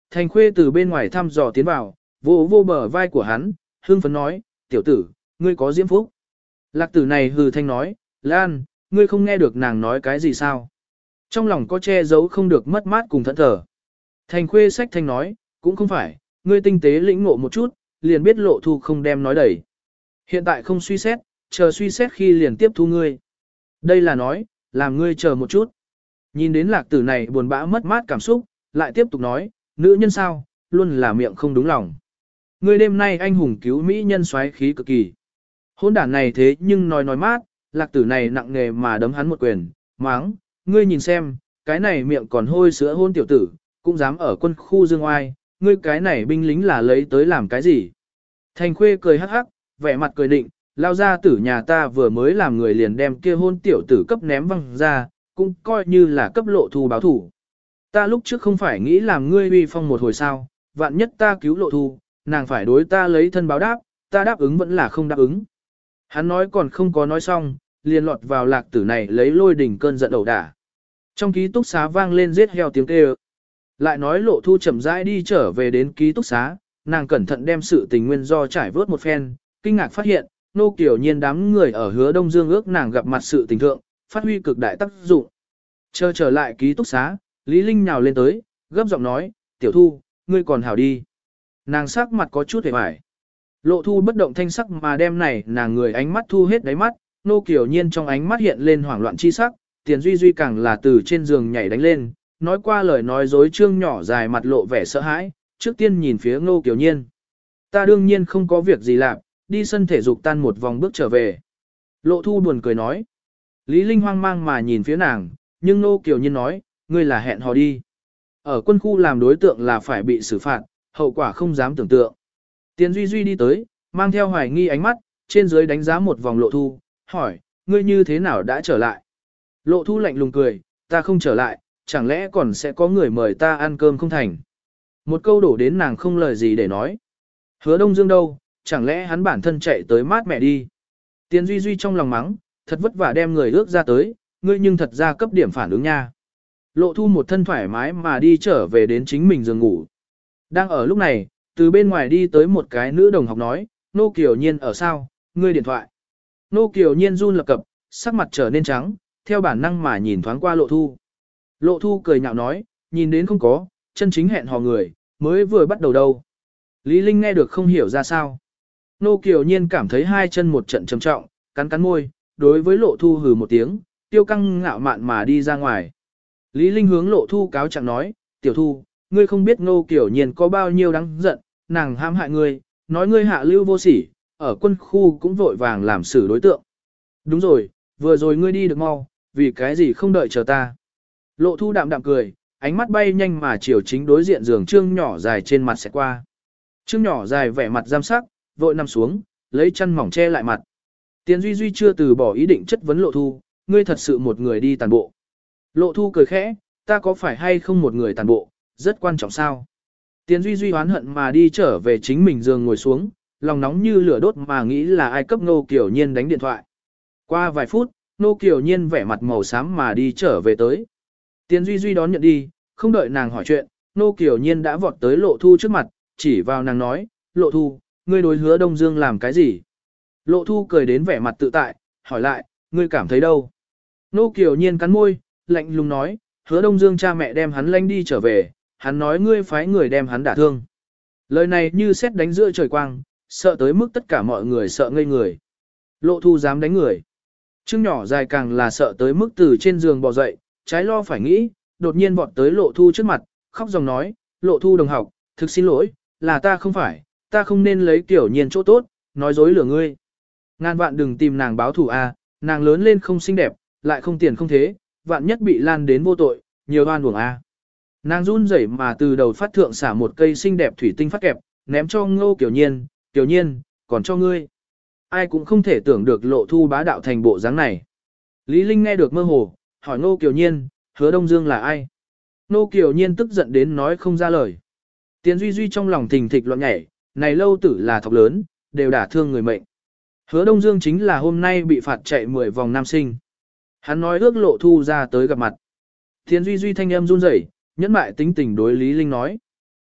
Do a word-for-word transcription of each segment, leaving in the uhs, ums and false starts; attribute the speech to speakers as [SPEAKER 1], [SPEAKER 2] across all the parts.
[SPEAKER 1] Thành Khuê từ bên ngoài thăm dò tiến vào, vô vô bờ vai của hắn, hương phấn nói, tiểu tử, ngươi có diễm phúc. Lạc tử này hừ thanh nói, Lan, ngươi không nghe được nàng nói cái gì sao? Trong lòng có che giấu không được mất mát cùng thẫn thờ. Thành Khuê sách thanh nói, cũng không phải, ngươi tinh tế lĩnh ngộ một chút, liền biết Lộ Thu không đem nói đẩy. Hiện tại không suy xét, chờ suy xét khi liền tiếp thu ngươi. Đây là nói, làm ngươi chờ một chút. Nhìn đến lạc tử này buồn bã mất mát cảm xúc, lại tiếp tục nói, nữ nhân sao, luôn là miệng không đúng lòng. Ngươi đêm nay anh hùng cứu mỹ nhân xoáy khí cực kỳ. Hôn đản này thế nhưng nói nói mát, lạc tử này nặng nghề mà đấm hắn một quyền, máng, ngươi nhìn xem, cái này miệng còn hôi sữa hôn tiểu tử, cũng dám ở quân khu dương oai, ngươi cái này binh lính là lấy tới làm cái gì. Thành Khuê cười hắc hắc, vẻ mặt cười định, lao ra tử nhà ta vừa mới làm người liền đem kia hôn tiểu tử cấp ném văng ra, cũng coi như là cấp Lộ Thu báo thủ. Ta lúc trước không phải nghĩ làm ngươi uy phong một hồi sao, vạn nhất ta cứu Lộ Thu, nàng phải đối ta lấy thân báo đáp, ta đáp ứng vẫn là không đáp ứng. Hắn nói còn không có nói xong, liền lọt vào lạc tử này lấy lôi đỉnh cơn giận ẩu đả. Trong ký túc xá vang lên giết heo tiếng kêu. Lại nói Lộ Thu chậm rãi đi trở về đến ký túc xá, nàng cẩn thận đem sự tình nguyên do trải vớt một phen, kinh ngạc phát hiện, nô kiểu nhiên đám người ở Hứa Đông Dương ước nàng gặp mặt sự tình thượng, phát huy cực đại tác dụng. Chờ trở lại ký túc xá, Lý Linh nhào lên tới, gấp giọng nói, tiểu Thu, ngươi còn hảo đi. Nàng sắc mặt có chút hề bại. Lộ Thu bất động thanh sắc mà đem này nàng người ánh mắt thu hết đáy mắt, nô kiểu nhiên trong ánh mắt hiện lên hoảng loạn chi sắc, Tiền Duy Duy càng là từ trên giường nhảy đánh lên, nói qua lời nói dối trương nhỏ dài mặt lộ vẻ sợ hãi, trước tiên nhìn phía nô kiểu nhiên. Ta đương nhiên không có việc gì làm, đi sân thể dục tan một vòng bước trở về. Lộ Thu buồn cười nói. Lý Linh hoang mang mà nhìn phía nàng, nhưng nô kiểu nhiên nói, ngươi là hẹn hò đi. Ở quân khu làm đối tượng là phải bị xử phạt, hậu quả không dám tưởng tượng. Tiền Duy Duy đi tới, mang theo hoài nghi ánh mắt, trên dưới đánh giá một vòng Lộ Thu, hỏi, ngươi như thế nào đã trở lại? Lộ Thu lạnh lùng cười, ta không trở lại, chẳng lẽ còn sẽ có người mời ta ăn cơm không thành? Một câu đổ đến nàng không lời gì để nói. Hứa Đông Dương đâu, chẳng lẽ hắn bản thân chạy tới mát mẹ đi? Tiền Duy Duy trong lòng mắng, thật vất vả đem người ước ra tới, ngươi nhưng thật ra cấp điểm phản ứng nha. Lộ Thu một thân thoải mái mà đi trở về đến chính mình giường ngủ. Đang ở lúc này, từ bên ngoài đi tới một cái nữ đồng học nói, Nô Kiều Nhiên ở sao, ngươi điện thoại. Nô Kiều Nhiên run lập cập, sắc mặt trở nên trắng, theo bản năng mà nhìn thoáng qua Lộ Thu. Lộ Thu cười nhạo nói, nhìn đến không có, chân chính hẹn hò người, mới vừa bắt đầu đâu. Lý Linh nghe được không hiểu ra sao. Nô Kiều Nhiên cảm thấy hai chân một trận trầm trọng, cắn cắn môi, đối với Lộ Thu hừ một tiếng, tiêu căng ngạo mạn mà đi ra ngoài. Lý Linh hướng Lộ Thu cáo trạng nói, tiểu Thu, ngươi không biết Nô Kiều Nhiên có bao nhiêu đáng giận, nàng hãm hại ngươi, nói ngươi hạ lưu vô sỉ, ở quân khu cũng vội vàng làm xử đối tượng. Đúng rồi, vừa rồi ngươi đi được mau, vì cái gì không đợi chờ ta. Lộ Thu đạm đạm cười, ánh mắt bay nhanh mà chiều chính đối diện giường Trương nhỏ dài trên mặt sẽ qua. Trương nhỏ dài vẻ mặt giam sắc, vội nằm xuống, lấy chăn mỏng che lại mặt. Tiền Duy Duy chưa từ bỏ ý định chất vấn Lộ Thu, ngươi thật sự một người đi tàn bộ. Lộ Thu cười khẽ, ta có phải hay không một người tàn bộ, rất quan trọng sao. Tiền Duy Duy oán hận mà đi trở về chính mình giường ngồi xuống, lòng nóng như lửa đốt mà nghĩ là ai cấp Nô Kiều Nhiên đánh điện thoại. Qua vài phút, Nô Kiều Nhiên vẻ mặt màu xám mà đi trở về tới. Tiền Duy Duy đón nhận đi, không đợi nàng hỏi chuyện, Nô Kiều Nhiên đã vọt tới Lộ Thu trước mặt, chỉ vào nàng nói, Lộ Thu, ngươi đối Hứa Đông Dương làm cái gì? Lộ Thu cười đến vẻ mặt tự tại, hỏi lại, ngươi cảm thấy đâu? Nô Kiều Nhiên cắn môi, lạnh lùng nói, Hứa Đông Dương cha mẹ đem hắn lanh đi trở về, hắn nói ngươi phái người đem hắn đả thương. Lời này như sét đánh giữa trời quang, sợ tới mức tất cả mọi người sợ ngây người. Lộ Thu dám đánh người. Trương nhỏ dài càng là sợ tới mức từ trên giường bò dậy, trái lo phải nghĩ, đột nhiên vọt tới Lộ Thu trước mặt, khóc dòng nói, Lộ Thu đồng học, thực xin lỗi, là ta không phải, ta không nên lấy Tiểu Nhiên chỗ tốt, nói dối lừa ngươi. Ngàn vạn đừng tìm nàng báo thù a, nàng lớn lên không xinh đẹp, lại không tiền không thế, vạn nhất bị lan đến vô tội, nhiều oan uổng a. Nàng run rẩy mà từ đầu phát thượng xả một cây xinh đẹp thủy tinh phát kẹp, ném cho Ngô Kiều Nhiên, Kiều Nhiên, còn cho ngươi. Ai cũng không thể tưởng được Lộ Thu bá đạo thành bộ dáng này. Lý Linh nghe được mơ hồ, hỏi Ngô Kiều Nhiên, Hứa Đông Dương là ai? Ngô Kiều Nhiên tức giận đến nói không ra lời. Tiền Duy Duy trong lòng thình thịch loạn nhảy, này lâu tử là thọc lớn, đều đả thương người mệnh. Hứa Đông Dương chính là hôm nay bị phạt chạy mười vòng nam sinh. Hắn nói ước Lộ Thu ra tới gặp mặt. Tiền Duy Duy thanh âm run rẩy, nhẫn mại tính tình đối Lý Linh nói.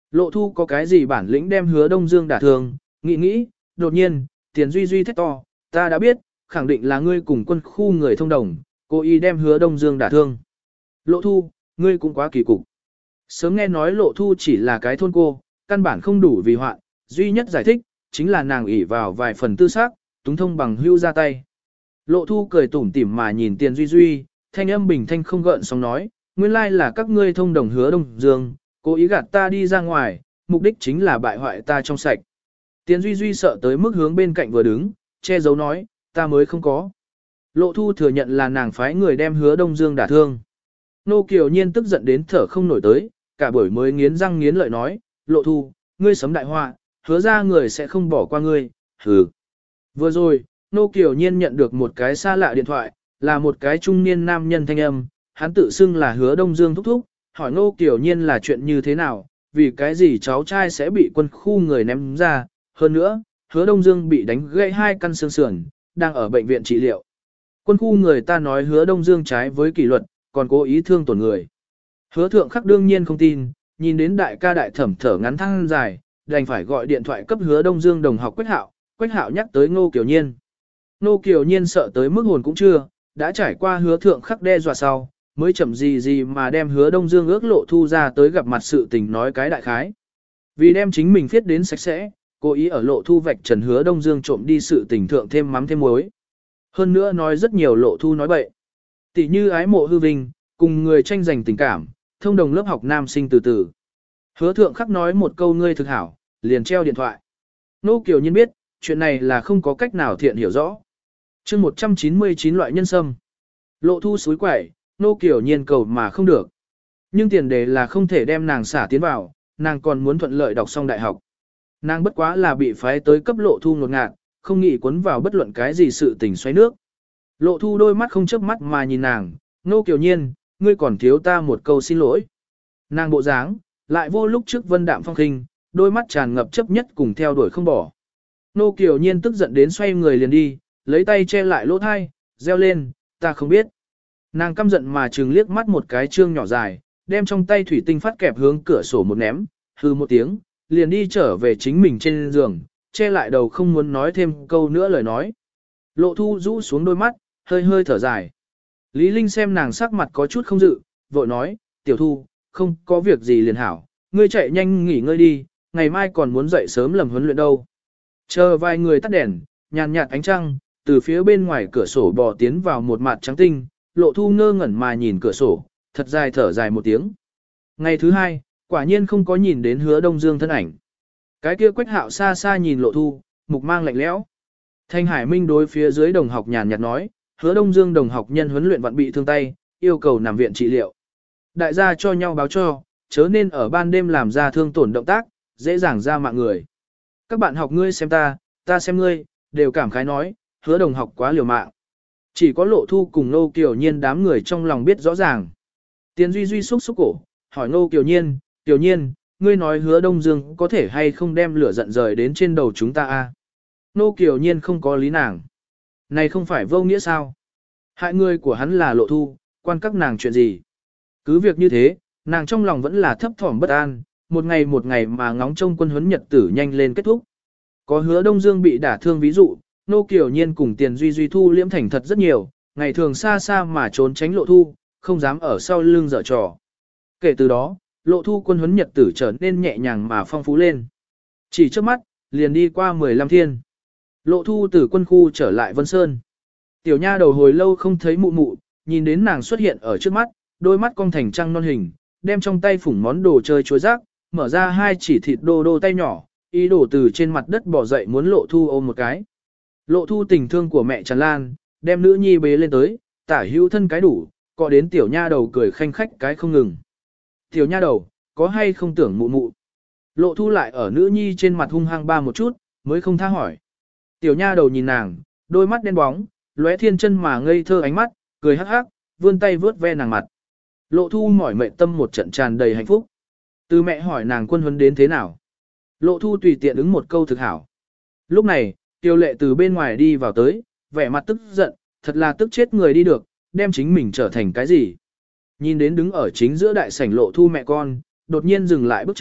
[SPEAKER 1] Lộ thu có cái gì bản lĩnh đem hứa đông dương đả thương, nghĩ nghĩ, đột nhiên, tiền duy duy thét to, ta đã biết, khẳng định là ngươi cùng quân khu người thông đồng, cố ý đem hứa đông dương đả thương. Lộ thu, ngươi cũng quá kỳ cục. Sớm nghe nói lộ thu chỉ là cái thôn cô, căn bản không đủ vì hoạn, duy nhất giải thích, chính là nàng ỷ vào vài phần tư xác, túng thông bằng hưu ra tay. Lộ thu cười tủm tỉm mà nhìn tiền duy duy, thanh âm bình thanh không gợn sóng nói, nguyên lai là các ngươi thông đồng hứa đông dương, cố ý gạt ta đi ra ngoài, mục đích chính là bại hoại ta trong sạch. Tiền duy duy sợ tới mức hướng bên cạnh vừa đứng, che giấu nói, ta mới không có. Lộ thu thừa nhận là nàng phái người đem hứa đông dương đả thương. Nô Kiều Nhiên tức giận đến thở không nổi tới, cả buổi mới nghiến răng nghiến lợi nói, lộ thu, ngươi sấm đại họa, hứa ra người sẽ không bỏ qua ngươi, hừ. Vừa rồi, Nô Kiều Nhiên nhận được một cái xa lạ điện thoại, là một cái trung niên nam nhân thanh âm, hắn tự xưng là hứa đông dương thúc thúc, hỏi Nô Kiều Nhiên là chuyện như thế nào, vì cái gì cháu trai sẽ bị quân khu người ném ra, hơn nữa, hứa đông dương bị đánh gãy hai căn xương sườn, đang ở bệnh viện trị liệu. Quân khu người ta nói hứa đông dương trái với kỷ luật, còn cố ý thương tổn người. Hứa thượng khắc đương nhiên không tin, nhìn đến đại ca đại thẩm thở ngắn thăng dài, đành phải gọi điện thoại cấp hứa đông dương đồng học Quách Hạo, Quách Hạo nhắc tới Ngô Kiều Nhiên. Ngô Kiều Nhiên sợ tới mức hồn cũng chưa, đã trải qua hứa thượng khắc đe dọa sau, mới chậm gì gì mà đem hứa đông dương ước lộ thu ra tới gặp mặt sự tình nói cái đại khái. Vì đem chính mình viết đến sạch sẽ, cố ý ở lộ thu vạch trần hứa đông dương trộm đi sự tình thượng thêm mắm thêm muối. Hơn nữa nói rất nhiều lộ thu nói bậy. Tỷ như ái mộ hư vinh, cùng người tranh giành tình cảm, thông đồng lớp học nam sinh từ từ. Hứa thượng khắc nói một câu ngươi thực hảo, liền treo điện thoại. Nô Kiều Nhiên biết, chuyện này là không có cách nào thiện hiểu rõ. chương một trăm chín mươi chín loại nhân sâm. Lộ thu suối quẩy, Nô Kiều Nhiên cầu mà không được. Nhưng tiền đề là không thể đem nàng xả tiến vào, nàng còn muốn thuận lợi đọc xong đại học. Nàng bất quá là bị phái tới cấp lộ thu ngột ngạt, không nghĩ cuốn vào bất luận cái gì sự tình xoay nước. Lộ thu đôi mắt không chớp mắt mà nhìn nàng, Nô Kiều Nhiên, ngươi còn thiếu ta một câu xin lỗi. Nàng bộ dáng, lại vô lúc trước vân đạm phong khinh, đôi mắt tràn ngập chấp nhất cùng theo đuổi không bỏ. Nô Kiều Nhiên tức giận đến xoay người liền đi, lấy tay che lại lỗ thai, reo lên, ta không biết. Nàng căm giận mà trừng liếc mắt một cái trương nhỏ dài, đem trong tay thủy tinh phát kẹp hướng cửa sổ một ném, hư một tiếng, liền đi trở về chính mình trên giường, che lại đầu không muốn nói thêm câu nữa lời nói. Lộ thu rũ xuống đôi mắt, hơi hơi thở dài. Lý Linh xem nàng sắc mặt có chút không dự, vội nói, tiểu thu, không có việc gì liền hảo, ngươi chạy nhanh nghỉ ngơi đi, ngày mai còn muốn dậy sớm làm huấn luyện đâu. Chờ vài người tắt đèn, nhàn nhạt ánh trăng, từ phía bên ngoài cửa sổ bò tiến vào một mặt trắng tinh, lộ thu ngơ ngẩn mà nhìn cửa sổ, thật dài thở dài một tiếng. Ngày thứ hai, quả nhiên không có nhìn đến hứa đông dương thân ảnh. Cái kia Quách Hạo xa xa nhìn lộ thu, mục mang lạnh lẽo. Thanh Hải Minh đối phía dưới đồng học nhàn nhạt nói, hứa đông dương đồng học nhân huấn luyện vận bị thương tay, yêu cầu nằm viện trị liệu. Đại gia cho nhau báo cho, chớ nên ở ban đêm làm ra thương tổn động tác, dễ dàng ra mạng người. Các bạn học ngươi xem ta, ta xem ngươi, đều cảm khái nói, hứa đồng học quá liều mạng. Chỉ có lộ thu cùng Nô Kiều Nhiên đám người trong lòng biết rõ ràng. Tiền Duy Duy xúc xúc cổ, hỏi Nô Kiều Nhiên, Kiều Nhiên, ngươi nói hứa Đông Dương có thể hay không đem lửa giận rời đến trên đầu chúng ta a? Nô Kiều Nhiên không có lý nàng. Này không phải vô nghĩa sao? Hại người của hắn là lộ thu, quan các nàng chuyện gì? Cứ việc như thế, nàng trong lòng vẫn là thấp thỏm bất an, một ngày một ngày mà ngóng trông quân huấn nhật tử nhanh lên kết thúc. Có hứa Đông Dương bị đả thương ví dụ, Nô Kiều Nhiên cùng Tiền Duy Duy thu liễm thành thật rất nhiều, ngày thường xa xa mà trốn tránh lộ thu, không dám ở sau lưng dở trò. Kể từ đó, lộ thu quân huấn nhật tử trở nên nhẹ nhàng mà phong phú lên. Chỉ trước mắt, liền đi qua mười lăm thiên. Lộ thu từ quân khu trở lại Vân Sơn. Tiểu nha đầu hồi lâu không thấy mụ mụ, nhìn đến nàng xuất hiện ở trước mắt, đôi mắt cong thành trăng non hình, đem trong tay phủng món đồ chơi chuối rác, mở ra hai chỉ thịt đô đô tay nhỏ, ý đồ từ trên mặt đất bỏ dậy muốn lộ thu ôm một cái. Lộ thu tình thương của mẹ tràn lan, đem nữ nhi bế lên tới, tả hữu thân cái đủ, cọ đến tiểu nha đầu cười khanh khách cái không ngừng. Tiểu nha đầu, có hay không tưởng mụ mụ? Lộ thu lại ở nữ nhi trên mặt hung hăng ba một chút, mới không tha hỏi. Tiểu nha đầu nhìn nàng, đôi mắt đen bóng, lóe thiên chân mà ngây thơ ánh mắt, cười hắc hắc, vươn tay vướt ve nàng mặt. Lộ thu mỏi mệt tâm một trận tràn đầy hạnh phúc. Từ mẹ hỏi nàng quân huấn đến thế nào? Lộ thu tùy tiện ứng một câu thực hảo. Lúc này, Tiêu lệ từ bên ngoài đi vào tới, vẻ mặt tức giận, thật là tức chết người đi được, đem chính mình trở thành cái gì. Nhìn đến đứng ở chính giữa đại sảnh lộ thu mẹ con, đột nhiên dừng lại bước chân,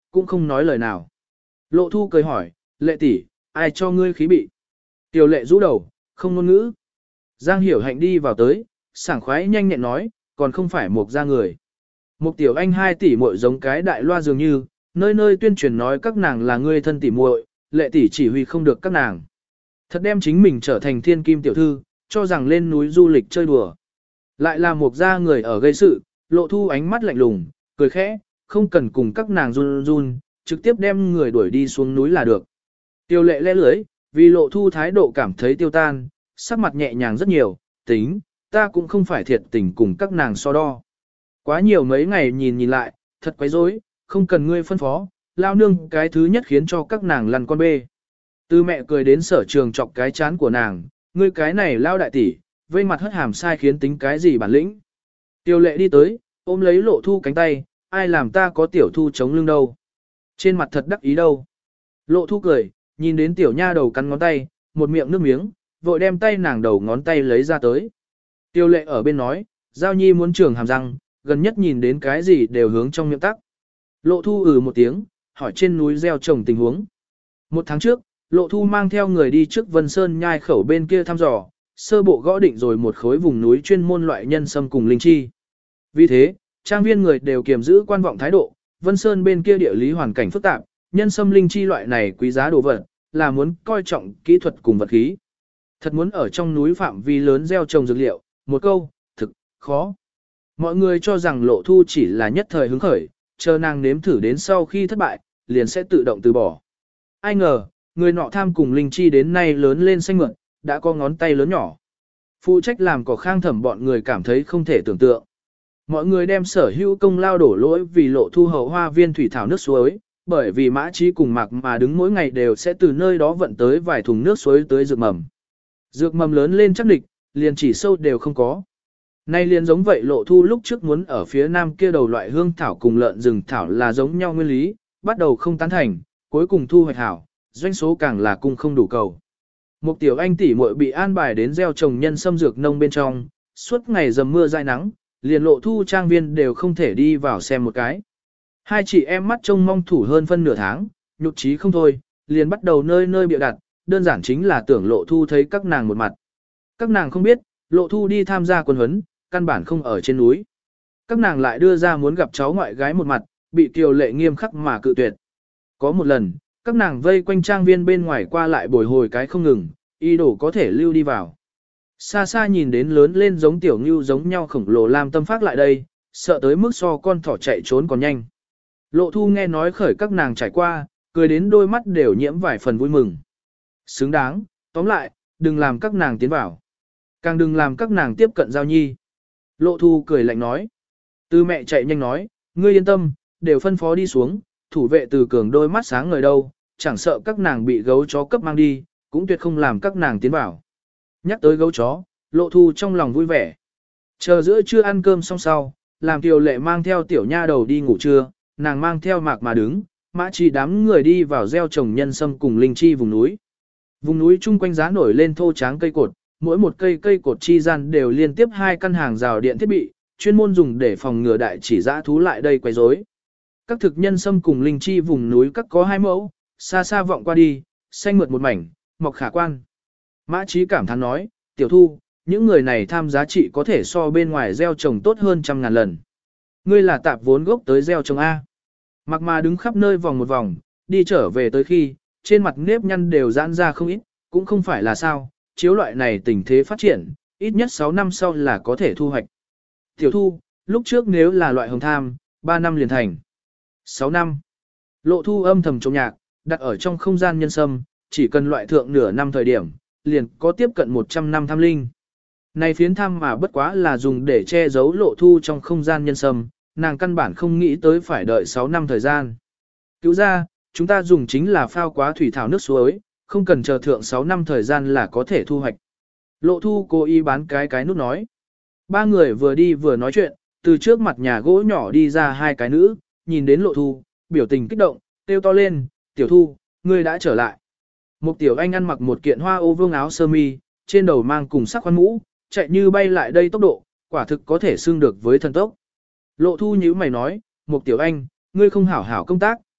[SPEAKER 1] cũng không nói lời nào. Lộ thu cười hỏi, lệ tỷ, ai cho ngươi khí bị? Tiểu lệ rũ đầu, không ngôn ngữ. Giang hiểu hạnh đi vào tới, sảng khoái nhanh nhẹn nói, còn không phải một ra người. Một tiểu anh hai tỷ muội giống cái đại loa dường như, nơi nơi tuyên truyền nói các nàng là ngươi thân tỷ muội, lệ tỷ chỉ huy không được các nàng. Thật đem chính mình trở thành thiên kim tiểu thư, cho rằng lên núi du lịch chơi đùa. Lại là một gia người ở gây sự, lộ thu ánh mắt lạnh lùng, cười khẽ, không cần cùng các nàng run run, trực tiếp đem người đuổi đi xuống núi là được. Tiêu lệ lẽ lưới, vì lộ thu thái độ cảm thấy tiêu tan, sắc mặt nhẹ nhàng rất nhiều, tính, ta cũng không phải thiệt tình cùng các nàng so đo. Quá nhiều mấy ngày nhìn nhìn lại, thật quấy rối, không cần ngươi phân phó, lao nương cái thứ nhất khiến cho các nàng lăn con bê. Từ mẹ cười đến sở trường chọc cái chán của nàng, ngươi cái này lao đại tỷ, vây mặt hất hàm sai khiến tính cái gì bản lĩnh. Tiêu lệ đi tới, ôm lấy lộ thu cánh tay, ai làm ta có tiểu thu chống lưng đâu. Trên mặt thật đắc ý đâu. Lộ thu cười, nhìn đến tiểu nha đầu cắn ngón tay, một miệng nước miếng, vội đem tay nàng đầu ngón tay lấy ra tới. Tiêu lệ ở bên nói, Giao Nhi muốn trường hàm răng, gần nhất nhìn đến cái gì đều hướng trong miệng tắc. Lộ thu ừ một tiếng, hỏi trên núi gieo trồng tình huống. Một tháng trước, Lộ thu mang theo người đi trước Vân Sơn nhai khẩu bên kia thăm dò, sơ bộ gõ định rồi một khối vùng núi chuyên môn loại nhân sâm cùng linh chi. Vì thế, trang viên người đều kiềm giữ quan vọng thái độ, Vân Sơn bên kia địa lý hoàn cảnh phức tạp, nhân sâm linh chi loại này quý giá đồ vật, là muốn coi trọng kỹ thuật cùng vật khí. Thật muốn ở trong núi phạm vi lớn gieo trồng dược liệu, một câu, thực, khó. Mọi người cho rằng lộ thu chỉ là nhất thời hứng khởi, chờ nàng nếm thử đến sau khi thất bại, liền sẽ tự động từ bỏ. Ai ngờ, người nọ tham cùng linh chi đến nay lớn lên xanh mượn, đã có ngón tay lớn nhỏ. Phụ trách làm cỏ khang thẩm bọn người cảm thấy không thể tưởng tượng. Mọi người đem sở hữu công lao đổ lỗi vì lộ thu hậu hoa viên thủy thảo nước suối, bởi vì mã trí cùng mạc mà đứng mỗi ngày đều sẽ từ nơi đó vận tới vài thùng nước suối tới dược mầm. Dược mầm lớn lên chắc địch, liền chỉ sâu đều không có. Nay liền giống vậy lộ thu lúc trước muốn ở phía nam kia đầu loại hương thảo cùng lợn rừng thảo là giống nhau nguyên lý, bắt đầu không tán thành, cuối cùng thu hoạch hảo, doanh số càng là cung không đủ cầu. Một tiểu anh tỷ muội bị an bài đến gieo trồng nhân sâm dược nông bên trong, suốt ngày dầm mưa dãi nắng, liền lộ thu trang viên đều không thể đi vào xem một cái. Hai chị em mắt trông mong thủ hơn phân nửa tháng, nhục trí không thôi, liền bắt đầu nơi nơi bịa đặt, đơn giản chính là tưởng lộ thu thấy các nàng một mặt. Các nàng không biết, lộ thu đi tham gia quân huấn, căn bản không ở trên núi. Các nàng lại đưa ra muốn gặp cháu ngoại gái một mặt, bị Kiều Lệ nghiêm khắc mà cự tuyệt. Có một lần, các nàng vây quanh trang viên bên ngoài qua lại bồi hồi cái không ngừng, ý đồ có thể lưu đi vào. Xa xa nhìn đến lớn lên giống tiểu ngưu giống nhau khổng lồ làm tâm phát lại đây, sợ tới mức so con thỏ chạy trốn còn nhanh. Lộ thu nghe nói khởi các nàng trải qua, cười đến đôi mắt đều nhiễm vài phần vui mừng. Xứng đáng, tóm lại, đừng làm các nàng tiến vào. Càng đừng làm các nàng tiếp cận Giao Nhi. Lộ thu cười lạnh nói. Từ mẹ chạy nhanh nói, ngươi yên tâm, đều phân phó đi xuống, thủ vệ từ cường đôi mắt sáng ngời đâu, chẳng sợ các nàng bị gấu chó cấp mang đi, cũng tuyệt không làm các nàng tiến vào. Nhắc tới gấu chó, lộ thu trong lòng vui vẻ. Chờ giữa trưa ăn cơm xong sau, làm Kiều Lệ mang theo tiểu nha đầu đi ngủ trưa, nàng mang theo mạc mà đứng, mã chỉ đám người đi vào gieo trồng nhân sâm cùng linh chi vùng núi. Vùng núi chung quanh giá nổi lên thô tráng cây cột, mỗi một cây cây cột chi gian đều liên tiếp hai căn hàng rào điện thiết bị, chuyên môn dùng để phòng ngừa đại chỉ dã thú lại đây quấy rối. Các thực nhân sâm cùng linh chi vùng núi các có hai mẫu, xa xa vọng qua đi, xanh mượt một mảnh, mọc khả quan. Mã Chí cảm thán nói, tiểu thu, những người này tham giá trị có thể so bên ngoài gieo trồng tốt hơn trăm ngàn lần. Ngươi là tạp vốn gốc tới gieo trồng A. Mặc mà đứng khắp nơi vòng một vòng, đi trở về tới khi, trên mặt nếp nhăn đều giãn ra không ít, cũng không phải là sao, chiếu loại này tình thế phát triển, ít nhất sáu năm sau là có thể thu hoạch. Tiểu thu, lúc trước nếu là loại hồng tham, ba năm liền thành. sáu năm. Lộ thu âm thầm trong nhạc, đặt ở trong không gian nhân sâm, chỉ cần loại thượng nửa năm thời điểm, liền có tiếp cận một trăm năm tham linh. Này phiến tham mà bất quá là dùng để che giấu lộ thu trong không gian nhân sâm, nàng căn bản không nghĩ tới phải đợi sáu năm thời gian. Cứu ra, chúng ta dùng chính là phao quá thủy thảo nước suối, không cần chờ thượng sáu năm thời gian là có thể thu hoạch. Lộ thu cố ý bán cái cái nút nói. Ba người vừa đi vừa nói chuyện, từ trước mặt nhà gỗ nhỏ đi ra hai cái nữ, nhìn đến lộ thu, biểu tình kích động, kêu to lên, tiểu thu, ngươi đã trở lại. Một tiểu anh ăn mặc một kiện hoa ô vương áo sơ mi, trên đầu mang cùng sắc khoan mũ, chạy như bay lại đây tốc độ, quả thực có thể xưng được với thần tốc. Lộ thu nhíu mày nói, một tiểu anh, ngươi không hảo hảo công tác,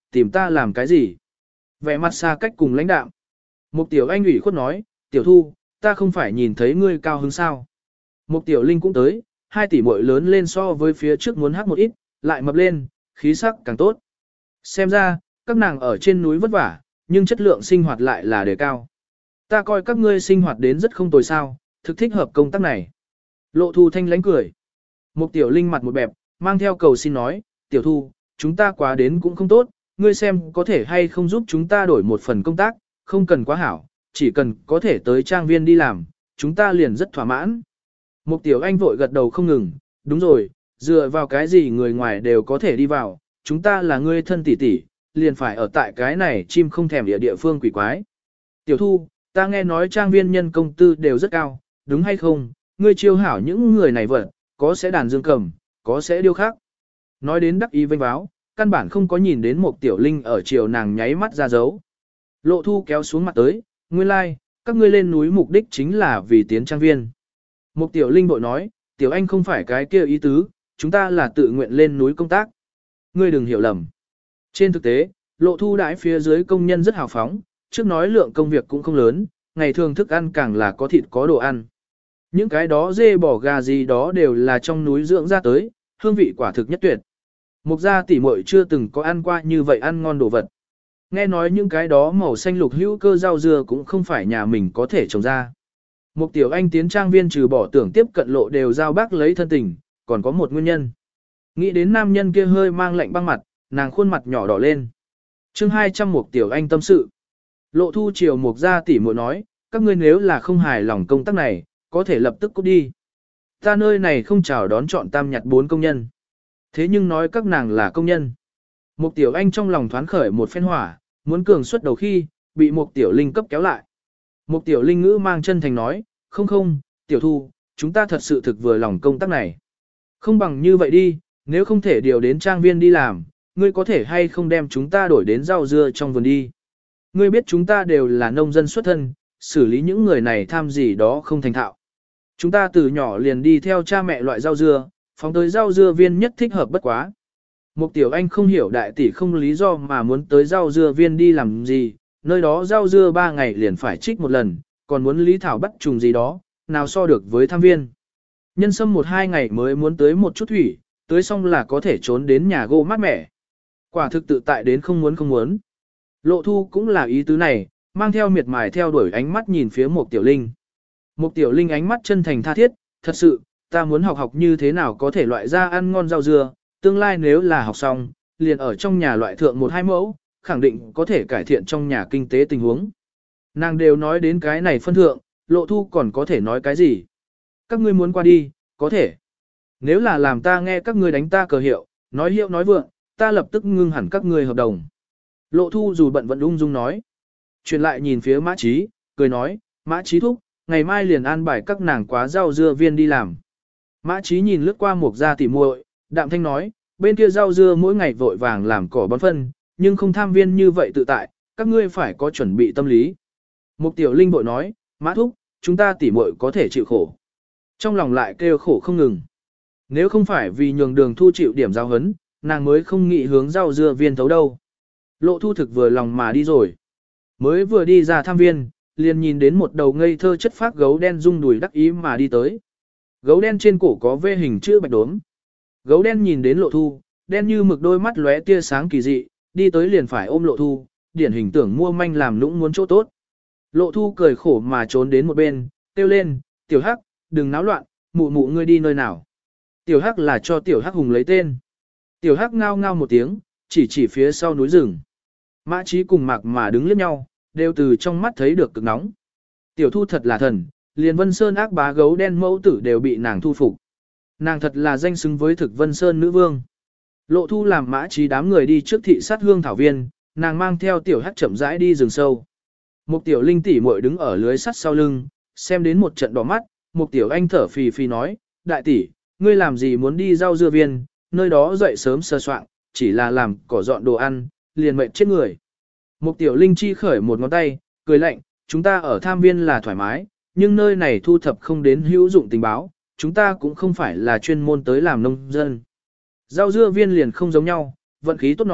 [SPEAKER 1] tìm ta làm cái gì? Vẻ mặt xa cách cùng lãnh đạm. Mục Tiểu Anh ủy khuất nói, Tiểu Thu, ta không phải nhìn thấy ngươi cao hứng sao. Mục Tiểu Linh cũng tới, hai tỷ muội lớn lên so với phía trước muốn hắc một ít, lại mập lên, khí sắc càng tốt. Xem ra, các nàng ở trên núi vất vả, nhưng chất lượng sinh hoạt lại là đề cao. Ta coi các ngươi sinh hoạt đến rất không tồi sao, thực thích hợp công tác này. Lộ Thu thanh lánh cười. Mục Tiểu Linh mặt một bẹp, mang theo cầu xin nói, Tiểu Thu, chúng ta quá đến cũng không tốt, ngươi xem có thể hay không giúp chúng ta đổi một phần công tác, không cần quá hảo, chỉ cần có thể tới trang viên đi làm, chúng ta liền rất thỏa mãn. Mục Tiểu Anh vội gật đầu không ngừng, đúng rồi, dựa vào cái gì người ngoài đều có thể đi vào, chúng ta là ngươi thân tỷ tỷ, liền phải ở tại cái này chim không thèm địa địa phương quỷ quái. Tiểu Thu, ta nghe nói trang viên nhân công tư đều rất cao, đúng hay không, ngươi chiêu hảo những người này vật, có sẽ đàn dương cầm, có sẽ điêu khắc. Nói đến đắc ý vênh báo, căn bản không có nhìn đến một Tiểu Linh ở chiều nàng nháy mắt ra dấu. Lộ Thu kéo xuống mặt tới, nguyên lai, like, các ngươi lên núi mục đích chính là vì tiến trang viên. Một Tiểu Linh bội nói, Tiểu Anh không phải cái kia ý tứ, chúng ta là tự nguyện lên núi công tác. Ngươi đừng hiểu lầm. Trên thực tế, Lộ Thu đãi phía dưới công nhân rất hào phóng, trước nói lượng công việc cũng không lớn, ngày thường thức ăn càng là có thịt có đồ ăn. Những cái đó dê bò gà gì đó đều là trong núi dưỡng ra tới, hương vị quả thực nhất tuyệt. Mục gia tỷ muội chưa từng có ăn qua như vậy ăn ngon đồ vật. Nghe nói những cái đó màu xanh lục hữu cơ rau dưa cũng không phải nhà mình có thể trồng ra. Mục Tiểu Anh tiến trang viên trừ bỏ tưởng tiếp cận Lộ đều giao bác lấy thân tình, còn có một nguyên nhân. Nghĩ đến nam nhân kia hơi mang lạnh băng mặt, nàng khuôn mặt nhỏ đỏ lên. Chương hai trăm Mục Tiểu Anh tâm sự. Lộ Thu chiều Mục gia tỷ muội nói, các ngươi nếu là không hài lòng công tác này, có thể lập tức cút đi. Ta nơi này không chào đón chọn tam nhặt bốn công nhân. Thế nhưng nói các nàng là công nhân. Mục Tiểu Anh trong lòng thoáng khởi một phen hỏa, muốn cường xuất đầu khi, bị Mục Tiểu Linh cấp kéo lại. Mục Tiểu Linh ngữ mang chân thành nói, không không, Tiểu Thu, chúng ta thật sự thực vừa lòng công tác này. Không bằng như vậy đi, nếu không thể điều đến trang viên đi làm, ngươi có thể hay không đem chúng ta đổi đến rau dưa trong vườn đi. Ngươi biết chúng ta đều là nông dân xuất thân, xử lý những người này tham gì đó không thành thạo. Chúng ta từ nhỏ liền đi theo cha mẹ loại rau dưa, phóng tới rau dưa viên nhất thích hợp bất quá. Mục Tiểu Anh không hiểu đại tỷ không lý do mà muốn tới rau dưa viên đi làm gì, nơi đó rau dưa ba ngày liền phải trích một lần, còn muốn lý thảo bắt trùng gì đó, nào so được với tham viên. Nhân sâm một hai ngày mới muốn tới một chút thủy, tới xong là có thể trốn đến nhà gỗ mát mẻ. Quả thực tự tại đến không muốn không muốn. Lộ Thu cũng là ý tứ này, mang theo miệt mài theo đuổi ánh mắt nhìn phía Mục Tiểu Linh. Mục Tiểu Linh ánh mắt chân thành tha thiết, thật sự, ta muốn học học như thế nào có thể loại ra ăn ngon rau dưa, tương lai nếu là học xong, liền ở trong nhà loại thượng một hai mẫu, khẳng định có thể cải thiện trong nhà kinh tế tình huống. Nàng đều nói đến cái này phân thượng, Lộ Thu còn có thể nói cái gì? Các ngươi muốn qua đi, có thể. Nếu là làm ta nghe các ngươi đánh ta cờ hiệu, nói hiệu nói vượng, ta lập tức ngưng hẳn các ngươi hợp đồng. Lộ Thu dù bận vẫn ung dung nói. Chuyển lại nhìn phía Mã Trí, cười nói, Mã Trí thúc, ngày mai liền an bài các nàng quá rau dưa viên đi làm. Mã Trí nhìn lướt qua Mục gia tỉ muội, đạm thanh nói, bên kia rau dưa mỗi ngày vội vàng làm cỏ bón phân, nhưng không tham viên như vậy tự tại, các ngươi phải có chuẩn bị tâm lý. Mục Tiểu Linh bội nói, Mã thúc, chúng ta tỉ muội có thể chịu khổ. Trong lòng lại kêu khổ không ngừng. Nếu không phải vì nhường Đường Thu chịu điểm giao hấn, nàng mới không nghĩ hướng rau dưa viên thấu đâu. Lộ Thu thực vừa lòng mà đi rồi. Mới vừa đi ra tham viên, liền nhìn đến một đầu ngây thơ chất phác gấu đen rung đùi đắc ý mà đi tới. Gấu đen trên cổ có vê hình chữ bạch đốm. Gấu đen nhìn đến Lộ Thu, đen như mực đôi mắt lóe tia sáng kỳ dị, đi tới liền phải ôm Lộ Thu, điển hình tưởng mua manh làm nũng muốn chỗ tốt. Lộ Thu cười khổ mà trốn đến một bên, kêu lên, tiểu hắc, đừng náo loạn, mụ mụ ngươi đi nơi nào. Tiểu hắc là cho tiểu hắc hùng lấy tên. Tiểu hắc ngao ngao một tiếng, chỉ chỉ phía sau núi rừng. Mã Trí cùng Mạc mà đứng liếc nhau, đều từ trong mắt thấy được cực nóng. Tiểu Thu thật là thần, liền Vân Sơn ác bá gấu đen mẫu tử đều bị nàng thu phục. Nàng thật là danh xứng với thực Vân Sơn nữ vương. Lộ Thu làm Mã Trí đám người đi trước thị sát hương thảo viên, nàng mang theo tiểu hắc chậm rãi đi rừng sâu. Một tiểu linh tỷ muội đứng ở lưới sắt sau lưng, xem đến một trận đỏ mắt, một tiểu anh thở phì phì nói, đại tỷ, ngươi làm gì muốn đi rau dưa viên, nơi đó dậy sớm sơ soạn, chỉ là làm cỏ dọn đồ ăn, liền mệt chết người. Một tiểu linh chi khởi một ngón tay, cười lạnh, chúng ta ở tham viên là thoải mái, nhưng nơi này thu thập không đến hữu dụng tình báo, chúng ta cũng không phải là chuyên môn tới làm nông dân. Rau dưa viên liền không giống nhau, vận khí tốt nói,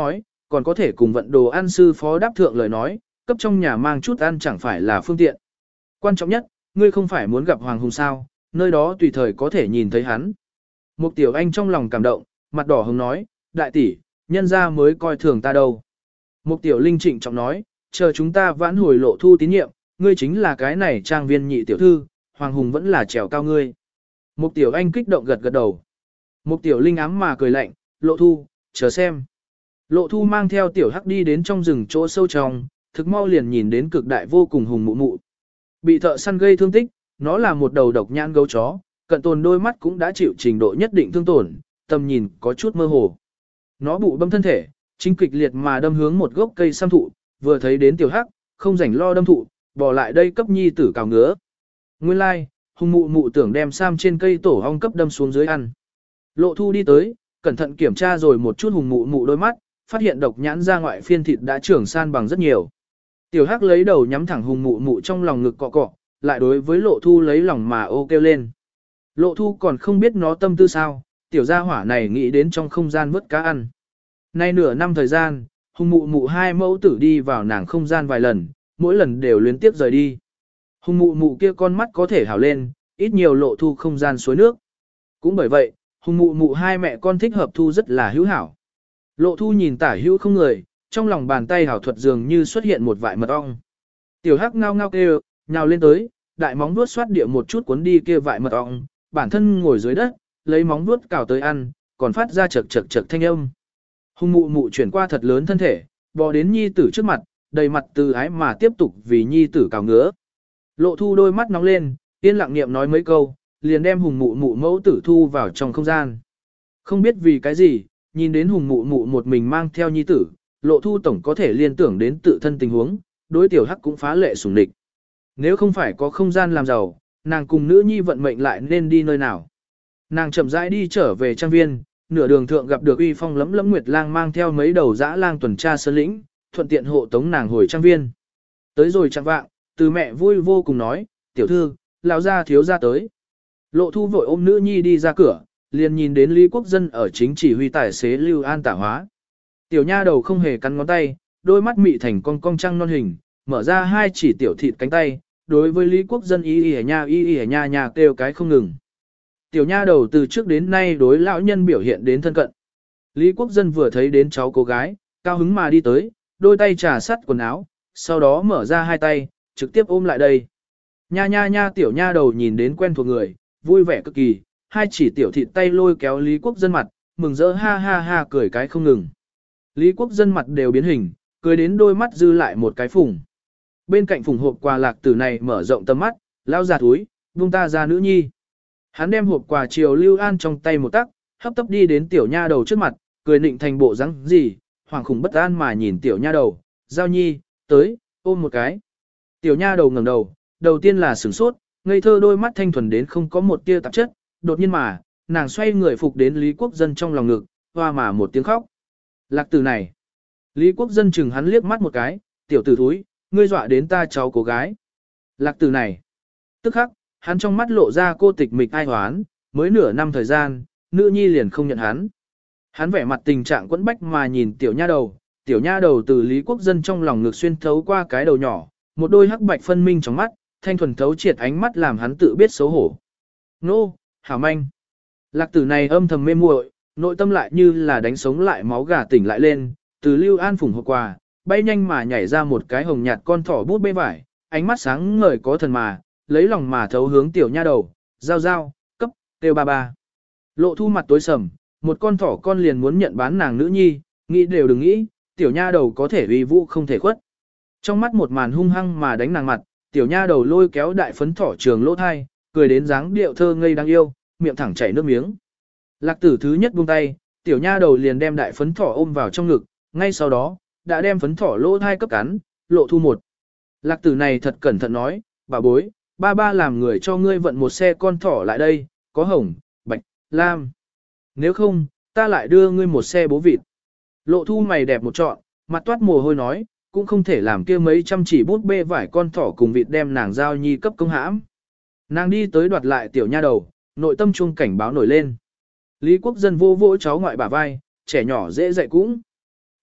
[SPEAKER 1] còn có thể cùng vận đồ ăn sư phó đáp thượng lời nói, cấp trong nhà mang chút ăn chẳng phải là phương tiện. Quan trọng nhất, ngươi không phải muốn gặp Hoàng Hùng sao, nơi đó tùy thời có thể nhìn thấy hắn. Mục Tiểu Anh trong lòng cảm động, mặt đỏ hồng nói, đại tỷ, nhân gia mới coi thường ta đâu. Mục Tiểu Linh trịnh trọng nói, chờ chúng ta vãn hồi Lộ Thu tín nhiệm, ngươi chính là cái này trang viên nhị tiểu thư, Hoàng Hùng vẫn là trèo cao ngươi. Mục Tiểu Anh kích động gật gật đầu. Mục Tiểu Linh ám mà cười lạnh, Lộ Thu, chờ xem. Lộ Thu mang theo Tiểu Hắc đi đến trong rừng chỗ sâu trong, thực mau liền nhìn đến cực đại vô cùng hùng mụ mụ. Bị thợ săn gây thương tích, nó là một đầu độc nhãn gấu chó, cận tồn đôi mắt cũng đã chịu trình độ nhất định thương tổn, tầm nhìn có chút mơ hồ. Nó bụ bâm thân thể, chính kịch liệt mà đâm hướng một gốc cây sam thụ, vừa thấy đến Tiểu Hắc, không rảnh lo đâm thụ, bỏ lại đây cấp nhi tử cào ngứa. Nguyên lai, like, hùng mụ mụ tưởng đem sam trên cây tổ ong cấp đâm xuống dưới ăn. Lộ Thu đi tới, cẩn thận kiểm tra rồi một chút hùng mụ mụ đôi mắt, phát hiện độc nhãn ra ngoại phiên thịt đã trưởng san bằng rất nhiều. Tiểu Hắc lấy đầu nhắm thẳng hùng mụ mụ trong lòng ngực cọ cọ, lại đối với Lộ Thu lấy lòng mà ô kêu lên. Lộ Thu còn không biết nó tâm tư sao, tiểu gia hỏa này nghĩ đến trong không gian vớt cá ăn. Nay nửa năm thời gian, hùng mụ mụ hai mẫu tử đi vào nàng không gian vài lần, mỗi lần đều liên tiếp rời đi. Hùng mụ mụ kia con mắt có thể hảo lên, ít nhiều Lộ Thu không gian suối nước. Cũng bởi vậy, hùng mụ mụ hai mẹ con thích hợp thu rất là hữu hảo. Lộ Thu nhìn tả hữu không người, trong lòng bàn tay hảo thuật dường như xuất hiện một vại mật ong. Tiểu Hắc ngao ngao kêu, nhào lên tới, đại móng vuốt xoát địa một chút cuốn đi kia vại mật ong, bản thân ngồi dưới đất, lấy móng vuốt cào tới ăn, còn phát ra chật chật chật thanh âm. Hùng mụ mụ chuyển qua thật lớn thân thể, bò đến nhi tử trước mặt, đầy mặt từ ái mà tiếp tục vì nhi tử cào ngứa. Lộ Thu đôi mắt nóng lên, yên lặng niệm nói mấy câu, liền đem hùng mụ mụ mẫu tử thu vào trong không gian. Không biết vì cái gì, nhìn đến hùng mụ mụ một mình mang theo nhi tử, Lộ Thu tổng có thể liên tưởng đến tự thân tình huống, đối Tiểu Hắc cũng phá lệ sủng địch. Nếu không phải có không gian làm giàu, nàng cùng nữ nhi vận mệnh lại nên đi nơi nào. Nàng chậm rãi đi trở về trang viên, nửa đường thượng gặp được uy phong lẫm lẫm Nguyệt Lang mang theo mấy đầu dã lang tuần tra sơn lĩnh, thuận tiện hộ tống nàng hồi trang viên. Tới rồi chẳng vạng, từ mẹ vui vô cùng nói, tiểu thư, lão gia thiếu gia tới. Lộ Thu vội ôm nữ nhi đi ra cửa, liền nhìn đến Lý Quốc Dân ở chính chỉ huy tài xế Lưu An tả hóa. Tiểu nha đầu không hề cắn ngón tay, đôi mắt mị thành con cong trăng non hình, mở ra hai chỉ tiểu thịt cánh tay, đối với Lý Quốc Dân y y nha y y nha nha kêu cái không ngừng. Tiểu nha đầu từ trước đến nay đối lão nhân biểu hiện đến thân cận. Lý Quốc Dân vừa thấy đến cháu cô gái, cao hứng mà đi tới, đôi tay trà sắt quần áo, sau đó mở ra hai tay, trực tiếp ôm lại đây. Nha nha nha tiểu nha đầu nhìn đến quen thuộc người, vui vẻ cực kỳ, hai chỉ tiểu thịt tay lôi kéo Lý Quốc Dân mặt, mừng rỡ ha ha ha cười cái không ngừng. Lý Quốc Dân mặt đều biến hình, cười đến đôi mắt dư lại một cái phùng. Bên cạnh phùng hộp quà lạc tử này mở rộng tầm mắt, lao ra túi, buông ta ra nữ nhi. Hắn đem hộp quà chiều Lưu An trong tay một tắc, hấp tấp đi đến tiểu nha đầu trước mặt, cười nịnh thành bộ răng gì, hoàng khủng bất an mà nhìn tiểu nha đầu, giao nhi, tới, ôm một cái. Tiểu nha đầu ngẩng đầu, đầu tiên là sửng sốt, ngây thơ đôi mắt thanh thuần đến không có một tia tạp chất, đột nhiên mà, nàng xoay người phục đến Lý Quốc Dân trong lòng ngực, hoa mà một tiếng khóc. Lạc tử này. Lý Quốc Dân chừng hắn liếc mắt một cái, tiểu tử thúi, ngươi dọa đến ta cháu cô gái. Lạc tử này. Tức khắc, hắn trong mắt lộ ra cô tịch mịch ai hoán, mới nửa năm thời gian, nữ nhi liền không nhận hắn. Hắn vẻ mặt tình trạng quẫn bách mà nhìn tiểu nha đầu, tiểu nha đầu từ Lý Quốc Dân trong lòng ngực xuyên thấu qua cái đầu nhỏ, một đôi hắc bạch phân minh trong mắt, thanh thuần thấu triệt ánh mắt làm hắn tự biết xấu hổ. Nô, hảo manh. Lạc tử này âm thầm mê muội, nội tâm lại như là đánh sống lại máu gà tỉnh lại lên, từ Lưu An phủng hộp quà, bay nhanh mà nhảy ra một cái hồng nhạt con thỏ bút bê vải, ánh mắt sáng ngời có thần mà, lấy lòng mà thấu hướng tiểu nha đầu, giao giao, cấp, tiêu ba ba. Lộ Thu mặt tối sầm, một con thỏ con liền muốn nhận bán nàng nữ nhi, nghĩ đều đừng nghĩ, tiểu nha đầu có thể uy vũ không thể khuất. Trong mắt một màn hung hăng mà đánh nàng mặt, tiểu nha đầu lôi kéo đại phấn thỏ trường lỗ thai, cười đến dáng điệu thơ ngây đáng yêu, miệng thẳng chảy nước miếng. Lạc tử thứ nhất buông tay, tiểu nha đầu liền đem đại phấn thỏ ôm vào trong ngực, ngay sau đó, đã đem phấn thỏ lỗ thai cấp cắn, Lộ Thu một. Lạc tử này thật cẩn thận nói, bà bối, ba ba làm người cho ngươi vận một xe con thỏ lại đây, có hồng, bạch, lam. Nếu không, ta lại đưa ngươi một xe bố vịt. Lộ Thu mày đẹp một trọn, mặt toát mồ hôi nói, cũng không thể làm kia mấy trăm chỉ bút bê vải con thỏ cùng vịt đem nàng giao nhi cấp công hãm. Nàng đi tới đoạt lại tiểu nha đầu, nội tâm chuông cảnh báo nổi lên. Lý Quốc Dân vô vỗ cháu ngoại bả vai, trẻ nhỏ dễ dạy cũng.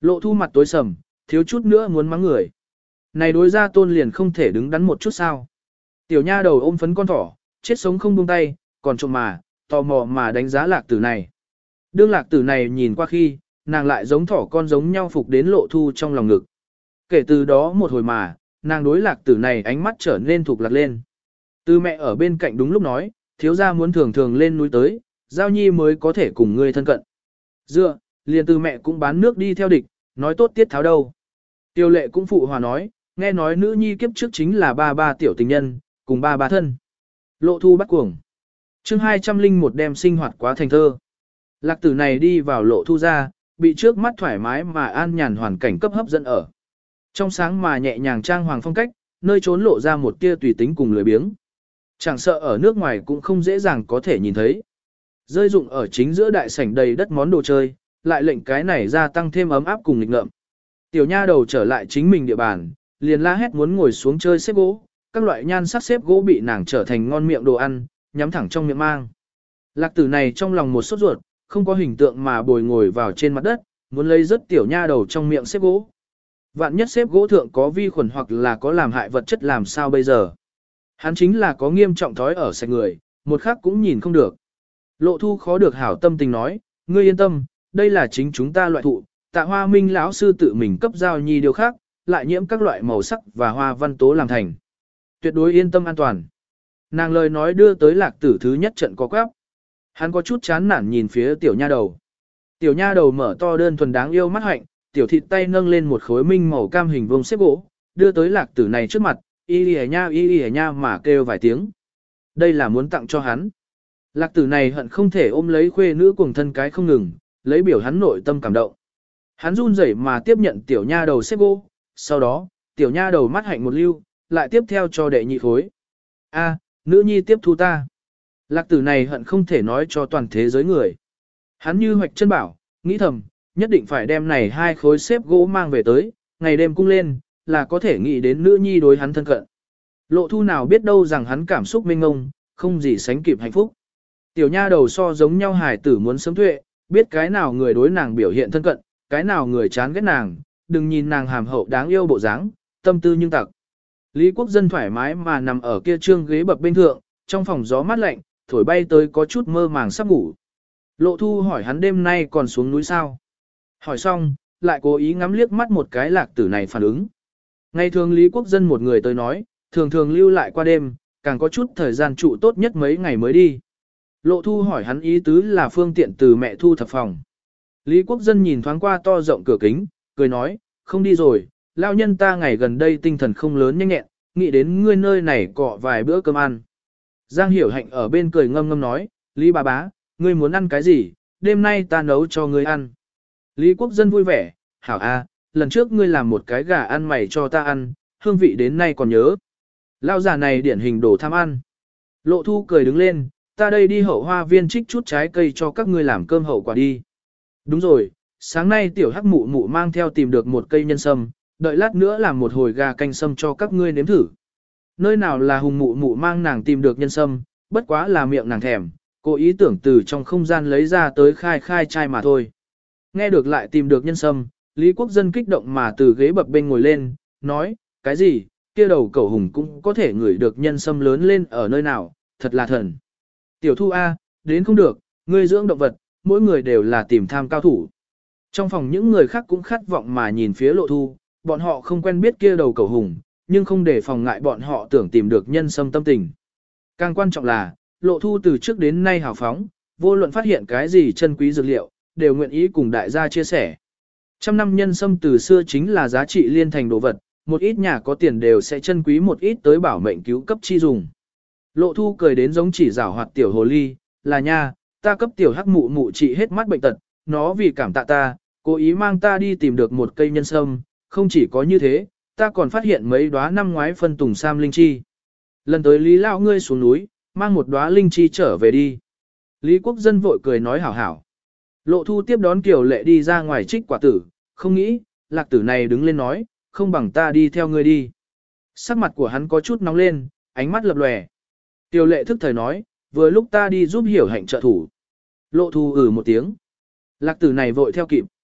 [SPEAKER 1] Lộ thu mặt tối sầm, thiếu chút nữa muốn mắng người. Này đối ra tôn liền không thể đứng đắn một chút sao. Tiểu nha đầu ôm phấn con thỏ, chết sống không buông tay, còn trộm mà, tò mò mà đánh giá lạc tử này. Đương lạc tử này nhìn qua khi, nàng lại giống thỏ con giống nhau phục đến lộ thu trong lòng ngực. Kể từ đó một hồi mà, nàng đối lạc tử này ánh mắt trở nên thuộc lạc lên. Từ mẹ ở bên cạnh đúng lúc nói, thiếu gia muốn thường thường lên núi tới, giao nhi mới có thể cùng ngươi thân cận. Dựa, liền từ mẹ cũng bán nước đi theo địch, nói tốt tiết tháo đâu. Tiêu lệ cũng phụ hòa nói, nghe nói nữ nhi kiếp trước chính là ba ba tiểu tình nhân, cùng ba ba thân. Lộ thu bắt cuồng. chương hai trăm linh một đem sinh hoạt quá thành thơ. Lạc tử này đi vào lộ thu ra, bị trước mắt thoải mái mà an nhàn hoàn cảnh cấp hấp dẫn ở. Trong sáng mà nhẹ nhàng trang hoàng phong cách, nơi trốn lộ ra một tia tùy tính cùng lười biếng. Chẳng sợ ở nước ngoài cũng không dễ dàng có thể nhìn thấy. Rơi dụng ở chính giữa đại sảnh đầy đất món đồ chơi, lại lệnh cái này gia tăng thêm ấm áp cùng nghịch ngợm. Tiểu nha đầu trở lại chính mình địa bàn, liền la hét muốn ngồi xuống chơi xếp gỗ, các loại nhan sắc xếp gỗ bị nàng trở thành ngon miệng đồ ăn, nhắm thẳng trong miệng mang. Lạc tử này trong lòng một sốt ruột, không có hình tượng mà bồi ngồi vào trên mặt đất, muốn lấy rất tiểu nha đầu trong miệng xếp gỗ. Vạn nhất xếp gỗ thượng có vi khuẩn hoặc là có làm hại vật chất làm sao bây giờ. Hắn chính là có nghiêm trọng thói ở sạch người, một khắc cũng nhìn không được. Lộ thu khó được hảo tâm tình nói, ngươi yên tâm, đây là chính chúng ta loại thụ, tạ hoa minh lão sư tự mình cấp giao nhi điều khác, lại nhiễm các loại màu sắc và hoa văn tố làm thành. Tuyệt đối yên tâm an toàn. Nàng lời nói đưa tới lạc tử thứ nhất trận có quáp. Hắn có chút chán nản nhìn phía tiểu nha đầu. Tiểu nha đầu mở to đơn thuần đáng yêu mắt hạnh, tiểu thịt tay nâng lên một khối minh màu cam hình vuông xếp gỗ, đưa tới lạc tử này trước mặt, y lìa nha y lìa nha mà kêu vài tiếng. Đây là muốn tặng cho hắn. Lạc tử này hận không thể ôm lấy khuê nữ cuồng thân cái không ngừng, lấy biểu hắn nội tâm cảm động. Hắn run rẩy mà tiếp nhận tiểu nha đầu xếp gỗ, sau đó, tiểu nha đầu mắt hạnh một lưu, lại tiếp theo cho đệ nhị khối. A, nữ nhi tiếp thu ta. Lạc tử này hận không thể nói cho toàn thế giới người. Hắn như hoạch chân bảo, nghĩ thầm, nhất định phải đem này hai khối xếp gỗ mang về tới, ngày đêm cung lên, là có thể nghĩ đến nữ nhi đối hắn thân cận. Lộ thu nào biết đâu rằng hắn cảm xúc mênh ngông, không gì sánh kịp hạnh phúc. Tiểu nha đầu so giống nhau hài tử muốn sớm tuệ, biết cái nào người đối nàng biểu hiện thân cận, cái nào người chán ghét nàng, đừng nhìn nàng hàm hậu đáng yêu bộ dáng, tâm tư nhưng tặc. Lý Quốc Dân thoải mái mà nằm ở kia trương ghế bập bên thượng, trong phòng gió mát lạnh, thổi bay tới có chút mơ màng sắp ngủ. Lộ thu hỏi hắn đêm nay còn xuống núi sao? Hỏi xong, lại cố ý ngắm liếc mắt một cái lạc tử này phản ứng. Ngày thường Lý Quốc Dân một người tới nói, thường thường lưu lại qua đêm, càng có chút thời gian trụ tốt nhất mấy ngày mới đi. Lộ thu hỏi hắn ý tứ là phương tiện từ mẹ thu thập phòng. Lý Quốc Dân nhìn thoáng qua to rộng cửa kính, cười nói, không đi rồi, lao nhân ta ngày gần đây tinh thần không lớn nhanh nhẹn, nghĩ đến ngươi nơi này cọ vài bữa cơm ăn. Giang Hiểu Hạnh ở bên cười ngâm ngâm nói, Lý bà bá, ngươi muốn ăn cái gì, đêm nay ta nấu cho ngươi ăn. Lý Quốc Dân vui vẻ, hảo a, lần trước ngươi làm một cái gà ăn mày cho ta ăn, hương vị đến nay còn nhớ. Lao giả này điển hình đồ tham ăn. Lộ thu cười đứng lên, ta đây đi hậu hoa viên trích chút trái cây cho các ngươi làm cơm hậu quả đi. Đúng rồi, sáng nay tiểu hắc mụ mụ mang theo tìm được một cây nhân sâm, đợi lát nữa làm một hồi gà canh sâm cho các ngươi nếm thử. Nơi nào là hùng mụ mụ mang nàng tìm được nhân sâm, bất quá là miệng nàng thèm, cô ý tưởng từ trong không gian lấy ra tới khai khai chai mà thôi. Nghe được lại tìm được nhân sâm, Lý Quốc Dân kích động mà từ ghế bập bên ngồi lên, nói, cái gì, kia đầu cẩu hùng cũng có thể ngửi được nhân sâm lớn lên ở nơi nào, thật là thần. Tiểu thu A, đến không được, ngươi dưỡng động vật, mỗi người đều là tìm tham cao thủ. Trong phòng những người khác cũng khát vọng mà nhìn phía lộ thu, bọn họ không quen biết kia đầu cẩu hùng, nhưng không để phòng ngại bọn họ tưởng tìm được nhân sâm tâm tình. Càng quan trọng là, lộ thu từ trước đến nay hào phóng, vô luận phát hiện cái gì chân quý dược liệu, đều nguyện ý cùng đại gia chia sẻ. Trăm năm nhân sâm từ xưa chính là giá trị liên thành đồ vật, một ít nhà có tiền đều sẽ chân quý một ít tới bảo mệnh cứu cấp chi dùng. Lộ thu cười đến giống chỉ rảo hoạt tiểu hồ ly, là nha, ta cấp tiểu hắc mụ mụ trị hết mắt bệnh tật, nó vì cảm tạ ta, cố ý mang ta đi tìm được một cây nhân sâm, không chỉ có như thế, ta còn phát hiện mấy đóa năm ngoái phân tùng sam linh chi. Lần tới Lý lão ngươi xuống núi, mang một đóa linh chi trở về đi. Lý Quốc Dân vội cười nói hảo hảo. Lộ thu tiếp đón Kiều Lệ đi ra ngoài trích quả tử, không nghĩ, lạc tử này đứng lên nói, không bằng ta đi theo ngươi đi. Sắc mặt của hắn có chút nóng lên, ánh mắt lập lòe. Kiều Lệ thức thời nói, vừa lúc ta đi giúp Hiểu Hạnh trợ thủ. Lộ thu ử một tiếng. Lạc tử này vội theo kịp.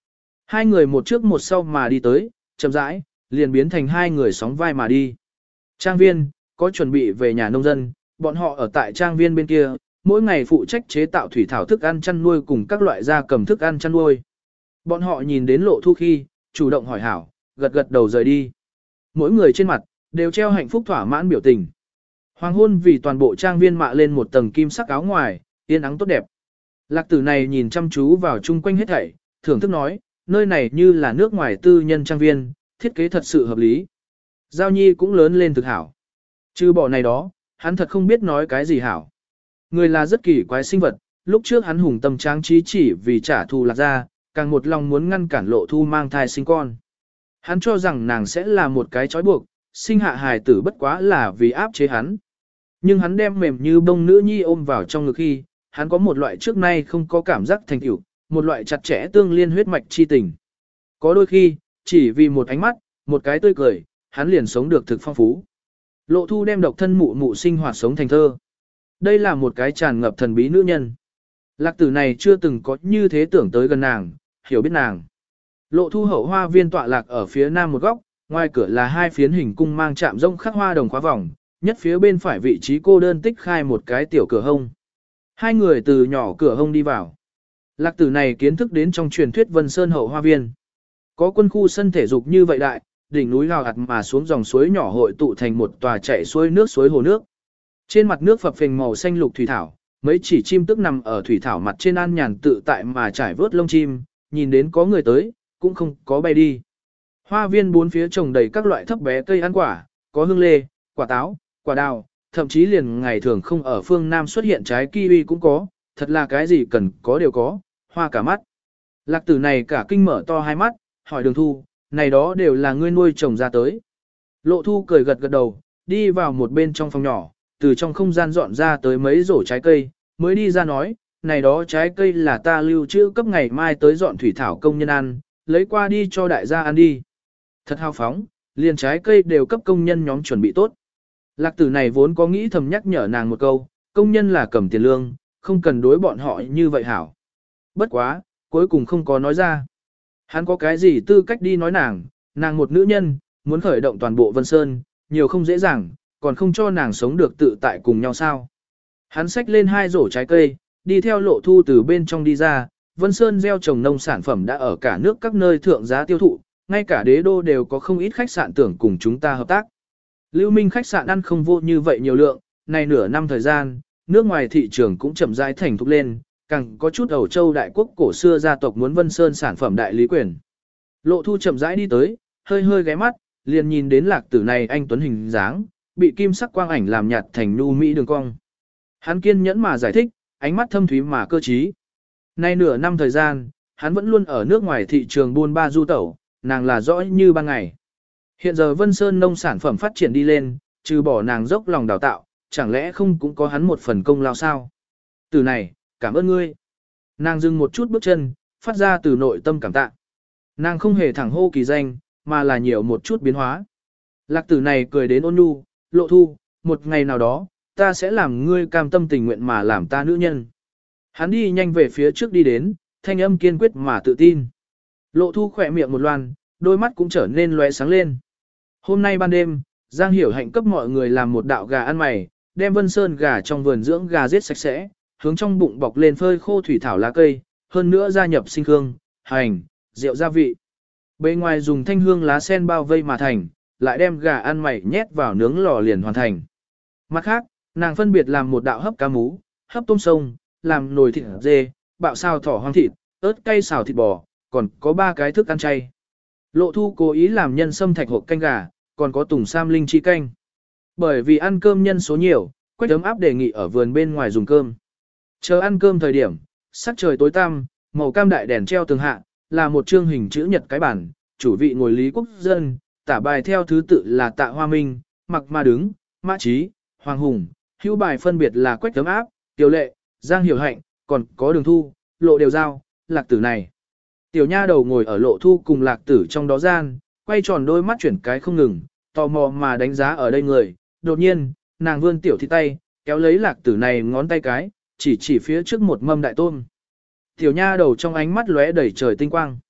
[SPEAKER 1] Hai người một trước một sau mà đi tới, chậm rãi, liền biến thành hai người sóng vai mà đi. Trang viên, có chuẩn bị về nhà nông dân, bọn họ ở tại trang viên bên kia, mỗi ngày phụ trách chế tạo thủy thảo thức ăn chăn nuôi cùng các loại gia cầm thức ăn chăn nuôi. Bọn họ nhìn đến Lộ Thu khi, chủ động hỏi hảo, gật gật đầu rời đi. Mỗi người trên mặt, đều treo hạnh phúc thỏa mãn biểu tình. Hoàng hôn vì toàn bộ trang viên mạ lên một tầng kim sắc áo ngoài, yên ắng tốt đẹp. Lạc tử này nhìn chăm chú vào chung quanh hết thảy, thưởng thức nói, nơi này như là nước ngoài tư nhân trang viên, thiết kế thật sự hợp lý. Giao Nhi cũng lớn lên thực hảo. Trừ bỏ này đó, hắn thật không biết nói cái gì hảo. Người là rất kỳ quái sinh vật, lúc trước hắn hùng tâm tráng trí chỉ vì trả thù Lạc ra, càng một lòng muốn ngăn cản Lộ Thu mang thai sinh con. Hắn cho rằng nàng sẽ là một cái trói buộc, sinh hạ hài tử bất quá là vì áp chế hắn. Nhưng hắn đem mềm như bông nữ nhi ôm vào trong ngực khi, hắn có một loại trước nay không có cảm giác thành tựu, một loại chặt chẽ tương liên huyết mạch chi tình. Có đôi khi, chỉ vì một ánh mắt, một cái tươi cười, hắn liền sống được thực phong phú. Lộ Thu đem độc thân mụ mụ sinh hoạt sống thành thơ. Đây là một cái tràn ngập thần bí nữ nhân. Lạc tử này chưa từng có như thế tưởng tới gần nàng, hiểu biết nàng. Lộ Thu hậu hoa viên tọa lạc ở phía nam một góc, ngoài cửa là hai phiến hình cung mang chạm rông khắc hoa đồng khóa vòng, nhất phía bên phải vị trí cô đơn tích khai một cái tiểu cửa hông. Hai người từ nhỏ cửa hông đi vào. Lạc tử này kiến thức đến trong truyền thuyết Vân Sơn hậu hoa viên. Có quân khu sân thể dục như vậy đại, đỉnh núi gào ạt mà xuống dòng suối nhỏ hội tụ thành một tòa chảy xuôi nước suối hồ nước. Trên mặt nước phập phình màu xanh lục thủy thảo, mấy chỉ chim tức nằm ở thủy thảo mặt trên an nhàn tự tại mà trải vớt lông chim, nhìn đến có người tới, cũng không có bay đi. Hoa viên bốn phía trồng đầy các loại thấp bé cây ăn quả, có hương lê, quả táo, quả đào, thậm chí liền ngày thường không ở phương Nam xuất hiện trái kiwi cũng có, thật là cái gì cần có đều có, hoa cả mắt. Lạc tử này cả kinh mở to hai mắt, hỏi Đường Thu, này đó đều là ngươi nuôi trồng ra tới. Lộ Thu cười gật gật đầu, đi vào một bên trong phòng nhỏ, từ trong không gian dọn ra tới mấy rổ trái cây, mới đi ra nói, này đó trái cây là ta lưu trữ cấp ngày mai tới dọn thủy thảo công nhân ăn, lấy qua đi cho đại gia ăn đi. Thật hào phóng, liền trái cây đều cấp công nhân nhóm chuẩn bị tốt. Lạc tử này vốn có nghĩ thầm nhắc nhở nàng một câu, công nhân là cầm tiền lương, không cần đối bọn họ như vậy hảo. Bất quá, cuối cùng không có nói ra. Hắn có cái gì tư cách đi nói nàng, nàng một nữ nhân, muốn khởi động toàn bộ Vân Sơn, nhiều không dễ dàng, còn không cho nàng sống được tự tại cùng nhau sao. Hắn xách lên hai rổ trái cây, đi theo Lộ Thu từ bên trong đi ra, Vân Sơn gieo trồng nông sản phẩm đã ở cả nước các nơi thượng giá tiêu thụ, ngay cả đế đô đều có không ít khách sạn tưởng cùng chúng ta hợp tác. Lưu Minh khách sạn ăn không vô như vậy nhiều lượng, này nửa năm thời gian, nước ngoài thị trường cũng chậm rãi thành thục lên, càng có chút Âu Châu đại quốc cổ xưa gia tộc muốn Vân Sơn sản phẩm đại lý quyền. Lộ Thu chậm rãi đi tới, hơi hơi ghé mắt, liền nhìn đến Lạc tử này anh tuấn hình dáng, bị kim sắc quang ảnh làm nhạt thành nhu mỹ đường cong. Hắn kiên nhẫn mà giải thích, ánh mắt thâm thúy mà cơ trí. Nay nửa năm thời gian, hắn vẫn luôn ở nước ngoài thị trường buôn ba du tẩu, nàng là rõ như ban ngày. Hiện giờ Vân Sơn nông sản phẩm phát triển đi lên, trừ bỏ nàng dốc lòng đào tạo, chẳng lẽ không cũng có hắn một phần công lao sao? Từ này, cảm ơn ngươi. Nàng dừng một chút bước chân, phát ra từ nội tâm cảm tạ. Nàng không hề thẳng hô kỳ danh, mà là nhiều một chút biến hóa. Lạc tử này cười đến ôn nhu, Lộ Thu, một ngày nào đó, ta sẽ làm ngươi cam tâm tình nguyện mà làm ta nữ nhân. Hắn đi nhanh về phía trước đi đến, thanh âm kiên quyết mà tự tin. Lộ Thu khỏe miệng một loan, đôi mắt cũng trở nên lóe sáng lên. Hôm nay ban đêm, Giang Hiểu Hạnh cấp mọi người làm một đạo gà ăn mày, đem Vân Sơn gà trong vườn dưỡng gà giết sạch sẽ, hướng trong bụng bọc lên phơi khô thủy thảo lá cây, hơn nữa gia nhập sinh hương, hành, rượu gia vị. Bên ngoài dùng thanh hương lá sen bao vây mà thành, lại đem gà ăn mày nhét vào nướng lò liền hoàn thành. Mặt khác, nàng phân biệt làm một đạo hấp cá mú, hấp tôm sông, làm nồi thịt dê, bạo xào thỏ hoang thịt, ớt cay xào thịt bò, còn có ba cái thức ăn chay. Lộ Thu cố ý làm nhân sâm thạch hộp canh gà, còn có tùng sam linh chi canh. Bởi vì ăn cơm nhân số nhiều, Quách ấm áp đề nghị ở vườn bên ngoài dùng cơm. Chờ ăn cơm thời điểm, sắc trời tối tăm, màu cam đại đèn treo tường hạ, là một chương hình chữ nhật cái bản, chủ vị ngồi Lý Quốc Dân, tả bài theo thứ tự là Tạ Hoa Minh, Mặc Ma Đứng, Mã Trí, Hoàng Hùng, hữu bài phân biệt là Quách ấm áp, Tiểu Lệ, Giang Hiểu Hạnh, còn có Đường Thu, Lộ Đều Giao, Lạc Tử này. Tiểu nha đầu ngồi ở Lộ Thu cùng Lạc Tử trong đó gian, quay tròn đôi mắt chuyển cái không ngừng, tò mò mà đánh giá ở đây người. Đột nhiên, nàng vươn tiểu thịt tay, kéo lấy Lạc Tử này ngón tay cái, chỉ chỉ phía trước một mâm đại tôm. Tiểu nha đầu trong ánh mắt lóe đầy trời tinh quang.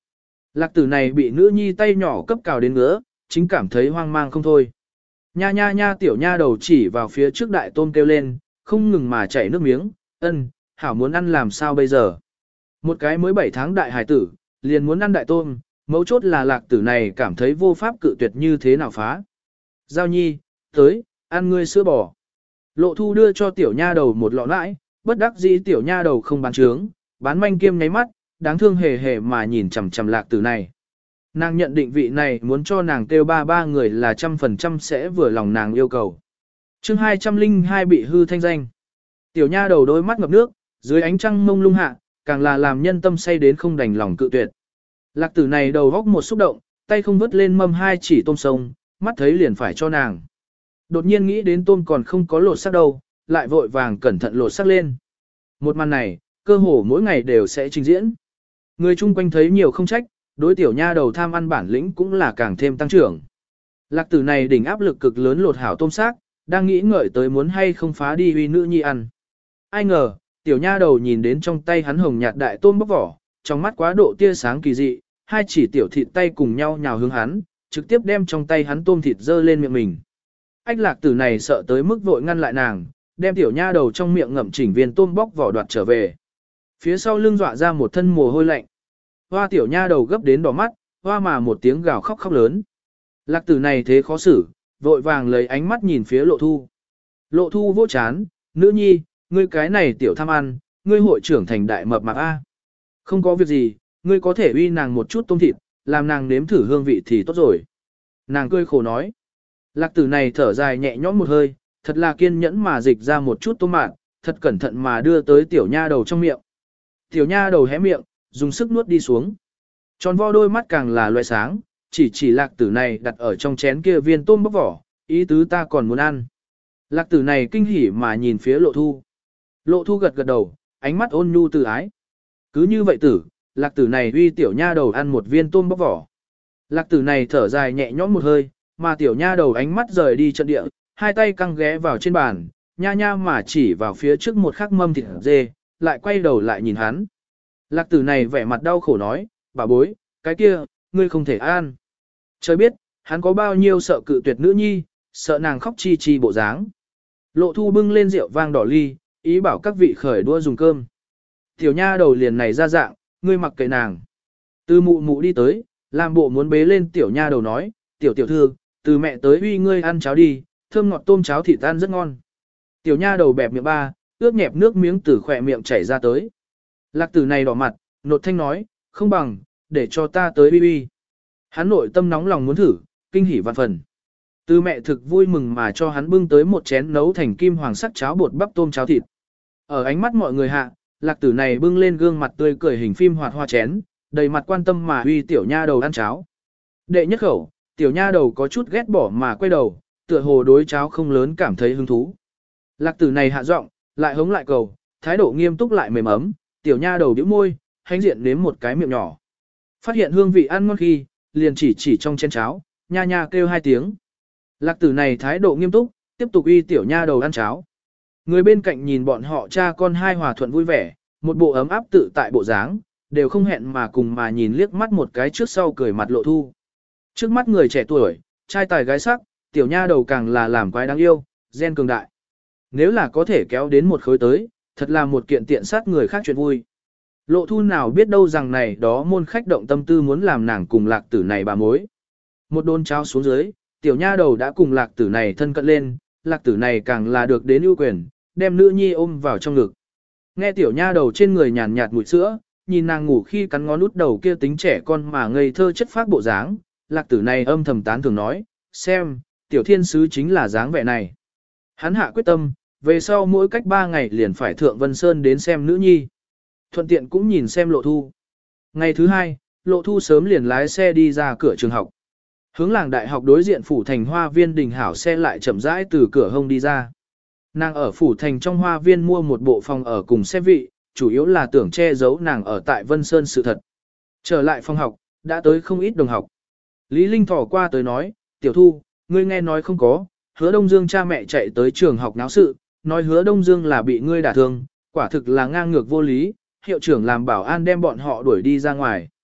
[SPEAKER 1] Lạc tử này bị nữ nhi tay nhỏ cấp cào đến ngứa, chính cảm thấy hoang mang không thôi. Nha nha nha tiểu nha đầu chỉ vào phía trước đại tôm kêu lên, không ngừng mà chảy nước miếng, ân, hảo muốn ăn làm sao bây giờ. Một cái mới bảy tháng đại hải tử, liền muốn ăn đại tôm, mấu chốt là lạc tử này cảm thấy vô pháp cự tuyệt như thế nào phá. Giao nhi, tới, ăn ngươi sữa bò. Lộ thu đưa cho tiểu nha đầu một lọ nãi, bất đắc dĩ tiểu nha đầu không bán trướng, bán manh kiêm nháy mắt, đáng thương hề hề mà nhìn chằm chằm lạc tử này. Nàng nhận định vị này muốn cho nàng kêu ba ba người là trăm phần trăm sẽ vừa lòng nàng yêu cầu. chương hai trăm linh hai bị hư thanh danh. Tiểu nha đầu đôi mắt ngập nước, dưới ánh trăng mông lung hạ, càng là làm nhân tâm say đến không đành lòng cự tuyệt. Lạc tử này đầu góc một xúc động, tay không vứt lên mâm hai chỉ tôm sông, mắt thấy liền phải cho nàng. Đột nhiên nghĩ đến tôm còn không có lột xác đâu, lại vội vàng cẩn thận lột xác lên. Một màn này, cơ hồ mỗi ngày đều sẽ trình diễn. Người chung quanh thấy nhiều không trách, đối tiểu nha đầu tham ăn bản lĩnh cũng là càng thêm tăng trưởng. Lạc tử này đỉnh áp lực cực lớn lột hảo tôm xác, đang nghĩ ngợi tới muốn hay không phá đi huy nữ nhi ăn. Ai ngờ, tiểu nha đầu nhìn đến trong tay hắn hồng nhạt đại tôm bóc vỏ, trong mắt quá độ tia sáng kỳ dị, hai chỉ tiểu thịt tay cùng nhau nhào hướng hắn, trực tiếp đem trong tay hắn tôm thịt dơ lên miệng mình. Ách lạc tử này sợ tới mức vội ngăn lại nàng, đem tiểu nha đầu trong miệng ngậm chỉnh viên tôm bóc vỏ đoạt trở về. Phía sau lưng dọa ra một thân mồ hôi lạnh. Hoa tiểu nha đầu gấp đến đỏ mắt, hoa mà một tiếng gào khóc khóc lớn. Lạc tử này thế khó xử, vội vàng lấy ánh mắt nhìn phía lộ thu. Lộ thu vô chán, nữ nhi, ngươi cái này tiểu tham ăn, ngươi hội trưởng thành đại mập mạp A. Không có việc gì, ngươi có thể uy nàng một chút tôm thịt, làm nàng nếm thử hương vị thì tốt rồi. Nàng cười khổ nói. Lạc tử này thở dài nhẹ nhõm một hơi, thật là kiên nhẫn mà dịch ra một chút tôm mạt, thật cẩn thận mà đưa tới tiểu nha đầu trong miệng. Tiểu nha đầu hé miệng, dùng sức nuốt đi xuống. Tròn vo đôi mắt càng là loại sáng, chỉ chỉ lạc tử này đặt ở trong chén kia viên tôm bóc vỏ, ý tứ ta còn muốn ăn. Lạc tử này kinh hỉ mà nhìn phía lộ thu. Lộ thu gật gật đầu, ánh mắt ôn nhu từ ái. Cứ như vậy tử, lạc tử này uy tiểu nha đầu ăn một viên tôm bóc vỏ. Lạc tử này thở dài nhẹ nhõm một hơi, mà tiểu nha đầu ánh mắt rời đi trận địa, hai tay căng ghé vào trên bàn, nha nha mà chỉ vào phía trước một khắc mâm thịt dê, lại quay đầu lại nhìn hắn. Lạc tử này vẻ mặt đau khổ nói, bà bối, cái kia, ngươi không thể ăn. Trời biết, hắn có bao nhiêu sợ cự tuyệt nữ nhi, sợ nàng khóc chi chi bộ dáng. Lộ thu bưng lên rượu vang đỏ ly, ý bảo các vị khởi đua dùng cơm. Tiểu nha đầu liền này ra dạng, ngươi mặc kệ nàng. Từ mụ mụ đi tới, làm bộ muốn bế lên tiểu nha đầu nói, tiểu tiểu thư, từ mẹ tới uy ngươi ăn cháo đi, thơm ngọt tôm cháo thịt ăn rất ngon. Tiểu nha đầu bẹp miệng ba, ướt nhẹp nước miếng từ khỏe miệng chảy ra tới. Lạc tử này đỏ mặt, nột thanh nói, không bằng, để cho ta tới uy uy. Hắn nội tâm nóng lòng muốn thử, kinh hỉ vạn phần. Từ mẹ thực vui mừng mà cho hắn bưng tới một chén nấu thành kim hoàng sắc cháo bột bắp tôm cháo thịt. Ở ánh mắt mọi người hạ, lạc tử này bưng lên gương mặt tươi cười hình phim hoạt hoa chén, đầy mặt quan tâm mà uy tiểu nha đầu ăn cháo. Đệ nhất khẩu, tiểu nha đầu có chút ghét bỏ mà quay đầu, tựa hồ đối cháo không lớn cảm thấy hứng thú. Lạc tử này hạ giọng, lại hống lại cầu, thái độ nghiêm túc lại mềm ấm, tiểu nha đầu bĩu môi, hánh diện nếm một cái miệng nhỏ. Phát hiện hương vị ăn ngon khi, liền chỉ chỉ trong chén cháo, nha nha kêu hai tiếng. Lạc tử này thái độ nghiêm túc, tiếp tục uy tiểu nha đầu ăn cháo. Người bên cạnh nhìn bọn họ cha con hai hòa thuận vui vẻ, một bộ ấm áp tự tại bộ dáng, đều không hẹn mà cùng mà nhìn liếc mắt một cái trước sau cười mặt lộ thu. Trước mắt người trẻ tuổi, trai tài gái sắc, tiểu nha đầu càng là làm quái đáng yêu, gen cường đại. Nếu là có thể kéo đến một khối tới, thật là một kiện tiện sát người khác chuyện vui. Lộ thu nào biết đâu rằng này đó môn khách động tâm tư muốn làm nàng cùng lạc tử này bà mối. Một đôn cháo xuống dưới, tiểu nha đầu đã cùng lạc tử này thân cận lên, lạc tử này càng là được đến ưu quyền, đem nữ nhi ôm vào trong ngực. Nghe tiểu nha đầu trên người nhàn nhạt mùi sữa, nhìn nàng ngủ khi cắn ngón út đầu kia tính trẻ con mà ngây thơ chất phác bộ dáng, lạc tử này âm thầm tán thường nói, xem, tiểu thiên sứ chính là dáng vẻ này. Hắn hạ quyết tâm, về sau mỗi cách ba ngày liền phải thượng Vân Sơn đến xem nữ nhi. Thuận tiện cũng nhìn xem lộ thu. Ngày thứ hai, lộ thu sớm liền lái xe đi ra cửa trường học. Hướng làng đại học đối diện phủ thành hoa viên đình hảo xe lại chậm rãi từ cửa hông đi ra. Nàng ở phủ thành trong hoa viên mua một bộ phòng ở cùng xe vị, chủ yếu là tưởng che giấu nàng ở tại Vân Sơn sự thật. Trở lại phòng học, đã tới không ít đồng học. Lý Linh thỏ qua tới nói, tiểu thu, ngươi nghe nói không có, Hứa Đông Dương cha mẹ chạy tới trường học náo sự, nói Hứa Đông Dương là bị ngươi đả thương, quả thực là ngang ngược vô lý, hiệu trưởng làm bảo an đem bọn họ đuổi đi ra ngoài.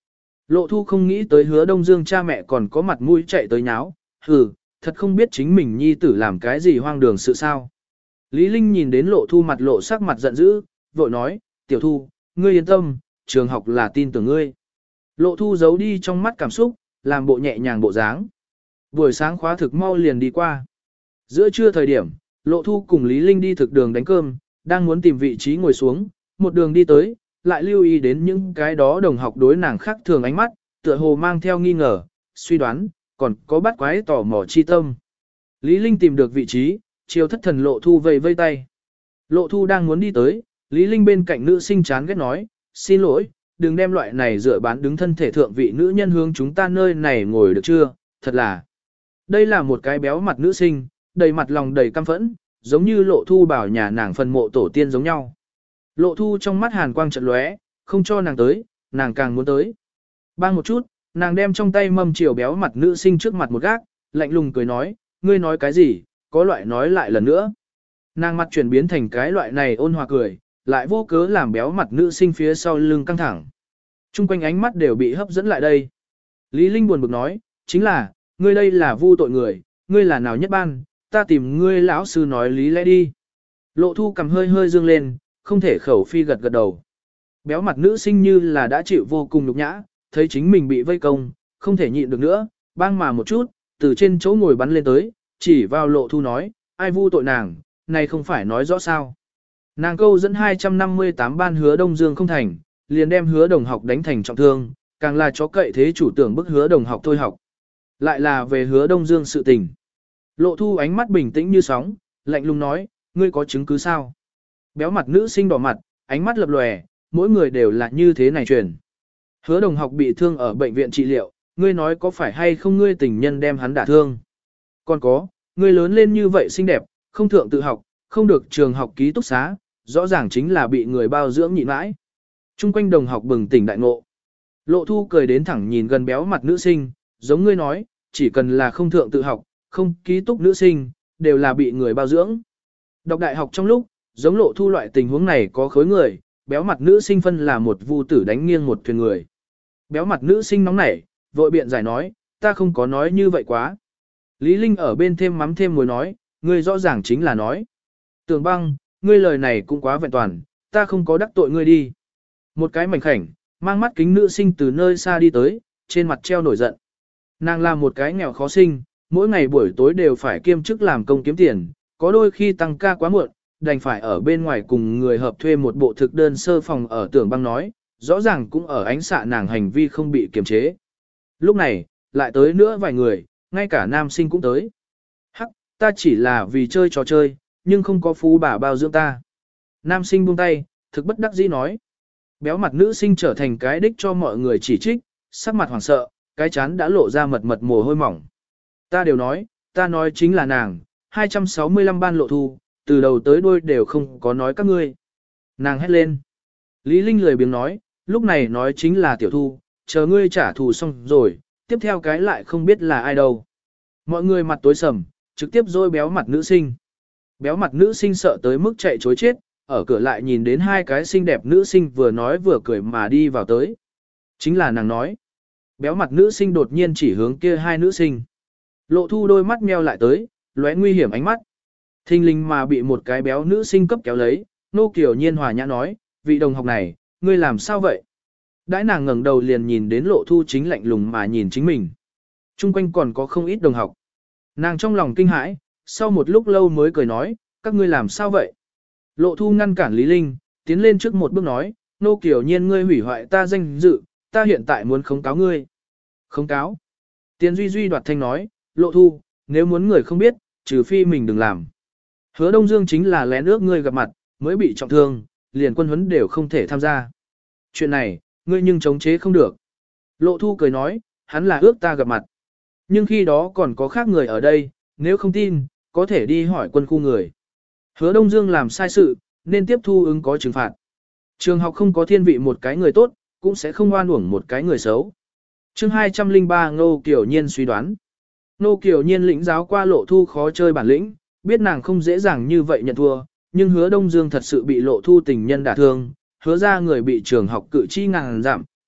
[SPEAKER 1] Lộ Thu không nghĩ tới Hứa Đông Dương cha mẹ còn có mặt mũi chạy tới nháo, hừ, thật không biết chính mình nhi tử làm cái gì hoang đường sự sao. Lý Linh nhìn đến Lộ Thu mặt lộ sắc mặt giận dữ, vội nói, tiểu Thu, ngươi yên tâm, trường học là tin tưởng ngươi. Lộ Thu giấu đi trong mắt cảm xúc, làm bộ nhẹ nhàng bộ dáng. Buổi sáng khóa thực mau liền đi qua. Giữa trưa thời điểm, Lộ Thu cùng Lý Linh đi thực đường đánh cơm, đang muốn tìm vị trí ngồi xuống, một đường đi tới, lại lưu ý đến những cái đó đồng học đối nàng khác thường ánh mắt, tựa hồ mang theo nghi ngờ, suy đoán, còn có bắt quái tò mò chi tâm. Lý Linh tìm được vị trí, chiều thất thần Lộ Thu vây vây tay. Lộ Thu đang muốn đi tới, Lý Linh bên cạnh nữ sinh chán ghét nói, xin lỗi, đừng đem loại này dựa bán đứng thân thể thượng vị nữ nhân hướng chúng ta nơi này ngồi được chưa, thật là. Đây là một cái béo mặt nữ sinh, đầy mặt lòng đầy căm phẫn, giống như Lộ Thu bảo nhà nàng phần mộ tổ tiên giống nhau. Lộ Thu trong mắt hàn quang chợt lóe, không cho nàng tới, nàng càng muốn tới. Bang một chút, nàng đem trong tay mâm chiều béo mặt nữ sinh trước mặt một gác, lạnh lùng cười nói, ngươi nói cái gì, có loại nói lại lần nữa. Nàng mặt chuyển biến thành cái loại này ôn hòa cười, lại vô cớ làm béo mặt nữ sinh phía sau lưng căng thẳng. Trung quanh ánh mắt đều bị hấp dẫn lại đây. Lý Linh buồn bực nói, chính là, ngươi đây là vu tội người, ngươi là nào nhất ban, ta tìm ngươi lão sư nói lý lẽ đi. Lộ Thu cầm hơi hơi dương lên, không thể khẩu phi gật gật đầu. Béo mặt nữ sinh như là đã chịu vô cùng nhục nhã, thấy chính mình bị vây công, không thể nhịn được nữa, bang mà một chút, từ trên chỗ ngồi bắn lên tới, chỉ vào Lộ Thu nói, ai vu tội nàng, này không phải nói rõ sao. Nàng câu dẫn hai trăm năm mươi tám ban Hứa Đông Dương không thành, liền đem Hứa Đồng học đánh thành trọng thương, càng là chó cậy thế chủ tưởng bức Hứa Đồng học thôi học. Lại là về Hứa Đông Dương sự tình. Lộ Thu ánh mắt bình tĩnh như sóng, lạnh lùng nói, ngươi có chứng cứ sao? Béo mặt nữ sinh đỏ mặt, ánh mắt lập lòe, mỗi người đều là như thế này truyền. Hứa Đồng học bị thương ở bệnh viện trị liệu, ngươi nói có phải hay không ngươi tình nhân đem hắn đả thương? Còn có, ngươi lớn lên như vậy xinh đẹp, không thượng tự học, không được trường học ký túc xá, rõ ràng chính là bị người bao dưỡng nhịn mãi. Trung quanh đồng học bừng tỉnh đại ngộ. Lộ Thu cười đến thẳng nhìn gần béo mặt nữ sinh, giống ngươi nói, chỉ cần là không thượng tự học, không ký túc nữ sinh, đều là bị người bao dưỡng. Đọc đại học trong lúc, giống Lộ Thu loại tình huống này có khối người, béo mặt nữ sinh phân là một vu tử đánh nghiêng một thuyền người. Béo mặt nữ sinh nóng nảy, vội biện giải nói, ta không có nói như vậy quá. Lý Linh ở bên thêm mắm thêm muối nói, ngươi rõ ràng chính là nói. Tường Băng, ngươi lời này cũng quá vẹn toàn, ta không có đắc tội ngươi đi. Một cái mảnh khảnh, mang mắt kính nữ sinh từ nơi xa đi tới, trên mặt treo nổi giận. Nàng là một cái nghèo khó sinh, mỗi ngày buổi tối đều phải kiêm chức làm công kiếm tiền, có đôi khi tăng ca quá muộn, đành phải ở bên ngoài cùng người hợp thuê một bộ thực đơn sơ phòng ở Tường Băng nói, rõ ràng cũng ở ánh xạ nàng hành vi không bị kiềm chế. Lúc này, lại tới nữa vài người, ngay cả nam sinh cũng tới. Hắc, ta chỉ là vì chơi trò chơi, nhưng không có phú bà bao dưỡng ta. Nam sinh buông tay, thực bất đắc dĩ nói. Béo mặt nữ sinh trở thành cái đích cho mọi người chỉ trích, sắc mặt hoảng sợ, cái chán đã lộ ra mật mật mồ hôi mỏng. Ta đều nói, ta nói chính là nàng, hai trăm sáu mươi lăm ban Lộ Thu, từ đầu tới đuôi đều không có nói các ngươi. Nàng hét lên. Lý Linh lười biếng nói, lúc này nói chính là Tiểu Thu, chờ ngươi trả thù xong rồi, tiếp theo cái lại không biết là ai đâu. Mọi người mặt tối sầm, trực tiếp dôi béo mặt nữ sinh. Béo mặt nữ sinh sợ tới mức chạy chối chết, ở cửa lại nhìn đến hai cái xinh đẹp nữ sinh vừa nói vừa cười mà đi vào tới. Chính là nàng nói. Béo mặt nữ sinh đột nhiên chỉ hướng kia hai nữ sinh. Lộ Thu đôi mắt meo lại tới, lóe nguy hiểm ánh mắt. Thinh linh mà bị một cái béo nữ sinh cấp kéo lấy, Nô Kiều Nhiên hòa nhã nói, vị đồng học này, ngươi làm sao vậy? Đãi nàng ngẩng đầu liền nhìn đến Lộ Thu chính lạnh lùng mà nhìn chính mình. Trung quanh còn có không ít đồng học. Nàng trong lòng kinh hãi, sau một lúc lâu mới cười nói, các ngươi làm sao vậy? Lộ Thu ngăn cản Lý Linh, tiến lên trước một bước nói, Nô Kiều Nhiên ngươi hủy hoại ta danh dự, ta hiện tại muốn khống cáo ngươi. Khống cáo? Tiền Duy Duy đoạt thanh nói, Lộ Thu, nếu muốn người không biết, trừ phi mình đừng làm. Hứa Đông Dương chính là lén ước ngươi gặp mặt, mới bị trọng thương, liền quân huấn đều không thể tham gia. Chuyện này, ngươi nhưng chống chế không được. Lộ Thu cười nói, hắn là ước ta gặp mặt. Nhưng khi đó còn có khác người ở đây, nếu không tin, có thể đi hỏi quân khu người. Hứa Đông Dương làm sai sự, nên tiếp thu ứng có trừng phạt. Trường học không có thiên vị một cái người tốt, cũng sẽ không oan uổng một cái người xấu. Chương hai trăm lẻ ba Ngô Kiều Nhiên suy đoán. Ngô Kiều Nhiên lĩnh giáo qua Lộ Thu khó chơi bản lĩnh, biết nàng không dễ dàng như vậy nhận thua, nhưng Hứa Đông Dương thật sự bị Lộ Thu tình nhân đả thương, hứa ra người bị trường học cự chi ngàn giảm,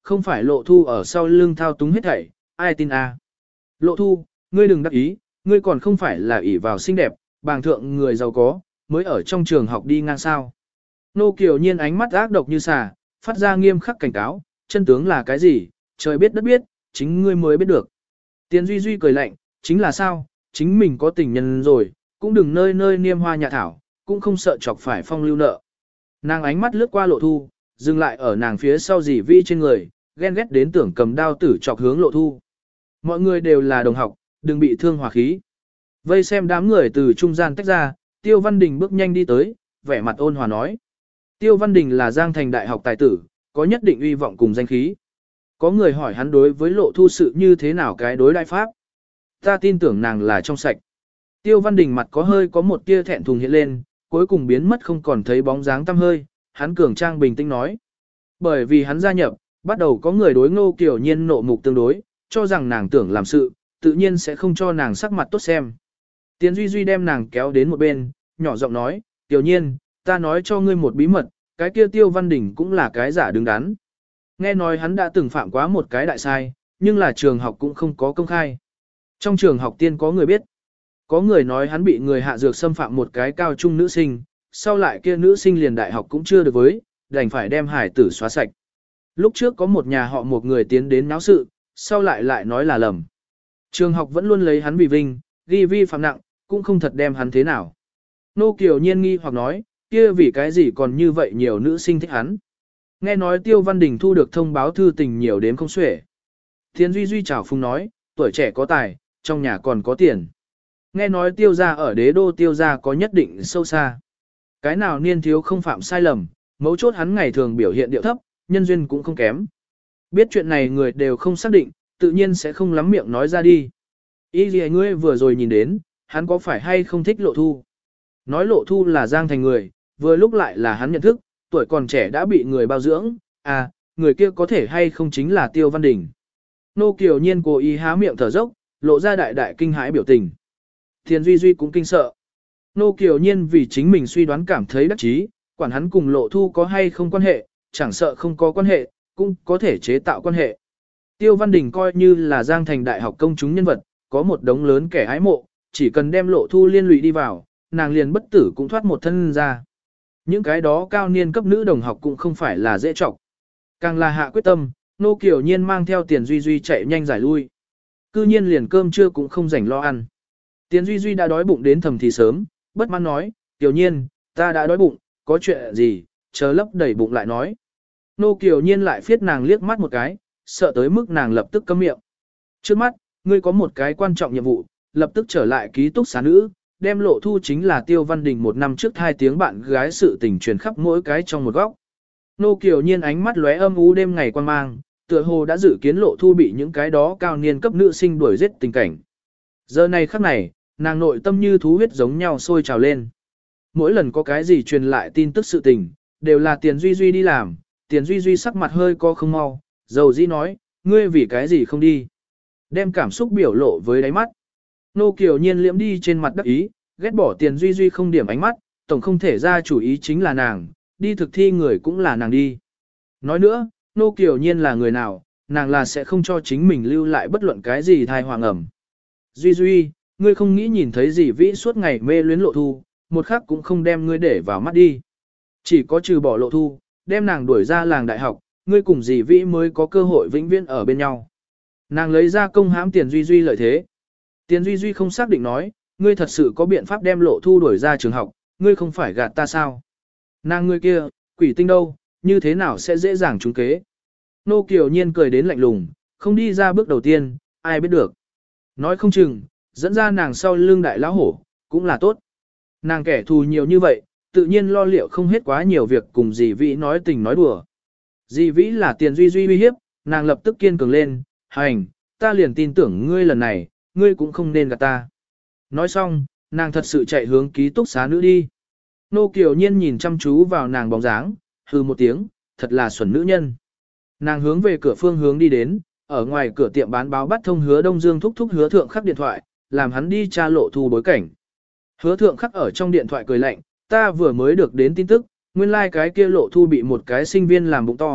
[SPEAKER 1] không phải lộ thu ở sau lưng thao túng hết thảy, ai tin a? Lộ thu, ngươi đừng đắc ý, ngươi còn không phải là ỷ vào xinh đẹp, bàng thượng người giàu có, mới ở trong trường học đi ngang sao. Nô Kiều Nhiên ánh mắt ác độc như xà, phát ra nghiêm khắc cảnh cáo, chân tướng là cái gì, trời biết đất biết, chính ngươi mới biết được. Tiền Duy Duy cười lạnh, chính là sao, chính mình có tình nhân rồi, cũng đừng nơi nơi niêm hoa nhạ thảo, cũng không sợ chọc phải phong lưu nợ. Nàng ánh mắt lướt qua lộ thu, dừng lại ở nàng phía sau dì vi trên người, ghen ghét đến tưởng cầm đao tử chọc hướng lộ thu. Mọi người đều là đồng học, đừng bị thương hòa khí. Vây xem đám người từ trung gian tách ra, Tiêu Văn Đình bước nhanh đi tới, vẻ mặt ôn hòa nói. Tiêu Văn Đình là Giang Thành Đại học tài tử, có nhất định uy vọng cùng danh khí. Có người hỏi hắn đối với lộ thu sự như thế nào cái đối đại pháp. Ta tin tưởng nàng là trong sạch. Tiêu Văn Đình mặt có hơi có một tia thẹn thùng hiện lên, cuối cùng biến mất không còn thấy bóng dáng tăm hơi, hắn cường trang bình tĩnh nói. Bởi vì hắn gia nhập, bắt đầu có người đối Ngô Kiều Nhiên nộ mục tương đối, cho rằng nàng tưởng làm sự, tự nhiên sẽ không cho nàng sắc mặt tốt xem. Tiền Duy Duy đem nàng kéo đến một bên, nhỏ giọng nói, Kiều Nhiên, ta nói cho ngươi một bí mật, cái kia Tiêu Văn Đình cũng là cái giả đứng đắn. Nghe nói hắn đã từng phạm quá một cái đại sai, nhưng là trường học cũng không có công khai. Trong trường học tiên có người biết. Có người nói hắn bị người hạ dược xâm phạm một cái cao trung nữ sinh, sau lại kia nữ sinh liền đại học cũng chưa được với, đành phải đem hải tử xóa sạch. Lúc trước có một nhà họ một người tiến đến náo sự, sau lại lại nói là lầm. Trường học vẫn luôn lấy hắn vì vinh, ghi vi phạm nặng, cũng không thật đem hắn thế nào. Nô Kiều Nhiên nghi hoặc nói, kia vì cái gì còn như vậy nhiều nữ sinh thích hắn. Nghe nói Tiêu Văn Đình thu được thông báo thư tình nhiều đến không xuể. Thiên Duy Duy chào phung nói, tuổi trẻ có tài, trong nhà còn có tiền. Nghe nói Tiêu gia ở đế đô Tiêu gia có nhất định sâu xa. Cái nào niên thiếu không phạm sai lầm, mấu chốt hắn ngày thường biểu hiện điệu thấp, nhân duyên cũng không kém. Biết chuyện này người đều không xác định, tự nhiên sẽ không lắm miệng nói ra đi. Ý gì ngươi vừa rồi nhìn đến, hắn có phải hay không thích lộ thu? Nói lộ thu là Giang Thành người, vừa lúc lại là hắn nhận thức, tuổi còn trẻ đã bị người bao dưỡng, à, người kia có thể hay không chính là Tiêu Văn Đình. Nô Kiều Nhiên cố ý há miệng thở dốc, lộ ra đại đại kinh hãi biểu tình. Thiền Duy Duy cũng kinh sợ. Nô Kiều Nhiên vì chính mình suy đoán cảm thấy đắc chí, quản hắn cùng lộ thu có hay không quan hệ, chẳng sợ không có quan hệ, cũng có thể chế tạo quan hệ. Tiêu Văn Đình coi như là Giang Thành Đại học công chúng nhân vật, có một đống lớn kẻ ái mộ, chỉ cần đem lộ thu liên lụy đi vào, nàng liền bất tử cũng thoát một thân ra. Những cái đó cao niên cấp nữ đồng học cũng không phải là dễ trọng. Càng là hạ quyết tâm, Nô Kiều Nhiên mang theo Tiền Duy Duy chạy nhanh giải lui. Cư nhiên liền cơm trưa cũng không rảnh lo ăn. Tiền Duy Duy đã đói bụng đến thầm thì sớm, bất mãn nói, Kiều Nhiên, ta đã đói bụng, có chuyện gì, chờ lấp đầy bụng lại nói. Nô Kiều Nhiên lại phiết nàng liếc mắt một cái, sợ tới mức nàng lập tức câm miệng. Trước mắt, ngươi có một cái quan trọng nhiệm vụ, lập tức trở lại ký túc xá nữ, đem lộ thu chính là Tiêu Văn Đình một năm trước hai tiếng bạn gái sự tình truyền khắp mỗi cái trong một góc. Nô Kiều Nhiên ánh mắt lóe âm u đêm ngày quan mang, tựa hồ đã dự kiến lộ thu bị những cái đó cao niên cấp nữ sinh đuổi giết tình cảnh. Giờ này khắc này, nàng nội tâm như thú huyết giống nhau sôi trào lên. Mỗi lần có cái gì truyền lại tin tức sự tình, đều là Tiền Duy Duy đi làm, Tiền Duy Duy sắc mặt hơi co không mau, dầu dĩ nói, ngươi vì cái gì không đi. Đem cảm xúc biểu lộ với đáy mắt. Nô Kiều Nhiên liễm đi trên mặt đắc ý, ghét bỏ Tiền Duy Duy không điểm ánh mắt, tổng không thể ra chủ ý chính là nàng, đi thực thi người cũng là nàng đi. Nói nữa, Nô Kiều Nhiên là người nào, nàng là sẽ không cho chính mình lưu lại bất luận cái gì thai hoàng ẩm. Duy Duy, ngươi không nghĩ nhìn thấy gì vĩ suốt ngày mê luyến lộ thu, một khắc cũng không đem ngươi để vào mắt đi. Chỉ có trừ bỏ lộ thu, đem nàng đuổi ra làng đại học, ngươi cùng dì vĩ mới có cơ hội vĩnh viễn ở bên nhau. Nàng lấy ra công hãm Tiền Duy Duy lợi thế. Tiền Duy Duy không xác định nói, ngươi thật sự có biện pháp đem lộ thu đuổi ra trường học, ngươi không phải gạt ta sao? Nàng ngươi kia, quỷ tinh đâu, như thế nào sẽ dễ dàng trúng kế? Nô Kiều Nhiên cười đến lạnh lùng, không đi ra bước đầu tiên, ai biết được. Nói không chừng, dẫn ra nàng sau lưng đại lão hổ, cũng là tốt. Nàng kẻ thù nhiều như vậy, tự nhiên lo liệu không hết quá nhiều việc cùng dì vĩ nói tình nói đùa. Dì vĩ là Tiền Duy Duy uy hiếp, nàng lập tức kiên cường lên, hành, ta liền tin tưởng ngươi lần này, ngươi cũng không nên gạt ta. Nói xong, nàng thật sự chạy hướng ký túc xá nữ đi. Nô Kiều Nhiên nhìn chăm chú vào nàng bóng dáng, hừ một tiếng, thật là xuẩn nữ nhân. Nàng hướng về cửa phương hướng đi đến, ở ngoài cửa tiệm bán báo bắt thông Hứa Đông Dương thúc thúc Hứa Thượng Khắc điện thoại, làm hắn đi tra lộ thu bối cảnh. Hứa Thượng Khắc ở trong điện thoại cười lạnh, ta vừa mới được đến tin tức, nguyên lai like cái kia lộ thu bị một cái sinh viên làm bụng to,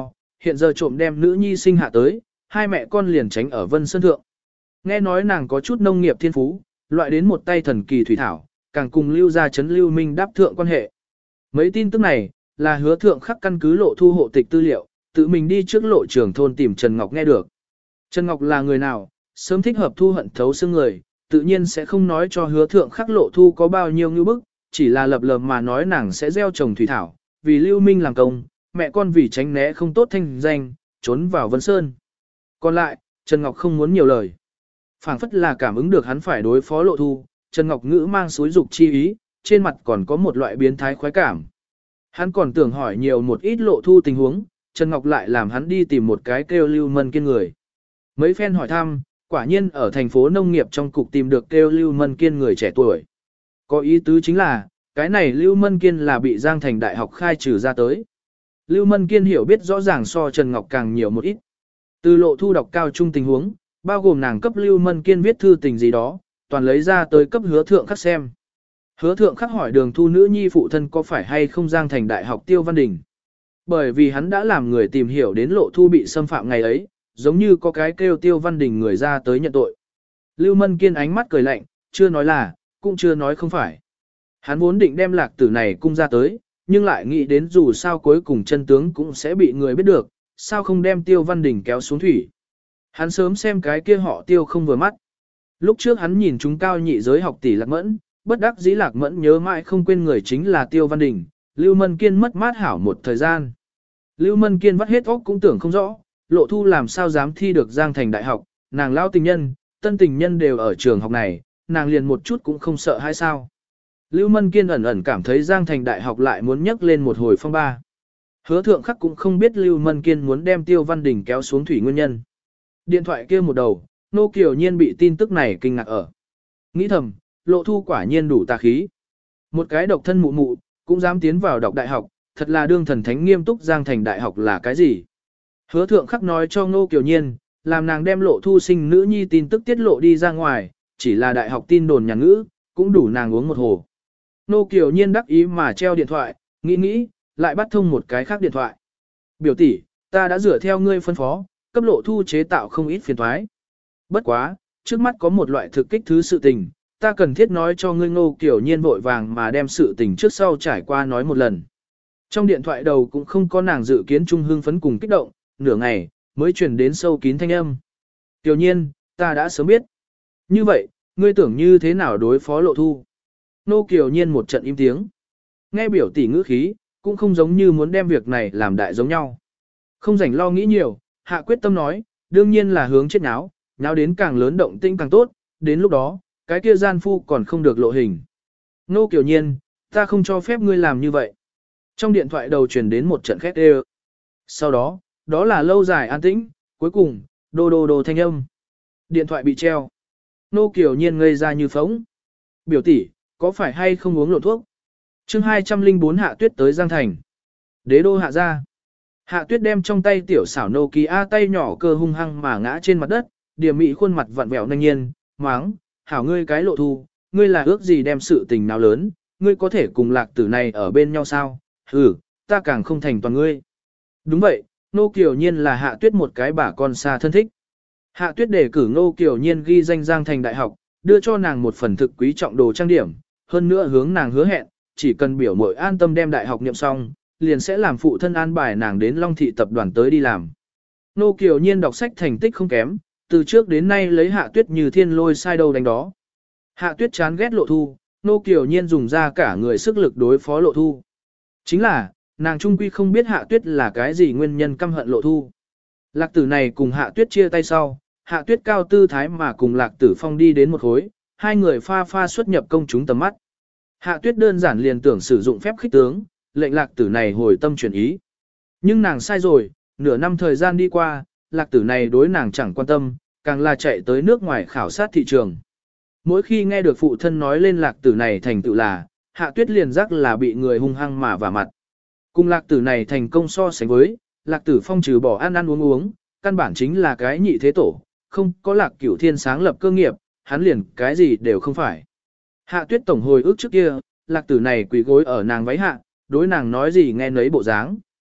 [SPEAKER 1] hiện giờ trộm đem nữ nhi sinh hạ tới, hai mẹ con liền tránh ở Vân Sơn Thượng. Nghe nói nàng có chút nông nghiệp thiên phú, loại đến một tay thần kỳ thủy thảo, càng cùng lưu gia chấn lưu minh đáp thượng quan hệ. Mấy tin tức này, là hứa thượng khắc căn cứ lộ thu hộ tịch tư liệu, tự mình đi trước lộ trưởng thôn tìm Trần Ngọc nghe được. Trần Ngọc là người nào, sớm thích hợp thu hận thấu xương người, tự nhiên sẽ không nói cho hứa thượng khắc lộ thu có bao nhiêu ngư bức, chỉ là lập lờ mà nói nàng sẽ gieo trồng thủy thảo, vì lưu minh làm công, mẹ con vì tránh né không tốt thanh danh, trốn vào Vân Sơn. Còn lại, Trần Ngọc không muốn nhiều lời. Phảng phất là cảm ứng được hắn phải đối phó lộ thu, Trần Ngọc ngữ mang xối dục chi ý, trên mặt còn có một loại biến thái khoái cảm. Hắn còn tưởng hỏi nhiều một ít lộ thu tình huống, Trần Ngọc lại làm hắn đi tìm một cái kêu Lưu Mân Kiên người. Mấy phen hỏi thăm, quả nhiên ở thành phố nông nghiệp trong cục tìm được kêu Lưu Mân Kiên người trẻ tuổi. Có ý tứ chính là, cái này Lưu Mân Kiên là bị Giang Thành Đại học khai trừ ra tới. Lưu Mân Kiên hiểu biết rõ ràng so Trần Ngọc càng nhiều một ít. Từ lộ thu đọc cao trung tình huống, bao gồm nàng cấp Lưu Mân Kiên viết thư tình gì đó, toàn lấy ra tới cấp hứa thượng khắc xem. Hứa thượng khắc hỏi đường thu nữ nhi phụ thân có phải hay không Giang Thành Đại học Tiêu Văn Đình. Bởi vì hắn đã làm người tìm hiểu đến lộ thu bị xâm phạm ngày ấy, giống như có cái kêu Tiêu Văn Đình người ra tới nhận tội. Lưu Mân Kiên ánh mắt cười lạnh, chưa nói là, cũng chưa nói không phải. Hắn vốn định đem lạc tử này cung ra tới, nhưng lại nghĩ đến dù sao cuối cùng chân tướng cũng sẽ bị người biết được, sao không đem Tiêu Văn Đình kéo xuống thủy. Hắn sớm xem cái kia họ Tiêu không vừa mắt. Lúc trước hắn nhìn chúng cao nhị giới học tỷ Lạc Mẫn, bất đắc dĩ Lạc Mẫn nhớ mãi không quên người chính là Tiêu Văn Đình, Lưu Mân Kiên mất mát hảo một thời gian. Lưu Mân Kiên vắt hết óc cũng tưởng không rõ, lộ thu làm sao dám thi được Giang Thành Đại học, nàng lao tình nhân, tân tình nhân đều ở trường học này, nàng liền một chút cũng không sợ hay sao. Lưu Mân Kiên ẩn ẩn cảm thấy Giang Thành Đại học lại muốn nhấc lên một hồi phong ba. Hứa thượng khắc cũng không biết Lưu Mân Kiên muốn đem Tiêu Văn Đình kéo xuống thủy nguyên nhân. Điện thoại kia một đầu, Nô Kiều Nhiên bị tin tức này kinh ngạc ở. Nghĩ thầm, lộ thu quả nhiên đủ tà khí. Một cái độc thân mụ mụ, cũng dám tiến vào đọc đại học, thật là đương thần thánh nghiêm túc Giang Thành Đại học là cái gì. Hứa thượng khắc nói cho Nô Kiều Nhiên, làm nàng đem lộ thu sinh nữ nhi tin tức tiết lộ đi ra ngoài, chỉ là đại học tin đồn nhà ngữ, cũng đủ nàng uống một hồ. Nô Kiều Nhiên đắc ý mà treo điện thoại, nghĩ nghĩ, lại bắt thông một cái khác điện thoại. Biểu tỷ, ta đã dựa theo ngươi phân phó, cấp lộ thu chế tạo không ít phiền thoái. Bất quá, trước mắt có một loại thực kích thứ sự tình, ta cần thiết nói cho ngươi. Ngô Kiều Nhiên vội vàng mà đem sự tình trước sau trải qua nói một lần. Trong điện thoại đầu cũng không có nàng dự kiến trung hưng phấn cùng kích động, nửa ngày, mới truyền đến sâu kín thanh âm. Kiều Nhiên, ta đã sớm biết. Như vậy, ngươi tưởng như thế nào đối phó lộ thu? Nô Kiều Nhiên một trận im tiếng. Nghe biểu tỷ ngữ khí, cũng không giống như muốn đem việc này làm đại giống nhau. Không rảnh lo nghĩ nhiều, hạ quyết tâm nói, đương nhiên là hướng chết náo, náo đến càng lớn động tĩnh càng tốt, đến lúc đó, cái kia gian phu còn không được lộ hình. Nô Kiều Nhiên, ta không cho phép ngươi làm như vậy. Trong điện thoại đầu truyền đến một trận khét ê. Sau đó, đó là lâu dài an tĩnh, cuối cùng, đô đô đô thanh âm. Điện thoại bị treo. Nô Kiều Nhiên ngây ra như phóng. Biểu tỷ, có phải hay không uống lộn thuốc? chương hai trăm lẻ bốn Hạ Tuyết tới Giang Thành. Đế đô hạ ra. Hạ Tuyết đem trong tay tiểu xảo Nokia tay nhỏ cơ hung hăng mà ngã trên mặt đất, điểm mị khuôn mặt vặn vẹo nhanh nhiên, máng, hảo ngươi cái lộ thu, ngươi là ước gì đem sự tình nào lớn, ngươi có thể cùng lạc tử này ở bên nhau sao? Ừ, ta càng không thành toàn ngươi. Đúng vậy, Nô Kiều Nhiên là Hạ Tuyết một cái bà con xa thân thích. Hạ Tuyết đề cử Nô Kiều Nhiên ghi danh Giang Thành Đại học, đưa cho nàng một phần thực quý trọng đồ trang điểm, hơn nữa hướng nàng hứa hẹn, chỉ cần biểu mội an tâm đem đại học niệm xong, liền sẽ làm phụ thân an bài nàng đến Long Thị tập đoàn tới đi làm. Nô Kiều Nhiên đọc sách thành tích không kém, từ trước đến nay lấy Hạ Tuyết như thiên lôi sai đâu đánh đó. Hạ Tuyết chán ghét lộ thu, Nô Kiều Nhiên dùng ra cả người sức lực đối phó lộ thu. Chính là, nàng trung quy không biết Hạ Tuyết là cái gì nguyên nhân căm hận lộ thu. Lạc tử này cùng Hạ Tuyết chia tay sau, Hạ Tuyết cao tư thái mà cùng Lạc tử phong đi đến một khối, hai người pha pha xuất nhập công chúng tầm mắt. Hạ Tuyết đơn giản liền tưởng sử dụng phép khích tướng, lệnh Lạc tử này hồi tâm chuyển ý. Nhưng nàng sai rồi, nửa năm thời gian đi qua, Lạc tử này đối nàng chẳng quan tâm, càng là chạy tới nước ngoài khảo sát thị trường. Mỗi khi nghe được phụ thân nói lên Lạc tử này thành tựu là, Hạ Tuyết liền giác là bị người hung hăng mà vả mặt. Cùng Lạc tử này thành công so sánh với, Lạc tử phong trừ bỏ ăn ăn uống uống, căn bản chính là cái nhị thế tổ, không có Lạc Cửu Thiên sáng lập cơ nghiệp, hắn liền cái gì đều không phải. Hạ Tuyết tổng hồi ức trước kia, Lạc tử này quỳ gối ở nàng váy hạ, đối nàng nói gì nghe nấy bộ dáng.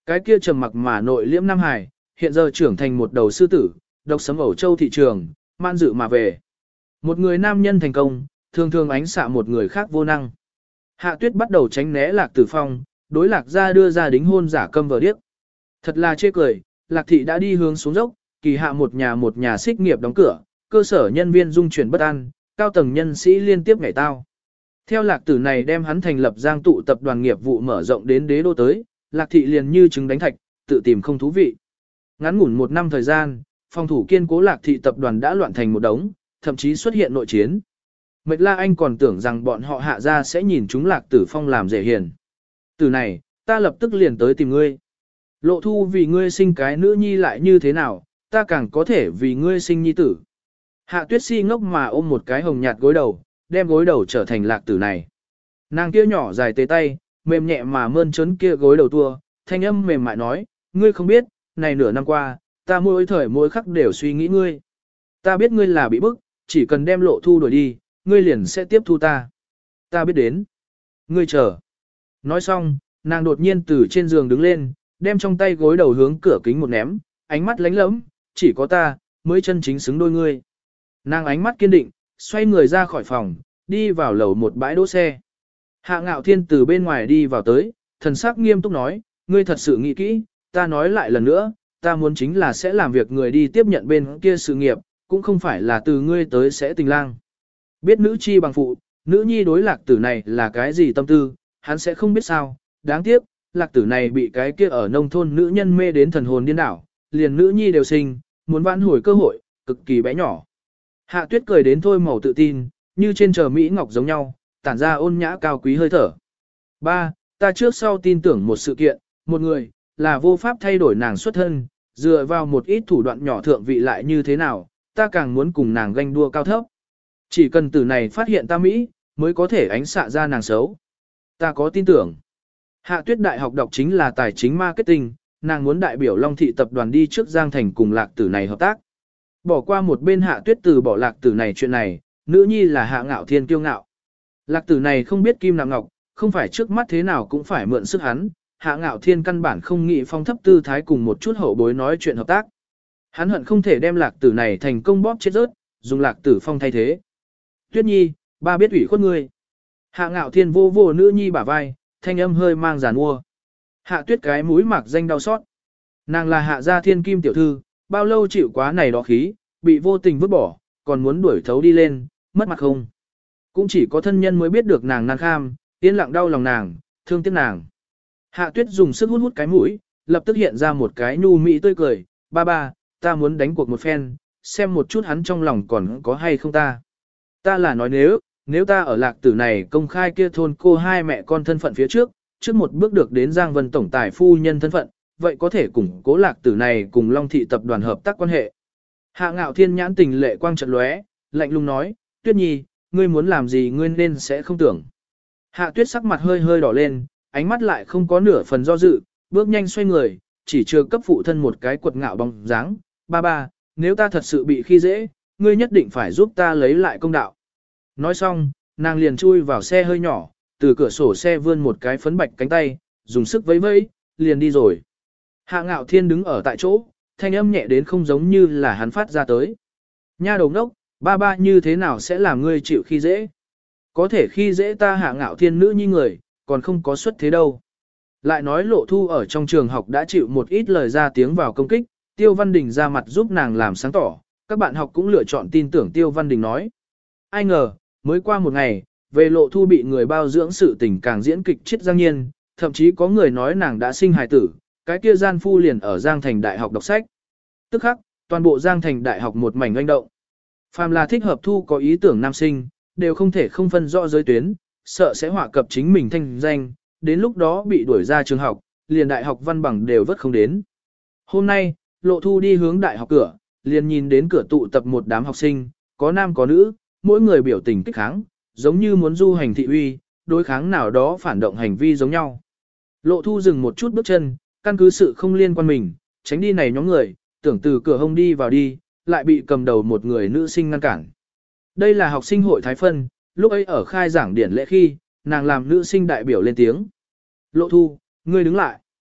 [SPEAKER 1] Cái kia trầm mặc mà nội liễm Nam Hải, hiện giờ trưởng thành một đầu sư tử, độc sấm ẩu châu thị trường, man dự mà về. Một người nam nhân thành công, thường thường ánh xạ một người khác vô năng. Hạ tuyết bắt đầu tránh né Lạc Tử Phong, đối Lạc gia đưa ra đính hôn giả câm vờ điếc. Thật là chê cười, Lạc thị đã đi hướng xuống dốc, kỳ hạ một nhà một nhà xích nghiệp đóng cửa, cơ sở nhân viên dung chuyển bất an, cao tầng nhân sĩ liên tiếp nhảy tao. Theo Lạc tử này đem hắn thành lập giang tụ tập đoàn nghiệp vụ mở rộng đến đế đô tới, Lạc thị liền như trứng đánh thạch, tự tìm không thú vị. Ngắn ngủn một năm thời gian, phòng thủ kiên cố Lạc thị tập đoàn đã loạn thành một đống, thậm chí xuất hiện nội chiến. Mạch La Anh còn tưởng rằng bọn họ hạ ra sẽ nhìn chúng Lạc Tử Phong làm dễ hiền. Từ này, ta lập tức liền tới tìm ngươi. Lộ thu vì ngươi sinh cái nữ nhi lại như thế nào, ta càng có thể vì ngươi sinh nhi tử. Hạ tuyết si ngốc mà ôm một cái hồng nhạt gối đầu, đem gối đầu trở thành Lạc tử này. Nàng kia nhỏ dài tế tay, mềm nhẹ mà mơn trớn kia gối đầu tua, thanh âm mềm mại nói, ngươi không biết, này nửa năm qua, ta mỗi thời mỗi khắc đều suy nghĩ ngươi. Ta biết ngươi là bị bức, chỉ cần đem lộ thu đuổi đi, ngươi liền sẽ tiếp thu ta. Ta biết đến. Ngươi chờ. Nói xong, nàng đột nhiên từ trên giường đứng lên, đem trong tay gối đầu hướng cửa kính một ném, ánh mắt lánh lẫm, chỉ có ta, mới chân chính xứng đôi ngươi. Nàng ánh mắt kiên định, xoay người ra khỏi phòng, đi vào lầu một bãi đỗ xe. Hạ Ngạo Thiên từ bên ngoài đi vào tới, thần sắc nghiêm túc nói, ngươi thật sự nghĩ kỹ, ta nói lại lần nữa, ta muốn chính là sẽ làm việc người đi tiếp nhận bên kia sự nghiệp, cũng không phải là từ ngươi tới sẽ tình lang. Biết nữ chi bằng phụ, nữ nhi đối Lạc tử này là cái gì tâm tư, hắn sẽ không biết sao, đáng tiếc, Lạc tử này bị cái kia ở nông thôn nữ nhân mê đến thần hồn điên đảo, liền nữ nhi đều sinh, muốn vãn hồi cơ hội, cực kỳ bé nhỏ. Hạ tuyết cười đến thôi màu tự tin, như trên trời Mỹ Ngọc giống nhau, tản ra ôn nhã cao quý hơi thở. Ba, ta trước sau tin tưởng một sự kiện, một người, là vô pháp thay đổi nàng xuất thân, dựa vào một ít thủ đoạn nhỏ thượng vị lại như thế nào, ta càng muốn cùng nàng ganh đua cao thấp. Chỉ cần từ này phát hiện ta Mỹ, mới có thể ánh xạ ra nàng xấu. Ta có tin tưởng. Hạ tuyết đại học đọc chính là tài chính marketing, nàng muốn đại biểu Long Thị tập đoàn đi trước Giang Thành cùng Lạc tử này hợp tác. Bỏ qua một bên Hạ tuyết từ bỏ Lạc tử này chuyện này, nữ nhi là Hạ Ngạo Thiên kiêu ngạo. Lạc tử này không biết kim nạm ngọc, không phải trước mắt thế nào cũng phải mượn sức hắn, Hạ Ngạo Thiên căn bản không nghĩ phong thấp tư thái cùng một chút hậu bối nói chuyện hợp tác. Hắn hận không thể đem Lạc tử này thành công bóp chết rớt, dùng Lạc tử phong thay thế. Tuyết nhi, ba biết ủy khuất ngươi. Hạ Ngạo Thiên vô vô nữ nhi bả vai, thanh âm hơi mang giàn mua. Hạ tuyết cái mũi mạc danh đau xót. Nàng là Hạ gia thiên kim tiểu thư, bao lâu chịu quá này đó khí, bị vô tình vứt bỏ, còn muốn đuổi thấu đi lên, mất mặt không. Cũng chỉ có thân nhân mới biết được nàng nan kham, yên lặng đau lòng nàng, thương tiếc nàng. Hạ tuyết dùng sức hút hút cái mũi, lập tức hiện ra một cái nhu mỹ tươi cười, ba ba, ta muốn đánh cuộc một phen, xem một chút hắn trong lòng còn có hay không ta. Ta là nói nếu, nếu ta ở Lạc tử này công khai kia thôn cô hai mẹ con thân phận phía trước, trước một bước được đến Giang Vân tổng tài phu nhân thân phận, vậy có thể củng cố Lạc tử này cùng Long Thị tập đoàn hợp tác quan hệ. Hạ Ngạo Thiên nhãn tình lệ quang trận lóe, lạnh lùng nói, Tuyết nhi, ngươi muốn làm gì ngươi nên sẽ không tưởng. Hạ Tuyết sắc mặt hơi hơi đỏ lên, ánh mắt lại không có nửa phần do dự, bước nhanh xoay người, chỉ chưa cấp phụ thân một cái quật ngạo bóng dáng, ba ba, nếu ta thật sự bị khi dễ, ngươi nhất định phải giúp ta lấy lại công đạo. Nói xong, nàng liền chui vào xe hơi nhỏ, từ cửa sổ xe vươn một cái phấn bạch cánh tay, dùng sức vẫy vẫy, liền đi rồi. Hạ Ngạo Thiên đứng ở tại chỗ, thanh âm nhẹ đến không giống như là hắn phát ra tới. Nha đầu ngốc, ba ba như thế nào sẽ làm ngươi chịu khi dễ? Có thể khi dễ ta Hạ Ngạo Thiên nữ nhi người, còn không có xuất thế đâu. Lại nói Lộ Thu ở trong trường học đã chịu một ít lời ra tiếng vào công kích, Tiêu Văn Đình ra mặt giúp nàng làm sáng tỏ, các bạn học cũng lựa chọn tin tưởng Tiêu Văn Đình nói. Ai ngờ, mới qua một ngày, về Lộ Thu bị người bao dưỡng sự tình càng diễn kịch chết Giang Nhiên, thậm chí có người nói nàng đã sinh hài tử, cái kia gian phu liền ở Giang Thành Đại học đọc sách. Tức khắc, toàn bộ Giang Thành Đại học một mảnh oanh động. Phàm là thích hợp thu có ý tưởng nam sinh, đều không thể không phân rõ giới tuyến, sợ sẽ họa cập chính mình thanh danh, đến lúc đó bị đuổi ra trường học, liền đại học văn bằng đều vất không đến. Hôm nay, Lộ Thu đi hướng đại học cửa, liền nhìn đến cửa tụ tập một đám học sinh, có nam có nữ, mỗi người biểu tình kích kháng, giống như muốn du hành thị uy, đối kháng nào đó phản động hành vi giống nhau. Lộ Thu dừng một chút bước chân, căn cứ sự không liên quan mình, tránh đi này nhóm người, tưởng từ cửa hông đi vào đi, lại bị cầm đầu một người nữ sinh ngăn cản. Đây là học sinh hội Thái Phân, lúc ấy ở khai giảng điển lễ khi, nàng làm nữ sinh đại biểu lên tiếng. Lộ Thu, ngươi đứng lại.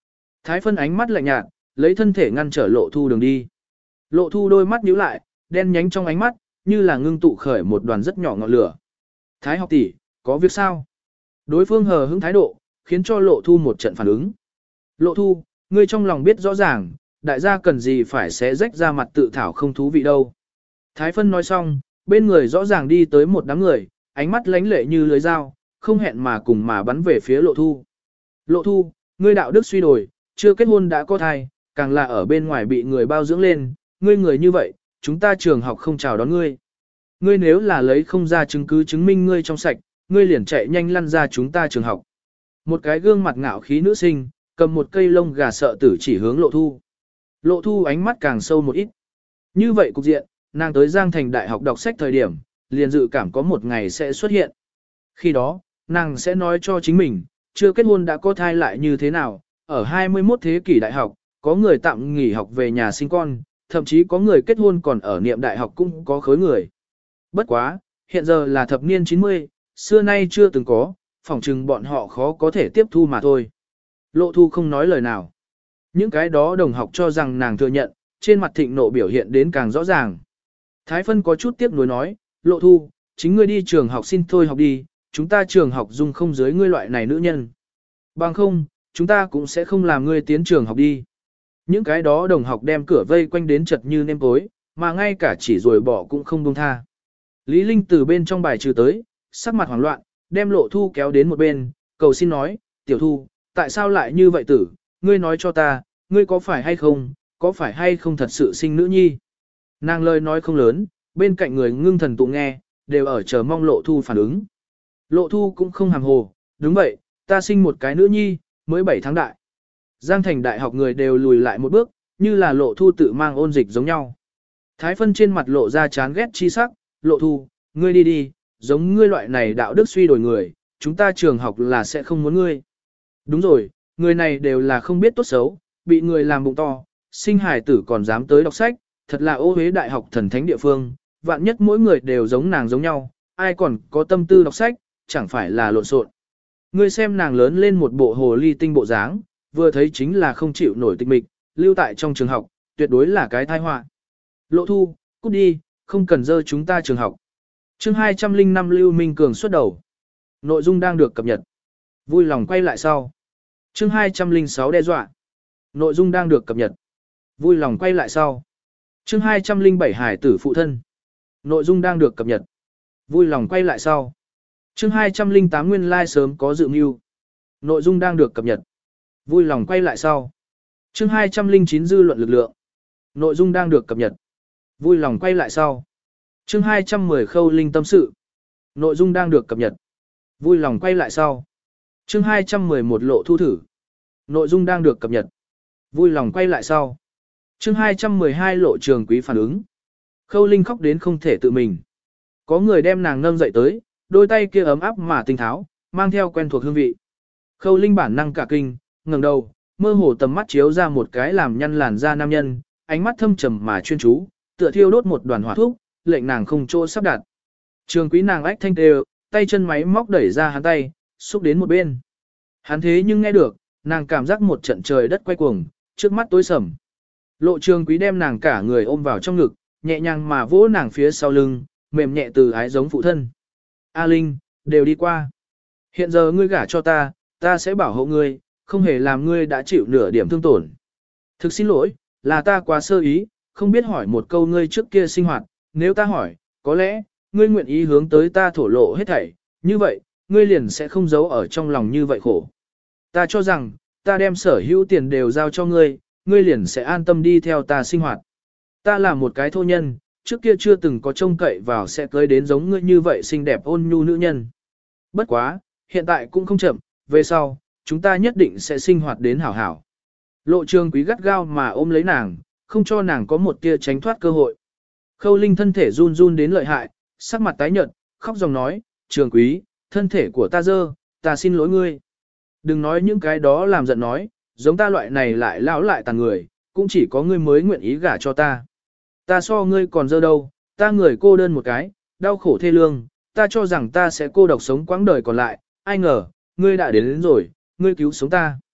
[SPEAKER 1] Thái phân ánh mắt lạnh nhạt, lấy thân thể ngăn trở lộ thu đường đi. Lộ thu đôi mắt nhíu lại, đen nhánh trong ánh mắt, như là ngưng tụ khởi một đoàn rất nhỏ ngọn lửa. Thái học tỷ, có việc sao? Đối phương hờ hững thái độ, khiến cho lộ thu một trận phản ứng. Lộ thu, ngươi trong lòng biết rõ ràng, đại gia cần gì phải xé rách ra mặt tự thảo không thú vị đâu. Thái phân nói xong, bên người rõ ràng đi tới một đám người, ánh mắt lánh lệ như lưới dao, không hẹn mà cùng mà bắn về phía lộ thu. Lộ thu, ngươi đạo đức suy đồi, chưa kết hôn đã có thai, càng là ở bên ngoài bị người bao dưỡng lên, ngươi người như vậy, chúng ta trường học không chào đón ngươi. Ngươi nếu là lấy không ra chứng cứ chứng minh ngươi trong sạch, ngươi liền chạy nhanh lăn ra chúng ta trường học. Một cái gương mặt ngạo khí nữ sinh, cầm một cây lông gà sợ tử chỉ hướng lộ thu. Lộ thu ánh mắt càng sâu một ít. Như vậy cục diện, nàng tới Giang Thành Đại học đọc sách thời điểm, liền dự cảm có một ngày sẽ xuất hiện. Khi đó, nàng sẽ nói cho chính mình, chưa kết hôn đã có thai lại như thế nào, ở hai mươi mốt thế kỷ đại học, có người tạm nghỉ học về nhà sinh con, thậm chí có người kết hôn còn ở niệm đại học cũng có khối người. Bất quá, hiện giờ là thập niên chín mươi, xưa nay chưa từng có, phỏng chừng bọn họ khó có thể tiếp thu mà thôi. Lộ thu không nói lời nào. Những cái đó đồng học cho rằng nàng thừa nhận, trên mặt thịnh nộ biểu hiện đến càng rõ ràng. Thái phân có chút tiếc nuối nói, lộ thu, chính ngươi đi trường học xin thôi học đi, chúng ta trường học dung không dưới ngươi loại này nữ nhân. Bằng không, chúng ta cũng sẽ không làm ngươi tiến trường học đi. Những cái đó đồng học đem cửa vây quanh đến chật như nêm tối, mà ngay cả chỉ rồi bỏ cũng không buông tha. Lý Linh từ bên trong bài trừ tới, sắc mặt hoảng loạn, đem lộ thu kéo đến một bên, cầu xin nói, tiểu thu, tại sao lại như vậy tử, ngươi nói cho ta, ngươi có phải hay không, có phải hay không thật sự sinh nữ nhi. Nàng lời nói không lớn, bên cạnh người ngưng thần tụ nghe, đều ở chờ mong lộ thu phản ứng. Lộ thu cũng không hàm hồ, đúng vậy, ta sinh một cái nữ nhi, mới bảy tháng đại. Giang Thành Đại học người đều lùi lại một bước, như là lộ thu tự mang ôn dịch giống nhau. Thái phân trên mặt lộ ra chán ghét chi sắc, lộ thu, ngươi đi đi, giống ngươi loại này đạo đức suy đổi người, chúng ta trường học là sẽ không muốn ngươi. Đúng rồi, người này đều là không biết tốt xấu, bị người làm bụng to, sinh hài tử còn dám tới đọc sách, thật là ô hế đại học thần thánh địa phương, vạn nhất mỗi người đều giống nàng giống nhau, ai còn có tâm tư đọc sách, chẳng phải là lộn xộn. Ngươi xem nàng lớn lên một bộ hồ ly tinh bộ dáng, vừa thấy chính là không chịu nổi tịch mịch, lưu tại trong trường học, tuyệt đối là cái tai họa. Lộ thu, cút đi, không cần dơ chúng ta trường học. Chương hai trăm linh năm Lưu Minh Cường xuất đầu. Nội dung đang được cập nhật. Vui lòng quay lại sau. Chương hai trăm linh sáu đe dọa. Nội dung đang được cập nhật. Vui lòng quay lại sau. Chương hai trăm linh bảy Hải tử phụ thân. Nội dung đang được cập nhật. Vui lòng quay lại sau. Chương hai trăm linh tám Nguyên lai sớm có dự mưu. Nội dung đang được cập nhật. Vui lòng quay lại sau. Chương hai trăm linh chín Dư luận lực lượng. Nội dung đang được cập nhật. Vui lòng quay lại sau. Chương hai trăm mười Khâu Linh tâm sự. Nội dung đang được cập nhật. Vui lòng quay lại sau. Chương hai trăm mười một Lộ thu thử. Nội dung đang được cập nhật. Vui lòng quay lại sau. Chương hai trăm mười hai Lộ trường quý phản ứng. Khâu Linh khóc đến không thể tự mình. Có người đem nàng nâng dậy tới, đôi tay kia ấm áp mà tinh tháo, mang theo quen thuộc hương vị. Khâu Linh bản năng cả kinh, ngẩng đầu, mơ hồ tầm mắt chiếu ra một cái làm nhăn làn da nam nhân, ánh mắt thâm trầm mà chuyên chú, tựa thiêu đốt một đoàn hỏa thuốc, lệnh nàng không chỗ sắp đặt. Trường quý nàng ách thanh đều, tay chân máy móc đẩy ra hắn tay, xúc đến một bên. Hắn thế nhưng nghe được, nàng cảm giác một trận trời đất quay cuồng, trước mắt tối sầm. Lộ trường quý đem nàng cả người ôm vào trong ngực, nhẹ nhàng mà vỗ nàng phía sau lưng, mềm nhẹ từ ái giống phụ thân. A Linh, đều đi qua. Hiện giờ ngươi gả cho ta, ta sẽ bảo hộ ngươi, không hề làm ngươi đã chịu nửa điểm thương tổn. Thực xin lỗi, là ta quá sơ ý, không biết hỏi một câu ngươi trước kia sinh hoạt, nếu ta hỏi, có lẽ, ngươi nguyện ý hướng tới ta thổ lộ hết thảy, như vậy, ngươi liền sẽ không giấu ở trong lòng như vậy khổ. Ta cho rằng, ta đem sở hữu tiền đều giao cho ngươi, ngươi liền sẽ an tâm đi theo ta sinh hoạt. Ta là một cái thô nhân, trước kia chưa từng có trông cậy vào sẽ cưới đến giống ngươi như vậy xinh đẹp ôn nhu nữ nhân. Bất quá, hiện tại cũng không chậm, về sau, chúng ta nhất định sẽ sinh hoạt đến hảo hảo. Lộ trường quý gắt gao mà ôm lấy nàng, không cho nàng có một tia tránh thoát cơ hội. Khâu Linh thân thể run run đến lợi hại, sắc mặt tái nhợt, khóc dòng nói, trường quý, thân thể của ta dơ, ta xin lỗi ngươi. Đừng nói những cái đó làm giận nói, giống ta loại này lại lão lại tàn người, cũng chỉ có ngươi mới nguyện ý gả cho ta. Ta so ngươi còn dơ đâu, ta người cô đơn một cái, đau khổ thê lương, ta cho rằng ta sẽ cô độc sống quãng đời còn lại, ai ngờ, ngươi đã đến, đến rồi, ngươi cứu sống ta.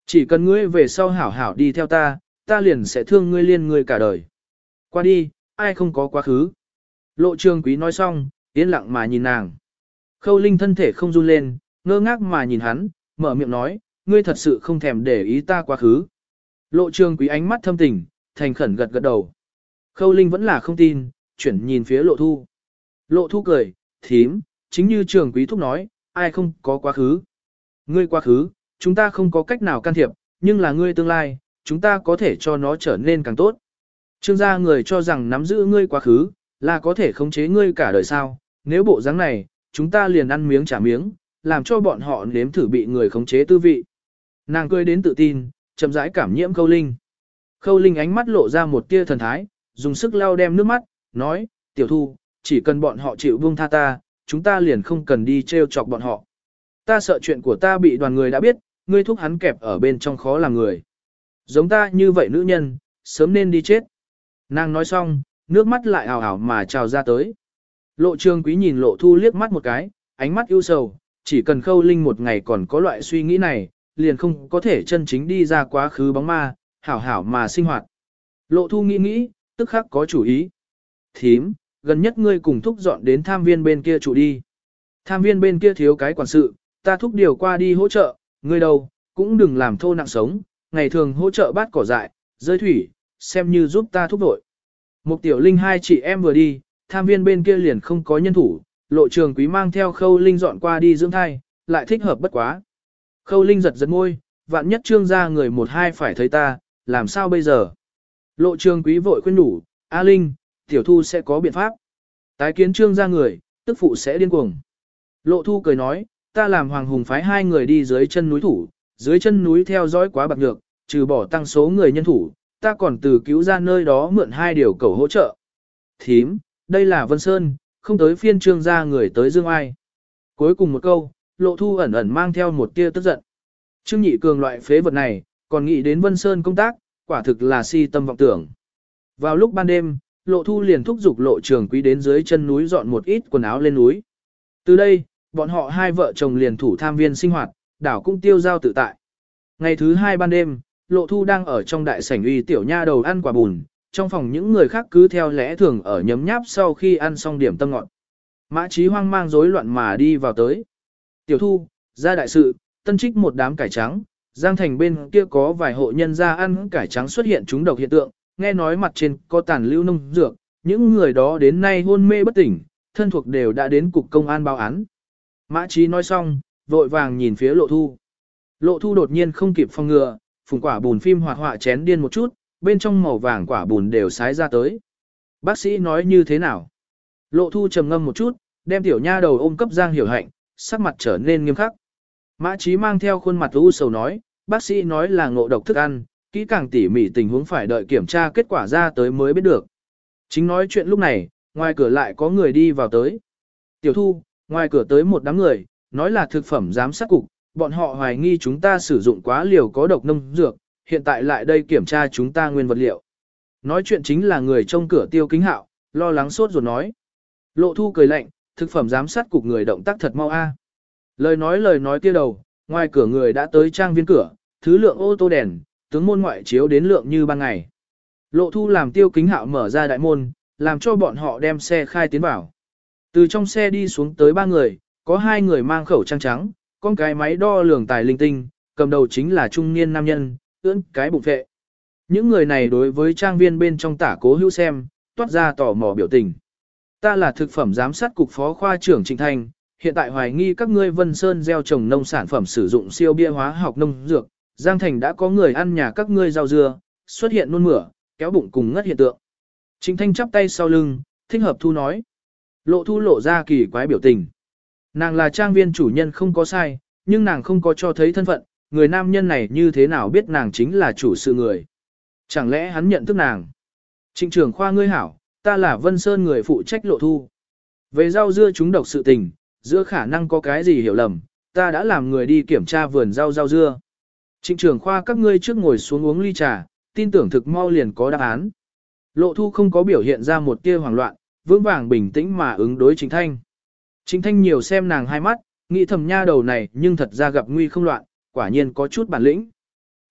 [SPEAKER 1] Chỉ cần ngươi về sau hảo hảo đi theo ta, ta liền sẽ thương ngươi liên ngươi cả đời. Qua đi, ai không có quá khứ. Lộ trường quý nói xong, yên lặng mà nhìn nàng. Khâu Linh thân thể không run lên, ngơ ngác mà nhìn hắn, mở miệng nói, ngươi thật sự không thèm để ý ta quá khứ. Lộ trường quý ánh mắt thâm tình, thành khẩn gật gật đầu. Khâu Linh vẫn là không tin, chuyển nhìn phía lộ thu. Lộ thu cười, thím, chính như trường quý thúc nói, ai không có quá khứ. Ngươi quá khứ, chúng ta không có cách nào can thiệp, nhưng là ngươi tương lai, chúng ta có thể cho nó trở nên càng tốt. Trương gia người cho rằng nắm giữ ngươi quá khứ, là có thể khống chế ngươi cả đời sao, nếu bộ dáng này, chúng ta liền ăn miếng trả miếng, làm cho bọn họ nếm thử bị người khống chế tư vị. Nàng cười đến tự tin, chậm rãi cảm nhiễm Khâu Linh. Khâu Linh ánh mắt lộ ra một tia thần thái, dùng sức lau đem nước mắt, nói, tiểu thu, chỉ cần bọn họ chịu buông tha ta, chúng ta liền không cần đi trêu chọc bọn họ. Ta sợ chuyện của ta bị đoàn người đã biết, ngươi thúc hắn kẹp ở bên trong khó làm người. Giống ta như vậy nữ nhân, sớm nên đi chết. Nàng nói xong, nước mắt lại ảo ảo mà trào ra tới. Lộ trường quý nhìn lộ thu liếc mắt một cái, ánh mắt ưu sầu, chỉ cần Khâu Linh một ngày còn có loại suy nghĩ này, liền không có thể chân chính đi ra quá khứ bóng ma, hảo hảo mà sinh hoạt. Lộ thu nghĩ nghĩ, tức khắc có chủ ý. Thím, gần nhất ngươi cùng thúc dọn đến tham viên bên kia trụ đi. Tham viên bên kia thiếu cái quản sự, ta thúc điều qua đi hỗ trợ, ngươi đâu, cũng đừng làm thô nặng sống, ngày thường hỗ trợ bát cỏ dại, rơi thủy, xem như giúp ta thúc vội. Một tiểu linh hai chị em vừa đi, tham viên bên kia liền không có nhân thủ, lộ trường quý mang theo Khâu Linh dọn qua đi dưỡng thai, lại thích hợp bất quá. Khâu Linh giật giật môi, vạn nhất trương gia người một hai phải thấy ta, làm sao bây giờ? Lộ trường quý vội khuyên nhủ, A Linh, tiểu thu sẽ có biện pháp. Tái kiến trương gia người, tức phụ sẽ điên cuồng. Lộ thu cười nói, ta làm Hoàng Hùng phái hai người đi dưới chân núi thủ, dưới chân núi theo dõi quá bạc nhược, trừ bỏ tăng số người nhân thủ, ta còn từ cứu ra nơi đó mượn hai điều cầu hỗ trợ. Thím, đây là Vân Sơn, không tới phiên trương gia người tới Dương Ai. Cuối cùng một câu, lộ thu ẩn ẩn mang theo một tia tức giận. Trương Nhị Cường loại phế vật này, còn nghĩ đến Vân Sơn công tác, quả thực là si tâm vọng tưởng. Vào lúc ban đêm, lộ thu liền thúc giục lộ trường quý đến dưới chân núi dọn một ít quần áo lên núi. Từ đây, bọn họ hai vợ chồng liền thủ tham viên sinh hoạt, đảo cũng tiêu giao tự tại. Ngày thứ hai ban đêm, lộ thu đang ở trong đại sảnh uy tiểu nha đầu ăn quả bùn, trong phòng những người khác cứ theo lẽ thường ở nhấm nháp sau khi ăn xong điểm tâm ngọt. Mã Chí hoang mang rối loạn mà đi vào tới. Tiểu thu, ra đại sự, tân trích một đám cải trắng, Giang Thành bên kia có vài hộ nhân gia ăn cải trắng xuất hiện trúng độc hiện tượng, nghe nói mặt trên có tàn lưu nông dược, những người đó đến nay hôn mê bất tỉnh, thân thuộc đều đã đến cục công an báo án. Mã Chí nói xong, vội vàng nhìn phía lộ thu. Lộ thu đột nhiên không kịp phòng ngừa, phùng quả bùn phim hoạt họa chén điên một chút, bên trong màu vàng quả bùn đều sái ra tới. Bác sĩ nói như thế nào? Lộ thu trầm ngâm một chút, đem tiểu nha đầu ôm cấp Giang Hiểu Hạnh, sắc mặt trở nên nghiêm khắc. Mã Chí mang theo khuôn mặt u sầu nói, bác sĩ nói là ngộ độc thức ăn, kỹ càng tỉ mỉ tình huống phải đợi kiểm tra kết quả ra tới mới biết được. Chính nói chuyện lúc này, ngoài cửa lại có người đi vào tới. Tiểu thu, ngoài cửa tới một đám người, nói là thực phẩm giám sát cục, bọn họ hoài nghi chúng ta sử dụng quá liều có độc nông dược, hiện tại lại đây kiểm tra chúng ta nguyên vật liệu. Nói chuyện chính là người trông cửa Tiêu Kính Hạo, lo lắng sốt ruột nói. Lộ thu cười lạnh, thực phẩm giám sát cục người động tác thật mau a. Lời nói lời nói kia đầu, ngoài cửa người đã tới trang viên cửa, thứ lượng ô tô đèn, tướng môn ngoại chiếu đến lượng như ban ngày. Lộ thu làm Tiêu Kính Hạo mở ra đại môn, làm cho bọn họ đem xe khai tiến vào. Từ trong xe đi xuống tới ba người, có hai người mang khẩu trang trắng, con cái máy đo lường tài linh tinh, cầm đầu chính là trung niên nam nhân, ưỡn cái bụng vệ. Những người này đối với trang viên bên trong tả cố hữu xem, toát ra tò mò biểu tình. Ta là thực phẩm giám sát cục phó khoa trưởng Trịnh Thanh, hiện tại hoài nghi các ngươi Vân Sơn gieo trồng nông sản phẩm sử dụng siêu bia hóa học nông dược, Giang Thành đã có người ăn nhà các ngươi rau dưa, xuất hiện nôn mửa, kéo bụng cùng ngất hiện tượng. Trịnh Thanh chắp tay sau lưng, thích hợp thu nói. Lộ thu lộ ra kỳ quái biểu tình. Nàng là trang viên chủ nhân không có sai, nhưng nàng không có cho thấy thân phận, người nam nhân này như thế nào biết nàng chính là chủ sự người. Chẳng lẽ hắn nhận thức nàng? Trịnh trưởng khoa ngươi hảo, ta là Vân Sơn người phụ trách lộ thu. Về rau dưa chúng độc sự tình, giữa khả năng có cái gì hiểu lầm, ta đã làm người đi kiểm tra vườn rau rau dưa. Trịnh trưởng khoa các ngươi trước ngồi xuống uống ly trà, tin tưởng thực mau liền có đáp án. Lộ thu không có biểu hiện ra một tia hoảng loạn, vững vàng bình tĩnh mà ứng đối Trịnh Thanh. Trịnh Thanh nhiều xem nàng hai mắt, nghĩ thầm nha đầu này nhưng thật ra gặp nguy không loạn, quả nhiên có chút bản lĩnh.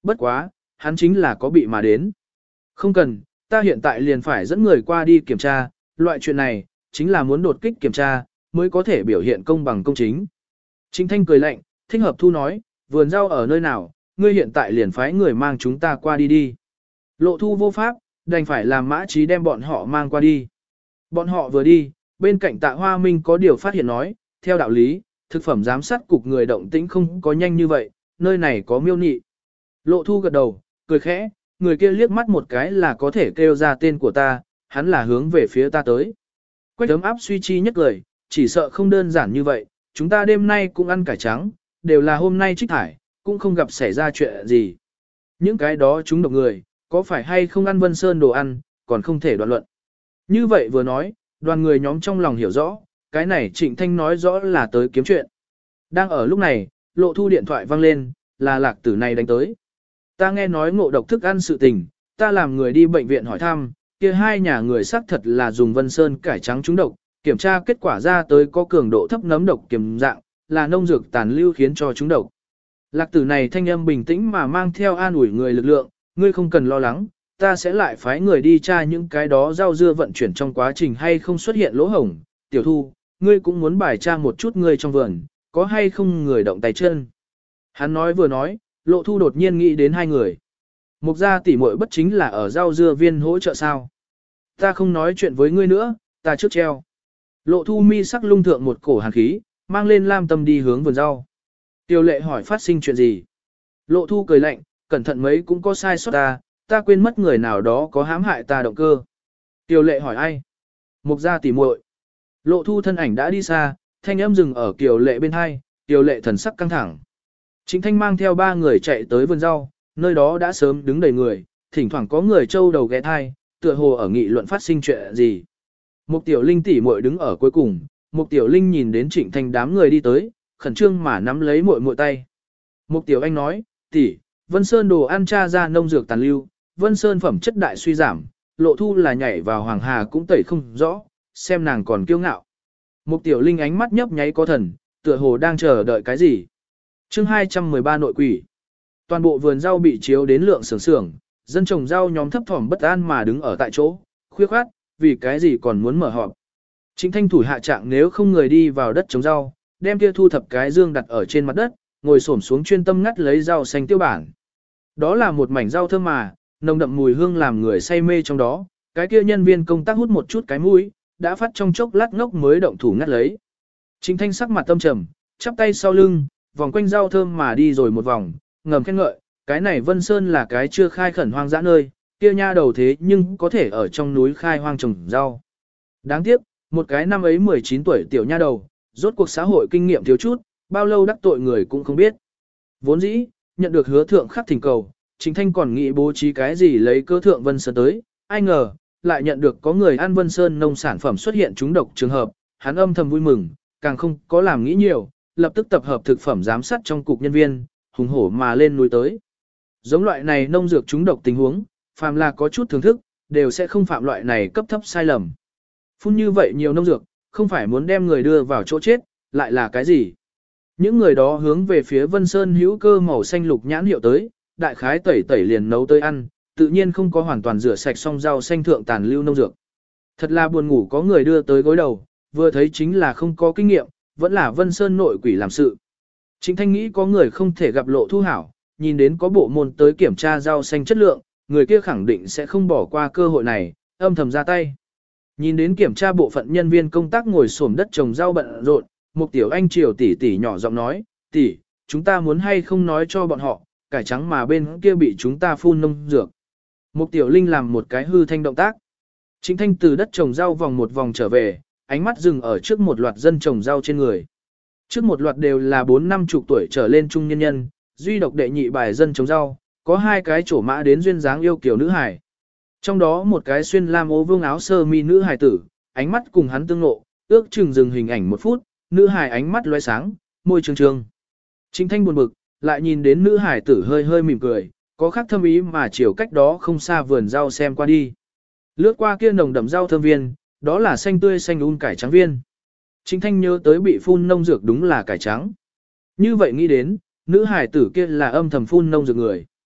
[SPEAKER 1] bất quá, hắn chính là có bị mà đến. Không cần, ta hiện tại liền phải dẫn người qua đi kiểm tra, loại chuyện này, chính là muốn đột kích kiểm tra, mới có thể biểu hiện công bằng công chính. Trịnh Thanh cười lạnh, thích hợp thu nói, vườn rau ở nơi nào, ngươi hiện tại liền phái người mang chúng ta qua đi đi. Lộ thu vô pháp, đành phải làm Mã Trí đem bọn họ mang qua đi. Bọn họ vừa đi, bên cạnh Tạ Hoa Minh có điều phát hiện nói, theo đạo lý, thực phẩm giám sát cục người động tĩnh không có nhanh như vậy, nơi này có miêu nị. Lộ thu gật đầu, cười khẽ, người kia liếc mắt một cái là có thể kêu ra tên của ta, hắn là hướng về phía ta tới. Quách ấm áp suy chi nhất cười, chỉ sợ không đơn giản như vậy, chúng ta đêm nay cũng ăn cải trắng, đều là hôm nay trích thải, cũng không gặp xảy ra chuyện gì. Những cái đó chúng độc người, có phải hay không ăn Vân Sơn đồ ăn, còn không thể đoạn luận. Như vậy vừa nói, đoàn người nhóm trong lòng hiểu rõ, cái này Trịnh Thanh nói rõ là tới kiếm chuyện. Đang ở lúc này, Lộ thu điện thoại vang lên, là Lạc Tử này đánh tới. Ta nghe nói ngộ độc thức ăn sự tình, ta làm người đi bệnh viện hỏi thăm, kia hai nhà người xác thật là dùng Vân Sơn cải trắng trúng độc, kiểm tra kết quả ra tới có cường độ thấp nấm độc kiềm dạng, là nông dược tàn lưu khiến cho trúng độc. Lạc Tử này thanh âm bình tĩnh mà mang theo an ủi người lực lượng, ngươi không cần lo lắng, ta sẽ lại phái người đi tra những cái đó rau dưa vận chuyển trong quá trình hay không xuất hiện lỗ hổng. Tiểu thu, ngươi cũng muốn bài tra một chút ngươi trong vườn, có hay không người động tay chân. Hắn nói vừa nói, Lộ thu đột nhiên nghĩ đến hai người. Mục gia tỷ muội bất chính là ở rau dưa viên hỗ trợ sao. Ta không nói chuyện với ngươi nữa, ta trước treo. Lộ thu mi sắc lung thượng một cổ hàn khí, mang lên lam tâm đi hướng vườn rau. Tiêu lệ hỏi phát sinh chuyện gì. Lộ thu cười lạnh, cẩn thận mấy cũng có sai sót ta, ta quên mất người nào đó có hãm hại ta động cơ. Tiêu lệ hỏi ai? Mục gia tỷ muội. Lộ thu thân ảnh đã đi xa, thanh âm dừng ở Kiều lệ bên hai, Kiều lệ thần sắc căng thẳng. Trịnh Thanh mang theo ba người chạy tới vườn rau, nơi đó đã sớm đứng đầy người, thỉnh thoảng có người trâu đầu ghé thai, tựa hồ ở nghị luận phát sinh chuyện gì. Mục Tiểu Linh tỷ muội đứng ở cuối cùng, Mục Tiểu Linh nhìn đến Trịnh Thanh đám người đi tới, khẩn trương mà nắm lấy muội muội tay. Mục Tiểu Anh nói, tỷ, Vân Sơn đồ ăn tra ra nông dược tàn lưu, Vân Sơn phẩm chất đại suy giảm, Lộ thu là nhảy vào Hoàng Hà cũng tẩy không rõ, xem nàng còn kiêu ngạo. Mục Tiểu Linh ánh mắt nhấp nháy có thần, tựa hồ đang chờ đợi cái gì. Chương hai trăm mười ba nội quỷ. Toàn bộ vườn rau bị chiếu đến lượng sưởng sưởng, dân trồng rau nhóm thấp thỏm bất an mà đứng ở tại chỗ, khuya khoát, vì cái gì còn muốn mở họp. Trịnh Thanh thủ hạ trạng nếu không người đi vào đất trồng rau, đem kia thu thập cái dương đặt ở trên mặt đất, ngồi xổm xuống chuyên tâm ngắt lấy rau xanh tiêu bản. Đó là một mảnh rau thơm mà, nồng đậm mùi hương làm người say mê trong đó, cái kia nhân viên công tác hút một chút cái mũi, đã phát trong chốc lát ngốc mới động thủ ngắt lấy. Trịnh Thanh sắc mặt tâm trầm, chắp tay sau lưng, vòng quanh rau thơm mà đi rồi một vòng, ngầm khen ngợi, cái này Vân Sơn là cái chưa khai khẩn hoang dã nơi, kia nha đầu thế nhưng có thể ở trong núi khai hoang trồng rau. Đáng tiếc, một cái năm ấy mười chín tuổi tiểu nha đầu, rốt cuộc xã hội kinh nghiệm thiếu chút, bao lâu đắc tội người cũng không biết. Vốn dĩ, nhận được hứa thượng khắc thỉnh cầu, Trịnh Thanh còn nghĩ bố trí cái gì lấy cơ thượng Vân Sơn tới, ai ngờ, lại nhận được có người ăn Vân Sơn nông sản phẩm xuất hiện trúng độc trường hợp, hắn âm thầm vui mừng, càng không có làm nghĩ nhiều, lập tức tập hợp thực phẩm giám sát trong cục nhân viên, hùng hổ mà lên núi tới. Giống loại này nông dược trúng độc tình huống, phàm là có chút thưởng thức, đều sẽ không phạm loại này cấp thấp sai lầm. Phun như vậy nhiều nông dược, không phải muốn đem người đưa vào chỗ chết, lại là cái gì? Những người đó hướng về phía Vân Sơn hữu cơ màu xanh lục nhãn hiệu tới, đại khái tẩy tẩy liền nấu tới ăn, tự nhiên không có hoàn toàn rửa sạch xong rau xanh thượng tàn lưu nông dược. Thật là buồn ngủ có người đưa tới gối đầu, vừa thấy chính là không có kinh nghiệm, vẫn là Vân Sơn nội quỷ làm sự. Trịnh Thanh nghĩ có người không thể gặp Lộ thu hảo, nhìn đến có bộ môn tới kiểm tra rau xanh chất lượng, người kia khẳng định sẽ không bỏ qua cơ hội này, âm thầm ra tay. Nhìn đến kiểm tra bộ phận nhân viên công tác ngồi xổm đất trồng rau bận rộn, một tiểu anh triều tỷ tỷ nhỏ giọng nói, tỷ, chúng ta muốn hay không nói cho bọn họ, cải trắng mà bên kia bị chúng ta phun nông dược. Một tiểu linh làm một cái hư thanh động tác. Trịnh Thanh từ đất trồng rau vòng một vòng trở về, ánh mắt dừng ở trước một loạt dân trồng rau trên người. Trước một loạt đều là bốn năm chục tuổi trở lên trung nhân nhân, duy độc đệ nhị bài dân trồng rau, có hai cái trổ mã đến duyên dáng yêu kiều nữ hài. Trong đó một cái xuyên lam ố vương áo sơ mi nữ hài tử, ánh mắt cùng hắn tương ngộ, ước chừng dừng hình ảnh một phút, nữ hài ánh mắt lóe sáng, môi trương trương. Trịnh Thanh buồn bực, lại nhìn đến nữ hài tử hơi hơi mỉm cười, có khác thâm ý mà chiều cách đó không xa vườn rau xem qua đi. Lướt qua kia nồng đậm rau thơm viên, đó là xanh tươi xanh un cải trắng viên. Trịnh Thanh nhớ tới bị phun nông dược đúng là cải trắng. Như vậy nghĩ đến, nữ hài tử kia là âm thầm phun nông dược người.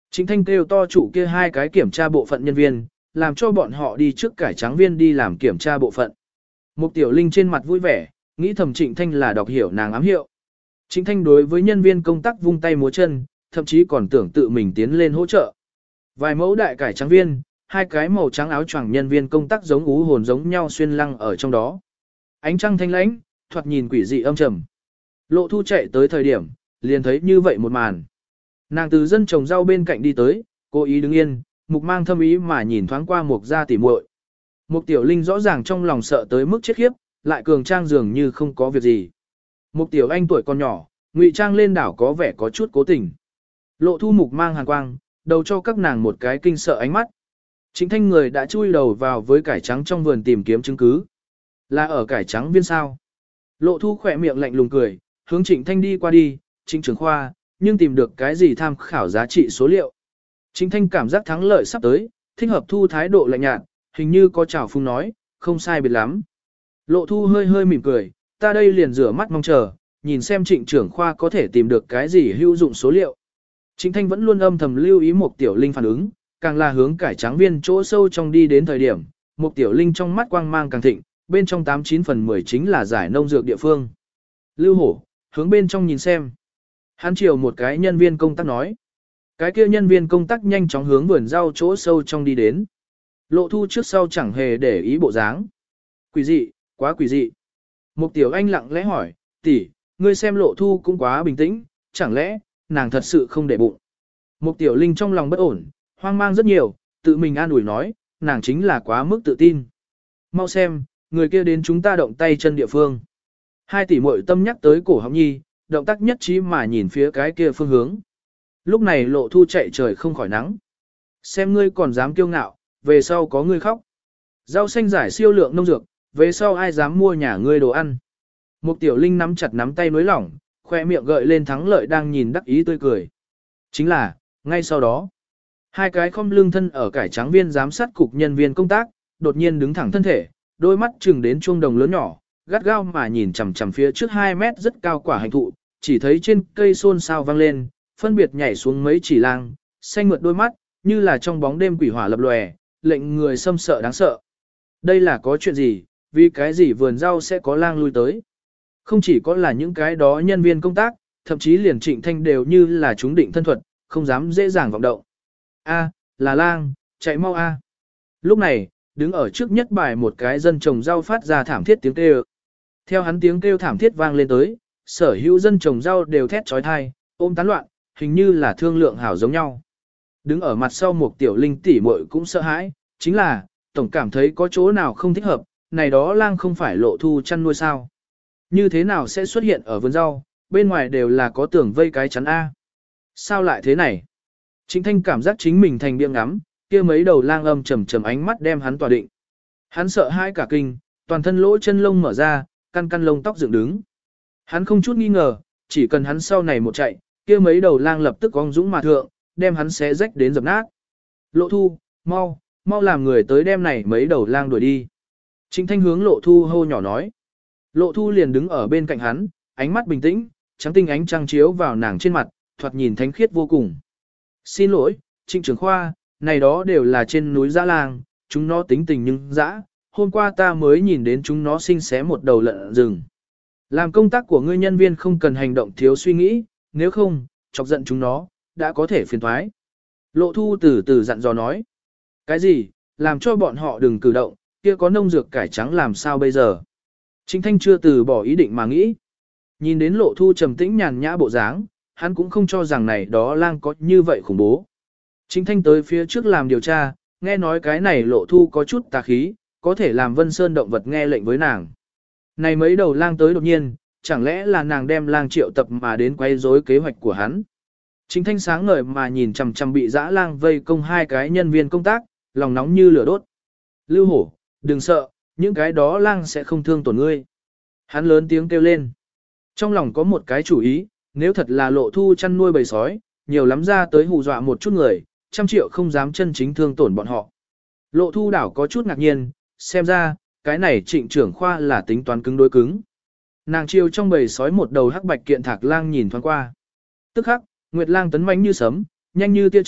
[SPEAKER 1] Trịnh Thanh kêu to chủ kia hai cái kiểm tra bộ phận nhân viên, làm cho bọn họ đi trước cải trắng viên đi làm kiểm tra bộ phận. Mục Tiểu Linh trên mặt vui vẻ, nghĩ thầm Trịnh Thanh là đọc hiểu nàng ám hiệu. Trịnh Thanh đối với nhân viên công tác vung tay múa chân, thậm chí còn tưởng tự mình tiến lên hỗ trợ. Vài mẫu đại cải trắng viên, hai cái màu trắng áo choàng nhân viên công tác giống ú hồn giống nhau xuyên lăng ở trong đó. Ánh trăng thanh lãnh, thoạt nhìn quỷ dị âm trầm. Lộ Thu chạy tới thời điểm, liền thấy như vậy một màn. Nàng từ dân trồng rau bên cạnh đi tới, cố ý đứng yên, mục mang thâm ý mà nhìn thoáng qua Mục gia tỉ muội. Mục Tiểu Linh rõ ràng trong lòng sợ tới mức chết khiếp, lại cường trang dường như không có việc gì. Mục Tiểu Anh tuổi còn nhỏ, ngụy trang lên đảo có vẻ có chút cố tình. Lộ Thu mục mang hàn quang, đầu cho các nàng một cái kinh sợ ánh mắt. Trịnh Thanh người đã chui đầu vào với cải trắng trong vườn tìm kiếm chứng cứ. Là ở cải trắng viên sao? Lộ Thu khỏe miệng lạnh lùng cười, hướng Trịnh Thanh đi qua đi, Trịnh trưởng khoa, nhưng tìm được cái gì tham khảo giá trị số liệu. Trịnh Thanh cảm giác thắng lợi sắp tới, thích hợp Thu thái độ lạnh nhạt, hình như có trào phung nói, không sai biệt lắm. Lộ Thu hơi hơi mỉm cười, ta đây liền rửa mắt mong chờ, nhìn xem Trịnh trưởng khoa có thể tìm được cái gì hữu dụng số liệu. Trịnh Thanh vẫn luôn âm thầm lưu ý một Tiểu Linh phản ứng, càng là hướng cải trắng viên chỗ sâu trong đi đến thời điểm, một Tiểu Linh trong mắt quang mang càng thịnh, bên trong tám chín phần mười chính là giải nông dược địa phương. Lưu Hổ, hướng bên trong nhìn xem. Hắn chiều một cái nhân viên công tác nói. Cái kia nhân viên công tác nhanh chóng hướng vườn rau chỗ sâu trong đi đến. Lộ Thu trước sau chẳng hề để ý bộ dáng. Quỷ dị, quá quỷ dị. Một Tiểu Anh lặng lẽ hỏi, tỷ, ngươi xem Lộ Thu cũng quá bình tĩnh, chẳng lẽ, nàng thật sự không để bụng. Một Tiểu Linh trong lòng bất ổn, hoang mang rất nhiều, tự mình an ủi nói, nàng chính là quá mức tự tin. Mau xem, người kia đến chúng ta động tay chân địa phương. Hai tỷ muội tâm nhắc tới cổ họng nhi, động tác nhất trí mà nhìn phía cái kia phương hướng. Lúc này Lộ Thu chạy trời không khỏi nắng. Xem ngươi còn dám kiêu ngạo, về sau có ngươi khóc. Rau xanh giải siêu lượng nông dược, về sau ai dám mua nhà ngươi đồ ăn. Một Tiểu Linh nắm chặt nắm tay nối lỏng, khoe miệng gợi lên thắng lợi đang nhìn đắc ý tươi cười. Chính là, ngay sau đó, hai cái khom lưng thân ở cải trắng viên giám sát cục nhân viên công tác, đột nhiên đứng thẳng thân thể, đôi mắt chừng đến chuông đồng lớn nhỏ, gắt gao mà nhìn chằm chằm phía trước hai mét rất cao quả hành thụ, chỉ thấy trên cây xôn xao vang lên, phân biệt nhảy xuống mấy chỉ lang, xanh mượt đôi mắt, như là trong bóng đêm quỷ hỏa lập lòe, lệnh người xâm sợ đáng sợ. Đây là có chuyện gì, vì cái gì vườn rau sẽ có lang lui tới. Không chỉ có là những cái đó nhân viên công tác, thậm chí liền Trịnh Thanh đều như là chúng định thân thuật, không dám dễ dàng vọng động. A, là lang, chạy mau a. Lúc này, đứng ở trước nhất bài một cái dân trồng rau phát ra thảm thiết tiếng kêu. Theo hắn tiếng kêu thảm thiết vang lên tới, sở hữu dân trồng rau đều thét trói thai, ôm tán loạn, hình như là thương lượng hảo giống nhau. Đứng ở mặt sau một Tiểu Linh tỷ muội cũng sợ hãi, chính là, tổng cảm thấy có chỗ nào không thích hợp, này đó lang không phải Lộ Thu chăn nuôi sao. Như thế nào sẽ xuất hiện ở vườn rau, bên ngoài đều là có tường vây cái chắn A. Sao lại thế này? Trịnh Thanh cảm giác chính mình thành biếng ngắm, kia mấy đầu lang âm trầm trầm ánh mắt đem hắn tỏa định. Hắn sợ hãi cả kinh, toàn thân lỗ chân lông mở ra, căn căn lông tóc dựng đứng. Hắn không chút nghi ngờ, chỉ cần hắn sau này một chạy, kia mấy đầu lang lập tức cong dũng mà thượng, đem hắn xé rách đến dập nát. Lộ Thu, mau, mau làm người tới đem này mấy đầu lang đuổi đi. Trịnh Thanh hướng Lộ Thu hô nhỏ nói. Lộ Thu liền đứng ở bên cạnh hắn, ánh mắt bình tĩnh, trắng tinh ánh trăng chiếu vào nàng trên mặt, thoạt nhìn thánh khiết vô cùng. Xin lỗi, Trịnh trưởng khoa, này đó đều là trên núi dã lang, chúng nó tính tình nhưng dã, hôm qua ta mới nhìn đến chúng nó sinh xé một đầu lợn rừng. Làm công tác của ngươi nhân viên không cần hành động thiếu suy nghĩ, nếu không, chọc giận chúng nó, đã có thể phiền thoái. Lộ Thu từ từ dặn dò nói. Cái gì, làm cho bọn họ đừng cử động, kia có nông dược cải trắng làm sao bây giờ. Trịnh Thanh chưa từ bỏ ý định mà nghĩ. Nhìn đến Lộ Thu trầm tĩnh nhàn nhã bộ dáng, hắn cũng không cho rằng này đó lang có như vậy khủng bố. Trịnh Thanh tới phía trước làm điều tra, nghe nói cái này Lộ Thu có chút tà khí, có thể làm Vân Sơn động vật nghe lệnh với nàng. Này mấy đầu lang tới đột nhiên, chẳng lẽ là nàng đem lang triệu tập mà đến quay rối kế hoạch của hắn. Trịnh Thanh sáng ngời mà nhìn chằm chằm bị dã lang vây công hai cái nhân viên công tác, lòng nóng như lửa đốt. Lưu Hổ, đừng sợ, những cái đó lang sẽ không thương tổn ngươi. Hắn lớn tiếng kêu lên. Trong lòng có một cái chủ ý, nếu thật là Lộ Thu chăn nuôi bầy sói, nhiều lắm ra tới hù dọa một chút người, trăm triệu không dám chân chính thương tổn bọn họ. Lộ Thu đảo có chút ngạc nhiên, xem ra, cái này Trịnh trưởng khoa là tính toán cứng đối cứng. Nàng chiêu trong bầy sói một đầu hắc bạch kiện thạc lang nhìn thoáng qua. Tức khắc, Nguyệt lang tấn mãnh như sấm, nhanh như tia chớp,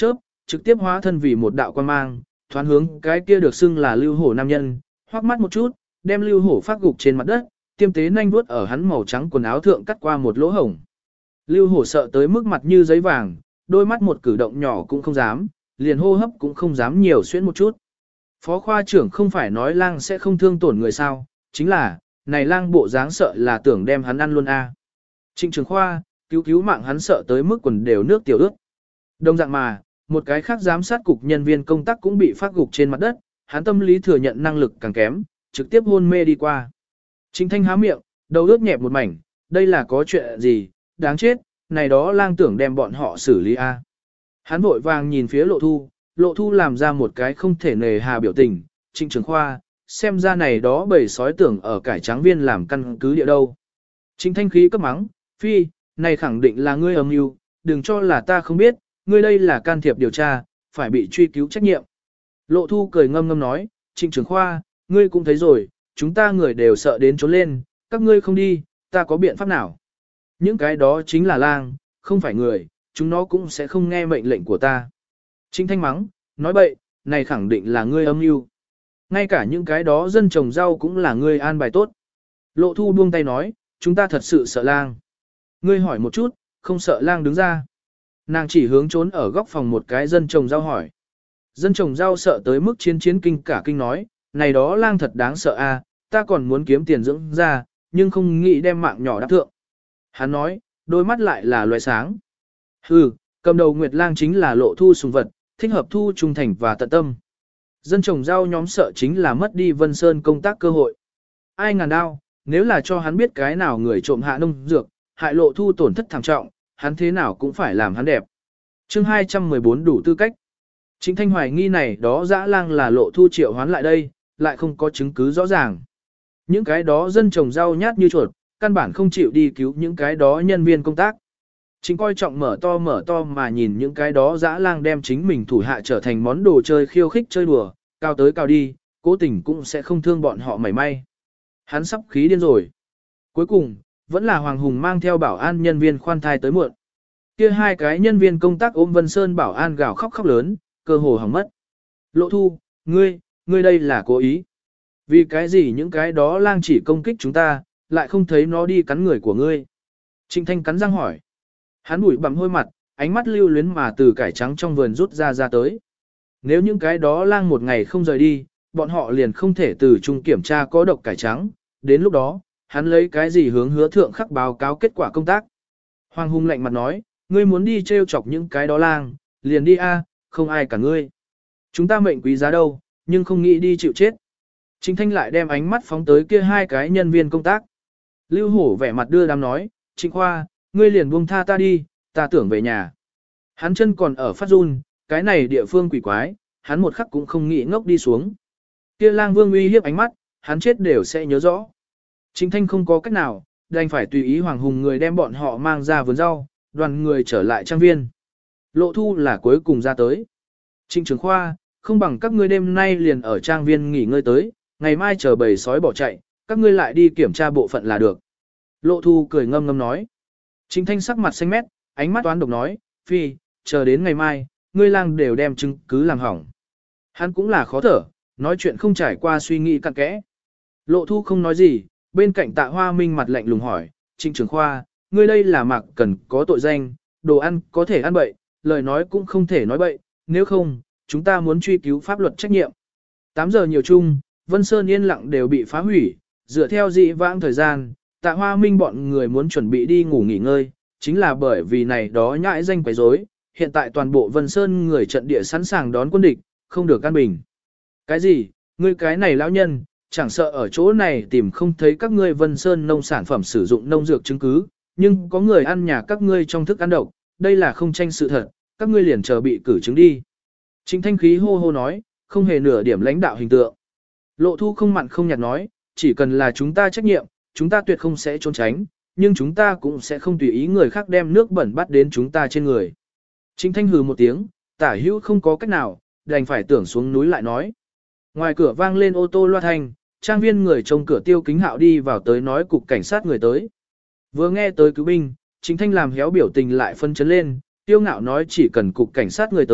[SPEAKER 1] trực tiếp hóa thân vì một đạo quan mang, thoán hướng cái kia được xưng là lưu hổ nam nhân, hoắc mắt một chút, đem lưu hổ phát gục trên mặt đất, tiêm tế nhanh vuốt ở hắn màu trắng quần áo thượng cắt qua một lỗ hổng. Lưu hổ sợ tới mức mặt như giấy vàng, đôi mắt một cử động nhỏ cũng không dám, liền hô hấp cũng không dám nhiều xuyên một chút. Phó khoa trưởng không phải nói lang sẽ không thương tổn người sao, chính là, này lang bộ dáng sợ là tưởng đem hắn ăn luôn a. À. Trịnh trưởng khoa, cứu cứu mạng hắn sợ tới mức quần đều nước tiểu ướt. Đồng dạng mà, một cái khác giám sát cục nhân viên công tác cũng bị phát gục trên mặt đất, hắn tâm lý thừa nhận năng lực càng kém, trực tiếp hôn mê đi qua. Trịnh Thanh há miệng, đầu ướt nhẹp một mảnh, đây là có chuyện gì, đáng chết, này đó lang tưởng đem bọn họ xử lý a. À. Hắn vội vàng nhìn phía Lộ Thu, Lộ Thu làm ra một cái không thể nề hà biểu tình, Trịnh trưởng khoa, xem ra này đó bầy sói tưởng ở cải trắng viên làm căn cứ địa đâu. Trịnh Thanh khí cấp mắng, phi, này khẳng định là ngươi âm mưu, đừng cho là ta không biết, ngươi đây là can thiệp điều tra, phải bị truy cứu trách nhiệm. Lộ Thu cười ngâm ngâm nói, Trịnh trưởng khoa, ngươi cũng thấy rồi, chúng ta người đều sợ đến trốn lên, các ngươi không đi, ta có biện pháp nào? Những cái đó chính là lang, không phải người, chúng nó cũng sẽ không nghe mệnh lệnh của ta. Trịnh Thanh mắng, nói bậy, này khẳng định là ngươi âm mưu. Ngay cả những cái đó dân trồng rau cũng là ngươi an bài tốt. Lộ Thu buông tay nói, chúng ta thật sự sợ lang. Ngươi hỏi một chút, không sợ lang đứng ra. Nàng chỉ hướng trốn ở góc phòng một cái dân trồng rau hỏi. Dân trồng rau sợ tới mức chiến chiến kinh cả kinh nói, này đó lang thật đáng sợ a, ta còn muốn kiếm tiền dưỡng ra, nhưng không nghĩ đem mạng nhỏ đáp thượng. Hắn nói, đôi mắt lại là loài sáng. Hừ, cầm đầu Nguyệt Lang chính là Lộ Thu sùng vật, thích hợp thu trung thành và tận tâm. Dân trồng rau nhóm sợ chính là mất đi Vân Sơn công tác cơ hội. Ai ngàn đao, nếu là cho hắn biết cái nào người trộm hạ nông dược, hại Lộ Thu tổn thất thảm trọng, hắn thế nào cũng phải làm hắn đẹp. Chương hai trăm mười bốn đủ tư cách. Trịnh Thanh hoài nghi này đó dã lang là Lộ Thu triệu hoán lại đây, lại không có chứng cứ rõ ràng. Những cái đó dân trồng rau nhát như chuột, căn bản không chịu đi cứu những cái đó nhân viên công tác. Chính coi trọng mở to mở to mà nhìn những cái đó dã lang đem chính mình thủ hạ trở thành món đồ chơi khiêu khích chơi đùa, cao tới cao đi, cố tình cũng sẽ không thương bọn họ mảy may. Hắn sắp khí điên rồi. Cuối cùng, vẫn là Hoàng Hùng mang theo bảo an nhân viên khoan thai tới muộn. Kia hai cái nhân viên công tác ôm Vân Sơn bảo an gào khóc khóc lớn, cơ hồ hỏng mất. Lộ Thu, ngươi, ngươi đây là cố ý. Vì cái gì những cái đó lang chỉ công kích chúng ta, lại không thấy nó đi cắn người của ngươi. Trịnh Thanh cắn răng hỏi. Hắn bụi bặm hôi mặt, ánh mắt lưu luyến mà từ cải trắng trong vườn rút ra ra tới. Nếu những cái đó lang một ngày không rời đi, bọn họ liền không thể từ chung kiểm tra có độc cải trắng. Đến lúc đó, hắn lấy cái gì hướng hứa thượng khắc báo cáo kết quả công tác. Hoàng Hùng lạnh mặt nói, ngươi muốn đi trêu chọc những cái đó lang, liền đi a, không ai cả ngươi. Chúng ta mệnh quý giá đâu, nhưng không nghĩ đi chịu chết. Trịnh Thanh lại đem ánh mắt phóng tới kia hai cái nhân viên công tác. Lưu Hổ vẻ mặt đưa đám nói, Trịnh Khoa, ngươi liền buông tha ta đi, ta tưởng về nhà. Hắn chân còn ở phát run, cái này địa phương quỷ quái, hắn một khắc cũng không nghĩ ngốc đi xuống. Kia lang vương uy hiếp ánh mắt, hắn chết đều sẽ nhớ rõ. Trịnh Thanh không có cách nào, đành phải tùy ý Hoàng Hùng người đem bọn họ mang ra vườn rau, đoàn người trở lại trang viên. Lộ Thu là cuối cùng ra tới. Trịnh trưởng khoa, không bằng các ngươi đêm nay liền ở trang viên nghỉ ngơi tới, ngày mai chờ bầy sói bỏ chạy, các ngươi lại đi kiểm tra bộ phận là được. Lộ Thu cười ngâm ngâm nói. Trịnh Thanh sắc mặt xanh mét, ánh mắt toán độc nói, phi, chờ đến ngày mai, ngươi lang đều đem chứng cứ làm hỏng. Hắn cũng là khó thở, nói chuyện không trải qua suy nghĩ cặn kẽ. Lộ Thu không nói gì, bên cạnh Tạ Hoa Minh mặt lạnh lùng hỏi, Trịnh trưởng khoa, ngươi đây là mặc cần có tội danh, đồ ăn có thể ăn bậy, lời nói cũng không thể nói bậy, nếu không, chúng ta muốn truy cứu pháp luật trách nhiệm. tám giờ nhiều chung, Vân Sơn yên lặng đều bị phá hủy, dựa theo dị vãng thời gian, Tạ Hoa Minh bọn người muốn chuẩn bị đi ngủ nghỉ ngơi, chính là bởi vì này đó nhãi danh quấy rối, hiện tại toàn bộ Vân Sơn người trận địa sẵn sàng đón quân địch, không được an bình. Cái gì, ngươi cái này lão nhân, chẳng sợ ở chỗ này tìm không thấy các ngươi Vân Sơn nông sản phẩm sử dụng nông dược chứng cứ, nhưng có người ăn nhà các ngươi trong thức ăn độc, đây là không tranh sự thật, các ngươi liền chờ bị cử chứng đi. Trịnh Thanh khí hô hô nói, không hề nửa điểm lãnh đạo hình tượng. Lộ Thu không mặn không nhạt nói, chỉ cần là chúng ta trách nhiệm, chúng ta tuyệt không sẽ trốn tránh, nhưng chúng ta cũng sẽ không tùy ý người khác đem nước bẩn bắt đến chúng ta trên người. Trịnh Thanh hừ một tiếng, tả hữu không có cách nào, đành phải tưởng xuống núi lại nói. Ngoài cửa vang lên ô tô loa thanh, trang viên người trông cửa Tiêu Kính Hạo đi vào tới nói cục cảnh sát người tới. Vừa nghe tới cứu binh, Trịnh Thanh làm héo biểu tình lại phân chấn lên, Tiêu Ngạo nói chỉ cần cục cảnh sát người tới,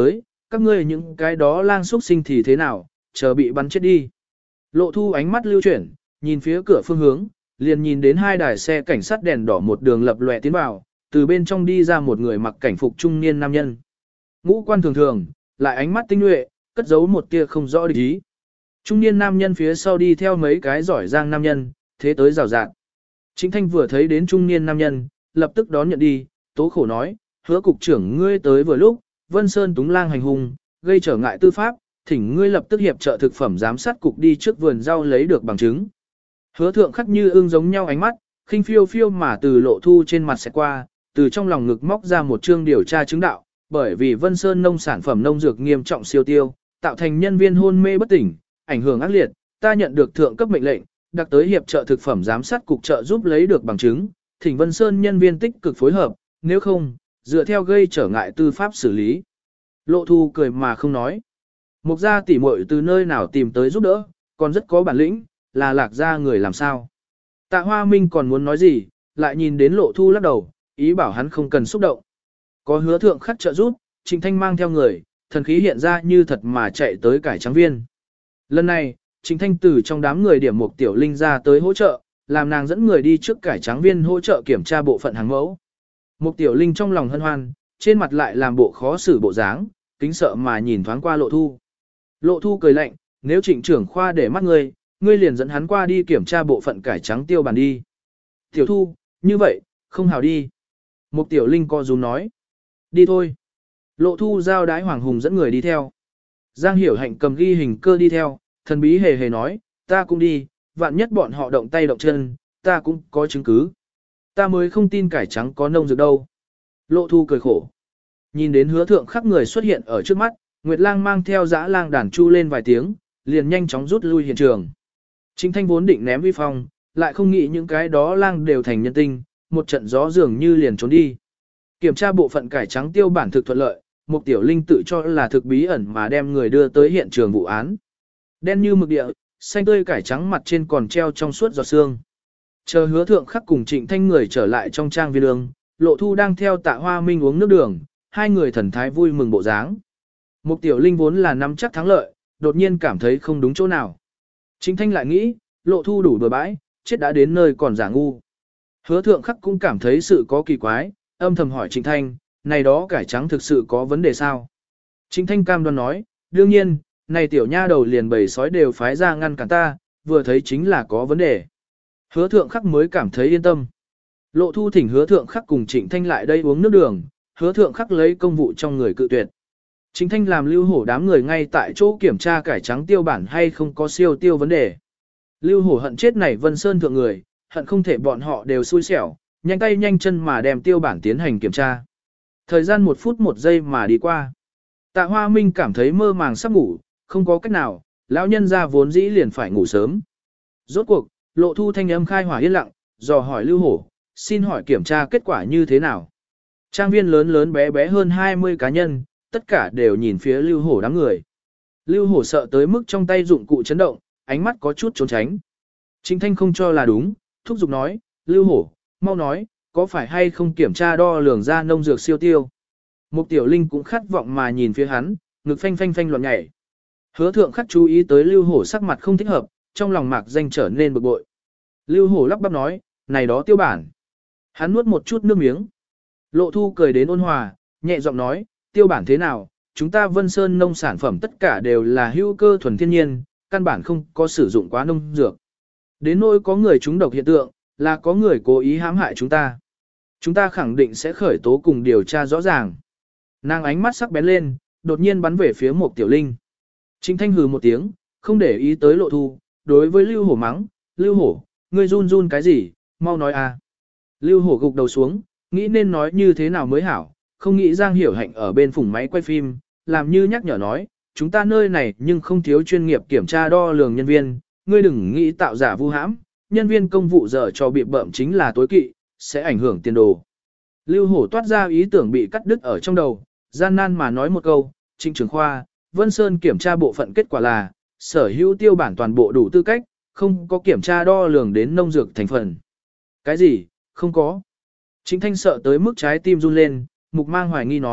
[SPEAKER 1] các ngươi những cái đó lang xuất sinh thì thế nào, chờ bị bắn chết đi. Lộ Thu ánh mắt lưu chuyển, nhìn phía cửa phương hướng, liền nhìn đến hai đài xe cảnh sát đèn đỏ một đường lập lòe tiến vào, từ bên trong đi ra một người mặc cảnh phục trung niên nam nhân. Ngũ quan thường thường, lại ánh mắt tinh nhuệ, cất giấu một tia không rõ địch ý. Trung niên nam nhân phía sau đi theo mấy cái giỏi giang nam nhân, thế tới rào rạt. Trịnh Thanh vừa thấy đến trung niên nam nhân, lập tức đón nhận đi, tố khổ nói, hứa cục trưởng ngươi tới vừa lúc, Vân Sơn túng lang hành hung, gây trở ngại tư pháp, thỉnh ngươi lập tức hiệp trợ thực phẩm giám sát cục đi trước vườn rau lấy được bằng chứng. Hứa thượng khắc như ương giống nhau ánh mắt, khinh phiêu phiêu mà từ Lộ Thu trên mặt sẽ qua, từ trong lòng ngực móc ra một chương điều tra chứng đạo, bởi vì Vân Sơn nông sản phẩm nông dược nghiêm trọng siêu tiêu, tạo thành nhân viên hôn mê bất tỉnh, ảnh hưởng ác liệt, ta nhận được thượng cấp mệnh lệnh, đặc tới hiệp trợ thực phẩm giám sát cục trợ giúp lấy được bằng chứng, thỉnh Vân Sơn nhân viên tích cực phối hợp, nếu không, dựa theo gây trở ngại tư pháp xử lý. Lộ Thu cười mà không nói. Mục gia tỉ muội từ nơi nào tìm tới giúp đỡ, còn rất có bản lĩnh, là Lạc gia người làm sao. Tạ Hoa Minh còn muốn nói gì, lại nhìn đến Lộ Thu lắc đầu, ý bảo hắn không cần xúc động. Có hứa thượng khắc trợ giúp, Trịnh Thanh mang theo người, thần khí hiện ra như thật mà chạy tới cải trắng viên. Lần này, Trịnh Thanh từ trong đám người điểm Mục Tiểu Linh ra tới hỗ trợ, làm nàng dẫn người đi trước cải trắng viên hỗ trợ kiểm tra bộ phận hàng mẫu. Mục Tiểu Linh trong lòng hân hoan, trên mặt lại làm bộ khó xử bộ dáng, kính sợ mà nhìn thoáng qua Lộ Thu. Lộ Thu cười lạnh, nếu Trịnh trưởng khoa để mắt ngươi, ngươi liền dẫn hắn qua đi kiểm tra bộ phận cải trắng tiêu bản đi. Tiểu Thu, như vậy, không hào đi. Mục Tiểu Linh co rúm nói. Đi thôi. Lộ Thu giao đái Hoàng Hùng dẫn người đi theo. Giang Hiểu Hạnh cầm ghi hình cơ đi theo, thần bí hề hề nói, ta cũng đi, vạn nhất bọn họ động tay động chân, ta cũng có chứng cứ. Ta mới không tin cải trắng có nông dược đâu. Lộ Thu cười khổ. Nhìn đến hứa thượng khắc người xuất hiện ở trước mắt, Nguyệt Lang mang theo dã lang đàn chu lên vài tiếng, liền nhanh chóng rút lui hiện trường. Trịnh Thanh vốn định ném vi phong, lại không nghĩ những cái đó lang đều thành nhân tinh, một trận gió dường như liền trốn đi. Kiểm tra bộ phận cải trắng tiêu bản thực thuận lợi, Mục Tiểu Linh tự cho là thực bí ẩn mà đem người đưa tới hiện trường vụ án. Đen như mực địa, xanh tươi cải trắng mặt trên còn treo trong suốt giọt sương. Chờ hứa thượng khắc cùng Trịnh Thanh người trở lại trong trang viên đường, Lộ Thu đang theo Tạ Hoa Minh uống nước đường, hai người thần thái vui mừng bộ dáng. Mục Tiểu Linh vốn là nắm chắc thắng lợi, đột nhiên cảm thấy không đúng chỗ nào. Trịnh Thanh lại nghĩ, Lộ Thu đủ bừa bãi, chết đã đến nơi còn giả ngu. Hứa thượng khắc cũng cảm thấy sự có kỳ quái, âm thầm hỏi Trịnh Thanh, này đó cải trắng thực sự có vấn đề sao? Trịnh Thanh cam đoan nói, đương nhiên, này tiểu nha đầu liền bầy sói đều phái ra ngăn cản ta, vừa thấy chính là có vấn đề. Hứa thượng khắc mới cảm thấy yên tâm. Lộ Thu thỉnh hứa thượng khắc cùng Trịnh Thanh lại đây uống nước đường, hứa thượng khắc lấy công vụ trong người cự tuyệt. Trịnh Thanh làm Lưu Hổ đám người ngay tại chỗ kiểm tra cải trắng tiêu bản hay không có siêu tiêu vấn đề. Lưu Hổ hận chết này Vân Sơn thượng người, hận không thể bọn họ đều xui xẻo, nhanh tay nhanh chân mà đem tiêu bản tiến hành kiểm tra. Thời gian một phút một giây mà đi qua. Tạ Hoa Minh cảm thấy mơ màng sắp ngủ, không có cách nào, lão nhân ra vốn dĩ liền phải ngủ sớm. Rốt cuộc, Lộ Thu thanh âm khai hỏa yên lặng, dò hỏi Lưu Hổ, xin hỏi kiểm tra kết quả như thế nào. Trang viên lớn lớn bé bé hơn hai mươi cá nhân, tất cả đều nhìn phía Lưu Hổ đám người. Lưu Hổ sợ tới mức trong tay dụng cụ chấn động, ánh mắt có chút trốn tránh. Trịnh Thanh không cho là đúng, thúc giục nói, Lưu Hổ, mau nói, có phải hay không kiểm tra đo lường ra nông dược siêu tiêu. Mục Tiểu Linh cũng khát vọng mà nhìn phía hắn, ngực phanh phanh phanh loạn nhảy. Hứa thượng khắc chú ý tới Lưu Hổ sắc mặt không thích hợp, trong lòng mạc danh trở nên bực bội. Lưu Hổ lắp bắp nói, này đó tiêu bản. Hắn nuốt một chút nước miếng. Lộ Thu cười đến ôn hòa, nhẹ giọng nói, tiêu bản thế nào, chúng ta Vân Sơn nông sản phẩm tất cả đều là hữu cơ thuần thiên nhiên, căn bản không có sử dụng quá nông dược. Đến nỗi có người trúng độc hiện tượng, là có người cố ý hãm hại chúng ta. Chúng ta khẳng định sẽ khởi tố cùng điều tra rõ ràng. Nàng ánh mắt sắc bén lên, đột nhiên bắn về phía Mục Tiểu Linh. Trịnh Thanh hừ một tiếng, không để ý tới Lộ Thu, đối với Lưu Hổ mắng, Lưu Hổ, ngươi run run cái gì, mau nói a. Lưu Hổ gục đầu xuống, nghĩ nên nói như thế nào mới hảo, không nghĩ Giang Hiểu Hạnh ở bên phủng máy quay phim, làm như nhắc nhở nói, chúng ta nơi này nhưng không thiếu chuyên nghiệp kiểm tra đo lường nhân viên, ngươi đừng nghĩ tạo giả vu hãm, nhân viên công vụ dở cho bị bợm chính là tối kỵ, sẽ ảnh hưởng tiền đồ. Lưu Hổ toát ra ý tưởng bị cắt đứt ở trong đầu, gian nan mà nói một câu, Trịnh trưởng khoa, Vân Sơn kiểm tra bộ phận kết quả là, sở hữu tiêu bản toàn bộ đủ tư cách, không có kiểm tra đo lường đến nông dược thành phần. Cái gì, không có. Trịnh Thanh sợ tới mức trái tim run lên, Mục Mang hoài nghi nói,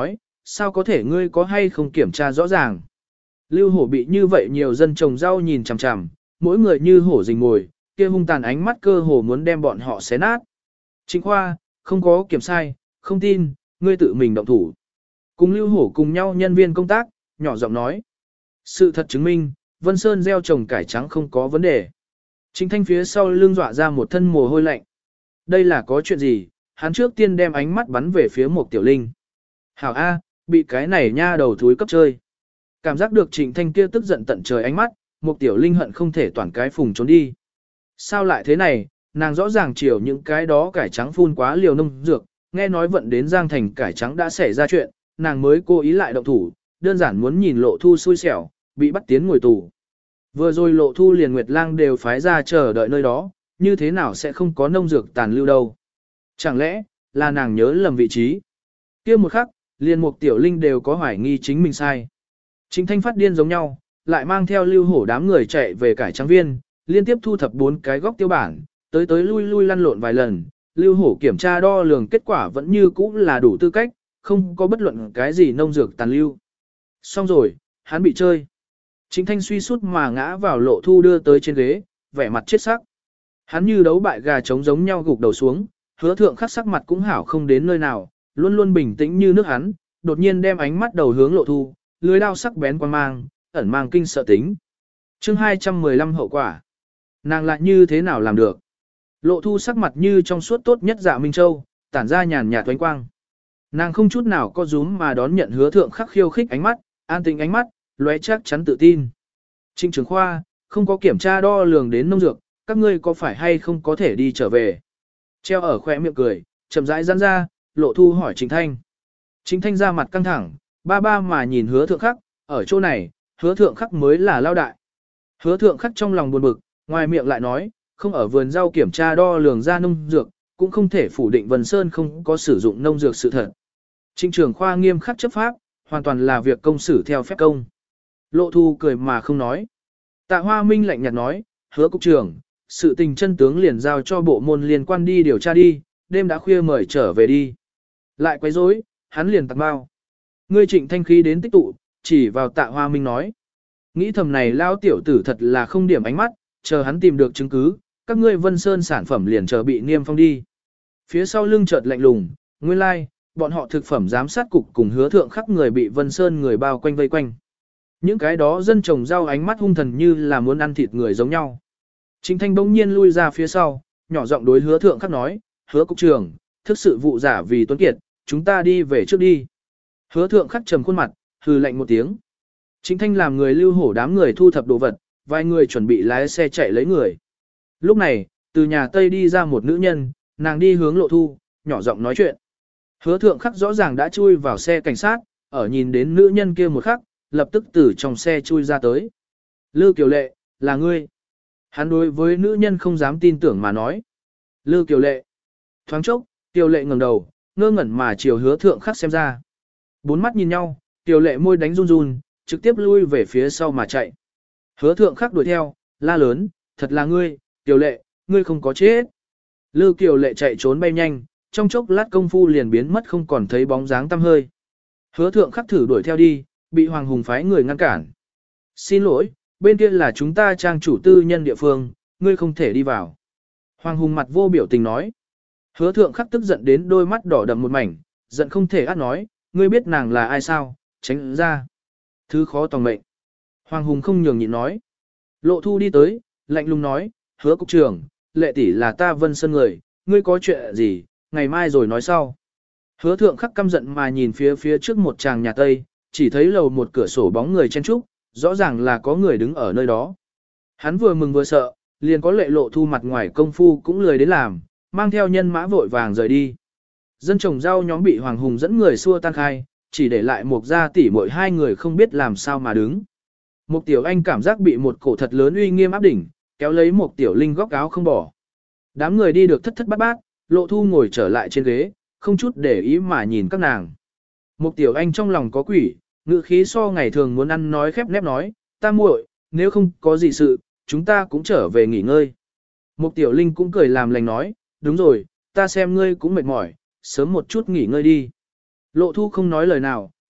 [SPEAKER 1] sao có thể ngươi có hay không kiểm tra rõ ràng. Lưu hổ bị như vậy nhiều dân trồng rau nhìn chằm chằm, mỗi người như hổ rình mồi, kia hung tàn ánh mắt cơ hồ muốn đem bọn họ xé nát. Trịnh Khoa, không có kiểm sai, không tin, ngươi tự mình động thủ. Cùng Lưu hổ cùng nhau nhân viên công tác, nhỏ giọng nói. Sự thật chứng minh, Vân Sơn gieo trồng cải trắng không có vấn đề. Trịnh Thanh phía sau lưng dọa ra một thân mồ hôi lạnh. Đây là có chuyện gì? Hắn trước tiên đem ánh mắt bắn về phía một tiểu linh. Hảo A, bị cái này nha đầu thúi cấp chơi. Cảm giác được Trịnh Thanh kia tức giận tận trời ánh mắt, một tiểu linh hận không thể toàn cái phùng trốn đi. Sao lại thế này, nàng rõ ràng chiều những cái đó cải trắng phun quá liều nông dược, nghe nói vận đến Giang Thành cải trắng đã xảy ra chuyện, nàng mới cố ý lại động thủ, đơn giản muốn nhìn Lộ Thu xui xẻo, bị bắt tiến ngồi tù. Vừa rồi Lộ Thu liền Nguyệt Lang đều phái ra chờ đợi nơi đó, như thế nào sẽ không có nông dược tàn lưu đâu. Chẳng lẽ, là nàng nhớ lầm vị trí. Kia một khắc, liền một tiểu linh đều có hoài nghi chính mình sai. Trịnh Thanh phát điên giống nhau, lại mang theo Lưu hổ đám người chạy về cải trắng viên, liên tiếp thu thập bốn cái góc tiêu bản, tới tới lui lui lăn lộn vài lần. Lưu hổ kiểm tra đo lường kết quả vẫn như cũ là đủ tư cách, không có bất luận cái gì nông dược tàn lưu. Xong rồi, hắn bị chơi. Trịnh Thanh suy sút mà ngã vào Lộ Thu đưa tới trên ghế, vẻ mặt chết sắc. Hắn như đấu bại gà trống giống nhau gục đầu xuống, Hứa Thượng Khắc sắc mặt cũng hảo không đến nơi nào, luôn luôn bình tĩnh như nước hắn, đột nhiên đem ánh mắt đầu hướng Lộ Thu, lưới đao sắc bén quan mang, ẩn mang kinh sợ tính. Chương hai trăm mười lăm hậu quả. Nàng lại như thế nào làm được? Lộ Thu sắc mặt như trong suốt tốt nhất Dạ Minh Châu, tản ra nhàn nhạt toánh quang. Nàng không chút nào có rúm mà đón nhận Hứa Thượng Khắc khiêu khích ánh mắt, an tình ánh mắt, lóe chắc chắn tự tin. Trịnh Trường Khoa, không có kiểm tra đo lường đến nông dược, các ngươi có phải hay không có thể đi trở về? Treo ở khóe miệng cười, chậm rãi giãn ra, Lộ Thu hỏi Trịnh Thanh. Trịnh Thanh ra mặt căng thẳng, ba ba mà nhìn Hứa Thượng Khắc, ở chỗ này, Hứa Thượng Khắc mới là lao đại. Hứa Thượng Khắc trong lòng buồn bực, ngoài miệng lại nói, không ở vườn rau kiểm tra đo lường ra nông dược, cũng không thể phủ định Vân Sơn không có sử dụng nông dược sự thật. Trịnh Trường Khoa nghiêm khắc chấp pháp, hoàn toàn là việc công xử theo phép công. Lộ Thu cười mà không nói. Tạ Hoa Minh lạnh nhạt nói, Hứa cục trưởng, sự tình chân tướng liền giao cho bộ môn liên quan đi điều tra đi, đêm đã khuya mời trở về đi. Lại quấy rối, hắn liền tặng bao. Ngươi Trịnh Thanh khí đến tích tụ, chỉ vào Tạ Hoa Minh nói. Nghĩ thầm này lao tiểu tử thật là không điểm ánh mắt, chờ hắn tìm được chứng cứ, các ngươi Vân Sơn sản phẩm liền chờ bị niêm phong đi. Phía sau lưng chợt lạnh lùng, nguyên lai, like, bọn họ thực phẩm giám sát cục cùng Hứa Thượng Khắc người bị Vân Sơn người bao quanh vây quanh. Những cái đó dân trồng rau ánh mắt hung thần như là muốn ăn thịt người giống nhau. Trịnh Thanh bỗng nhiên lui ra phía sau, nhỏ giọng đối Hứa Thượng Khắc nói, Hứa cục trưởng, thức sự vụ giả vì Tuấn Kiệt, chúng ta đi về trước đi. Hứa Thượng Khắc trầm khuôn mặt, hừ lạnh một tiếng. Trịnh Thanh làm người Lưu hổ đám người thu thập đồ vật, vài người chuẩn bị lái xe chạy lấy người. Lúc này, từ nhà Tây đi ra một nữ nhân, nàng đi hướng Lộ Thu, nhỏ giọng nói chuyện. Hứa Thượng Khắc rõ ràng đã chui vào xe cảnh sát, ở nhìn đến nữ nhân kia một khắc, lập tức từ trong xe chui ra tới. Lư Kiều Lệ, là ngươi. Hắn đối với nữ nhân không dám tin tưởng mà nói. Lư Kiều Lệ. Thoáng chốc, Kiều Lệ ngẩng đầu, ngơ ngẩn mà chiều Hứa Thượng Khắc xem ra. Bốn mắt nhìn nhau, Kiều Lệ môi đánh run run, trực tiếp lui về phía sau mà chạy. Hứa Thượng Khắc đuổi theo, la lớn, thật là ngươi, Kiều Lệ, ngươi không có chết. Lư Kiều Lệ chạy trốn bay nhanh, trong chốc lát công phu liền biến mất không còn thấy bóng dáng tăm hơi. Hứa Thượng Khắc thử đuổi theo đi, bị Hoàng Hùng phái người ngăn cản. Xin lỗi, bên kia là chúng ta trang chủ tư nhân địa phương, ngươi không thể đi vào. Hoàng Hùng mặt vô biểu tình nói. Hứa Thượng Khắc tức giận đến đôi mắt đỏ đậm một mảnh, giận không thể át nói, ngươi biết nàng là ai sao, tránh ra. Thứ khó tòng mệnh. Hoàng Hùng không nhường nhịn nói. Lộ Thu đi tới, lạnh lùng nói, Hứa cục trưởng, Lệ tỷ là ta Vân Sơn người, ngươi có chuyện gì, ngày mai rồi nói sau. Hứa Thượng Khắc căm giận mà nhìn phía phía trước một tràng nhà Tây, chỉ thấy lầu một cửa sổ bóng người chen trúc, rõ ràng là có người đứng ở nơi đó. Hắn vừa mừng vừa sợ, liền có Lệ Lộ Thu mặt ngoài công phu cũng lười đến làm, mang theo nhân mã vội vàng rời đi. Dân trồng rau nhóm bị Hoàng Hùng dẫn người xua tan khai, chỉ để lại một gia tỷ muội hai người không biết làm sao mà đứng. Một tiểu anh cảm giác bị một cổ thật lớn uy nghiêm áp đỉnh, kéo lấy một tiểu linh góc áo không bỏ. Đám người đi được thất thất bát bát, Lộ Thu ngồi trở lại trên ghế, không chút để ý mà nhìn các nàng. Một tiểu anh trong lòng có quỷ, ngữ khí so ngày thường muốn ăn nói khép nép nói, ta muội, nếu không có gì sự, chúng ta cũng trở về nghỉ ngơi. Một tiểu linh cũng cười làm lành nói, đúng rồi, ta xem ngươi cũng mệt mỏi, sớm một chút nghỉ ngơi đi. Lộ Thu không nói lời nào,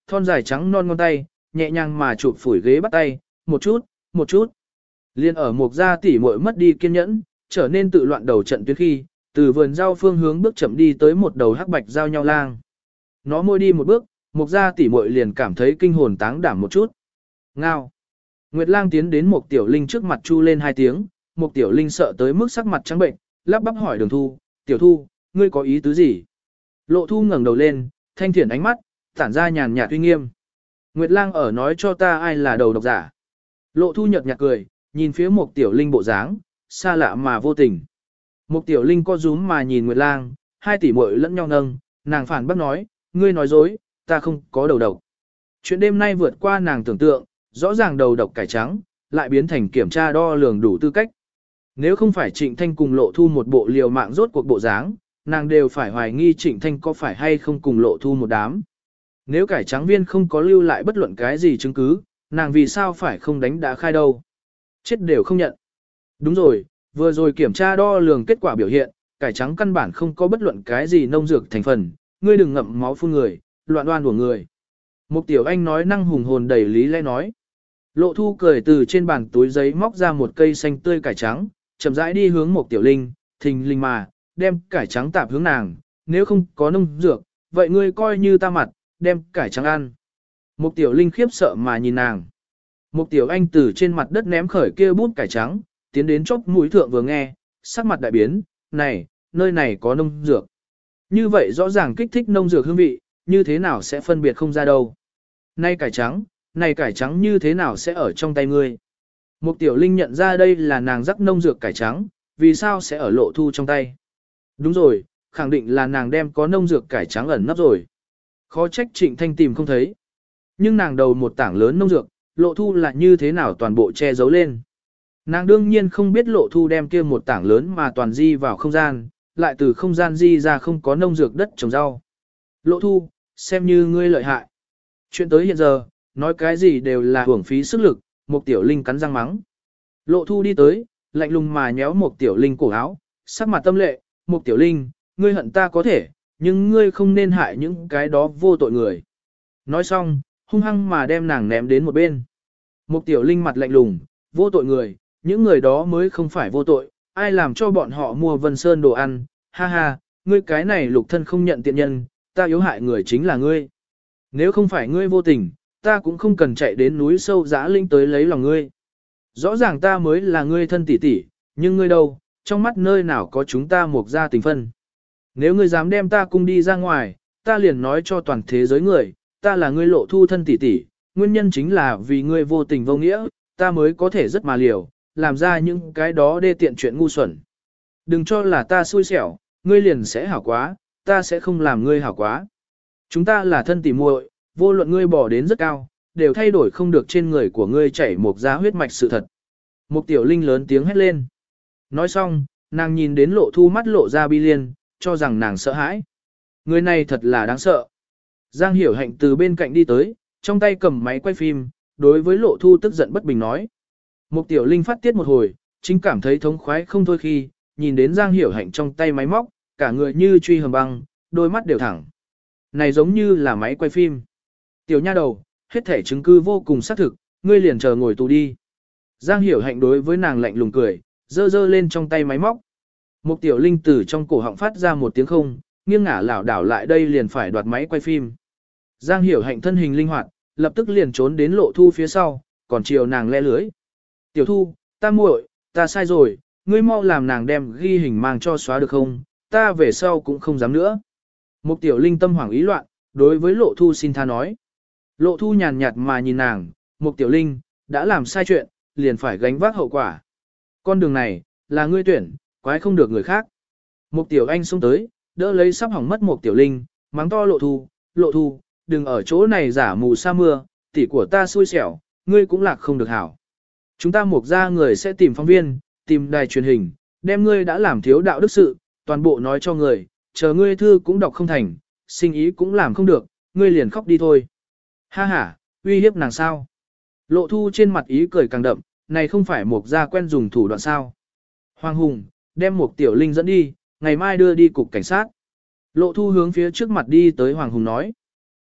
[SPEAKER 1] thon dài trắng non ngón tay, nhẹ nhàng mà chụp phủi ghế bắt tay, một chút, một chút. Liên ở Mục gia tỷ muội mất đi kiên nhẫn, trở nên tự loạn đầu trận tuyến khi, từ vườn rau phương hướng bước chậm đi tới một đầu hắc bạch giao nhau lang. Nó môi đi một bước, Mục gia tỷ muội liền cảm thấy kinh hồn táng đảm một chút. Ngao. Nguyệt lang tiến đến Mục Tiểu Linh trước mặt chu lên hai tiếng, Mục Tiểu Linh sợ tới mức sắc mặt trắng bệnh, lắp bắp hỏi Đường Thu, Tiểu Thu, ngươi có ý tứ gì? Lộ Thu ngẩng đầu lên, thanh thiện ánh mắt, tản ra nhàn nhạt uy nghiêm. Nguyệt lang ở nói cho ta ai là đầu độc giả. Lộ Thu nhợt nhạt cười, nhìn phía Mục Tiểu Linh bộ dáng, xa lạ mà vô tình. Mục Tiểu Linh co rúm mà nhìn Nguyệt lang, hai tỷ muội lẫn nhau nâng, nàng phản bác nói, ngươi nói dối, ta không có đầu độc. Chuyện đêm nay vượt qua nàng tưởng tượng, rõ ràng đầu độc cải trắng, lại biến thành kiểm tra đo lường đủ tư cách. Nếu không phải Trịnh Thanh cùng Lộ Thu một bộ liều mạng rốt cuộc bộ dáng, nàng đều phải hoài nghi Trịnh Thanh có phải hay không cùng Lộ Thu một đám. Nếu cải trắng viên không có lưu lại bất luận cái gì chứng cứ, nàng vì sao phải không đánh đã khai đâu. Chết đều không nhận. Đúng rồi, vừa rồi kiểm tra đo lường kết quả biểu hiện, cải trắng căn bản không có bất luận cái gì nông dược thành phần, ngươi đừng ngậm máu phun người, loạn đoan của người. Mục Tiểu Anh nói năng hùng hồn đầy lý lẽ nói. Lộ Thu cười từ trên bàn túi giấy móc ra một cây xanh tươi cải trắng, chậm rãi đi hướng Mục Tiểu Linh, thình linh mà, đem cải trắng tạp hướng nàng, nếu không có nông dược, vậy ngươi coi như ta mặt, đem cải trắng ăn. Mục Tiểu Linh khiếp sợ mà nhìn nàng. Mục Tiểu Anh từ trên mặt đất ném khởi kia bút cải trắng, tiến đến chốc mũi thượng vừa nghe, sắc mặt đại biến, này, nơi này có nông dược. Như vậy rõ ràng kích thích nông dược hương vị, như thế nào sẽ phân biệt không ra đâu. Này cải trắng, này cải trắng như thế nào sẽ ở trong tay ngươi. Mục Tiểu Linh nhận ra đây là nàng rắc nông dược cải trắng, vì sao sẽ ở Lộ Thu trong tay. Đúng rồi, khẳng định là nàng đem có nông dược cải trắng ẩn nấp rồi. Khó trách Trịnh Thanh tìm không thấy. Nhưng nàng đầu một tảng lớn nông dược, Lộ Thu là như thế nào toàn bộ che giấu lên. Nàng đương nhiên không biết Lộ Thu đem kia một tảng lớn mà toàn di vào không gian, lại từ không gian di ra không có nông dược đất trồng rau. Lộ Thu, xem như ngươi lợi hại. Chuyện tới hiện giờ, nói cái gì đều là hưởng phí sức lực, Mục Tiểu Linh cắn răng mắng. Lộ Thu đi tới, lạnh lùng mà nhéo Mục Tiểu Linh cổ áo, sắc mặt tâm lệ, Mục Tiểu Linh, ngươi hận ta có thể, nhưng ngươi không nên hại những cái đó vô tội người. Nói xong, hung hăng mà đem nàng ném đến một bên. Mục Tiểu Linh mặt lạnh lùng, vô tội người, những người đó mới không phải vô tội, ai làm cho bọn họ mua Vân Sơn đồ ăn, ha ha, ngươi cái này lục thân không nhận tiện nhân, ta yếu hại người chính là ngươi. Nếu không phải ngươi vô tình, ta cũng không cần chạy đến núi sâu dã linh tới lấy lòng ngươi. Rõ ràng ta mới là ngươi thân tỷ tỷ, nhưng ngươi đâu, trong mắt nơi nào có chúng ta Mục gia tình phân. Nếu ngươi dám đem ta cung đi ra ngoài, ta liền nói cho toàn thế giới người, ta là ngươi Lộ Thu thân tỷ tỷ, nguyên nhân chính là vì ngươi vô tình vô nghĩa, ta mới có thể rất mà liều, làm ra những cái đó đê tiện chuyện ngu xuẩn. Đừng cho là ta xui xẻo, ngươi liền sẽ hảo quá, ta sẽ không làm ngươi hảo quá. Chúng ta là thân tỉ muội, vô luận ngươi bỏ đến rất cao, đều thay đổi không được trên người của ngươi chảy một giá huyết mạch sự thật. Mục Tiểu Linh lớn tiếng hét lên. Nói xong, nàng nhìn đến Lộ Thu mắt lộ ra bi liên, cho rằng nàng sợ hãi. Người này thật là đáng sợ. Giang Hiểu Hạnh từ bên cạnh đi tới, trong tay cầm máy quay phim, đối với Lộ Thu tức giận bất bình nói. Mục Tiểu Linh phát tiết một hồi, chính cảm thấy thống khoái không thôi khi, nhìn đến Giang Hiểu Hạnh trong tay máy móc, cả người như truy hầm băng, đôi mắt đều thẳng. Này giống như là máy quay phim. Tiểu nha đầu, hết thể chứng cứ vô cùng xác thực, ngươi liền chờ ngồi tù đi. Giang Hiểu Hạnh đối với nàng lạnh lùng cười, dơ dơ lên trong tay máy móc. Mục Tiểu Linh từ trong cổ họng phát ra một tiếng không, nghiêng ngả lảo đảo lại đây liền phải đoạt máy quay phim. Giang Hiểu Hạnh thân hình linh hoạt, lập tức liền trốn đến Lộ Thu phía sau, còn chiều nàng le lưới. Tiểu Thu, ta muội, ta sai rồi, ngươi mau làm nàng đem ghi hình mang cho xóa được không, ta về sau cũng không dám nữa. Mục Tiểu Linh tâm hoảng ý loạn, đối với Lộ Thu xin tha nói. Lộ Thu nhàn nhạt mà nhìn nàng, Mục Tiểu Linh, đã làm sai chuyện, liền phải gánh vác hậu quả. Con đường này, là ngươi tuyển, quái không được người khác. Mục Tiểu Anh xông tới, đỡ lấy sắp hỏng mất Mục Tiểu Linh, mắng to Lộ Thu, Lộ Thu, đừng ở chỗ này giả mù sa mưa, tỷ của ta xui xẻo, ngươi cũng lạc không được hảo. Chúng ta Mục gia người sẽ tìm phóng viên, tìm đài truyền hình, đem ngươi đã làm thiếu đạo đức sự, toàn bộ nói cho người, chờ ngươi thư cũng đọc không thành, sinh ý cũng làm không được, ngươi liền khóc đi thôi. Ha ha, uy hiếp nàng sao? Lộ Thu trên mặt ý cười càng đậm, này không phải Mục gia quen dùng thủ đoạn sao? Hoàng Hùng, đem Mục Tiểu Linh dẫn đi, ngày mai đưa đi cục cảnh sát. Lộ Thu hướng phía trước mặt đi tới Hoàng Hùng nói.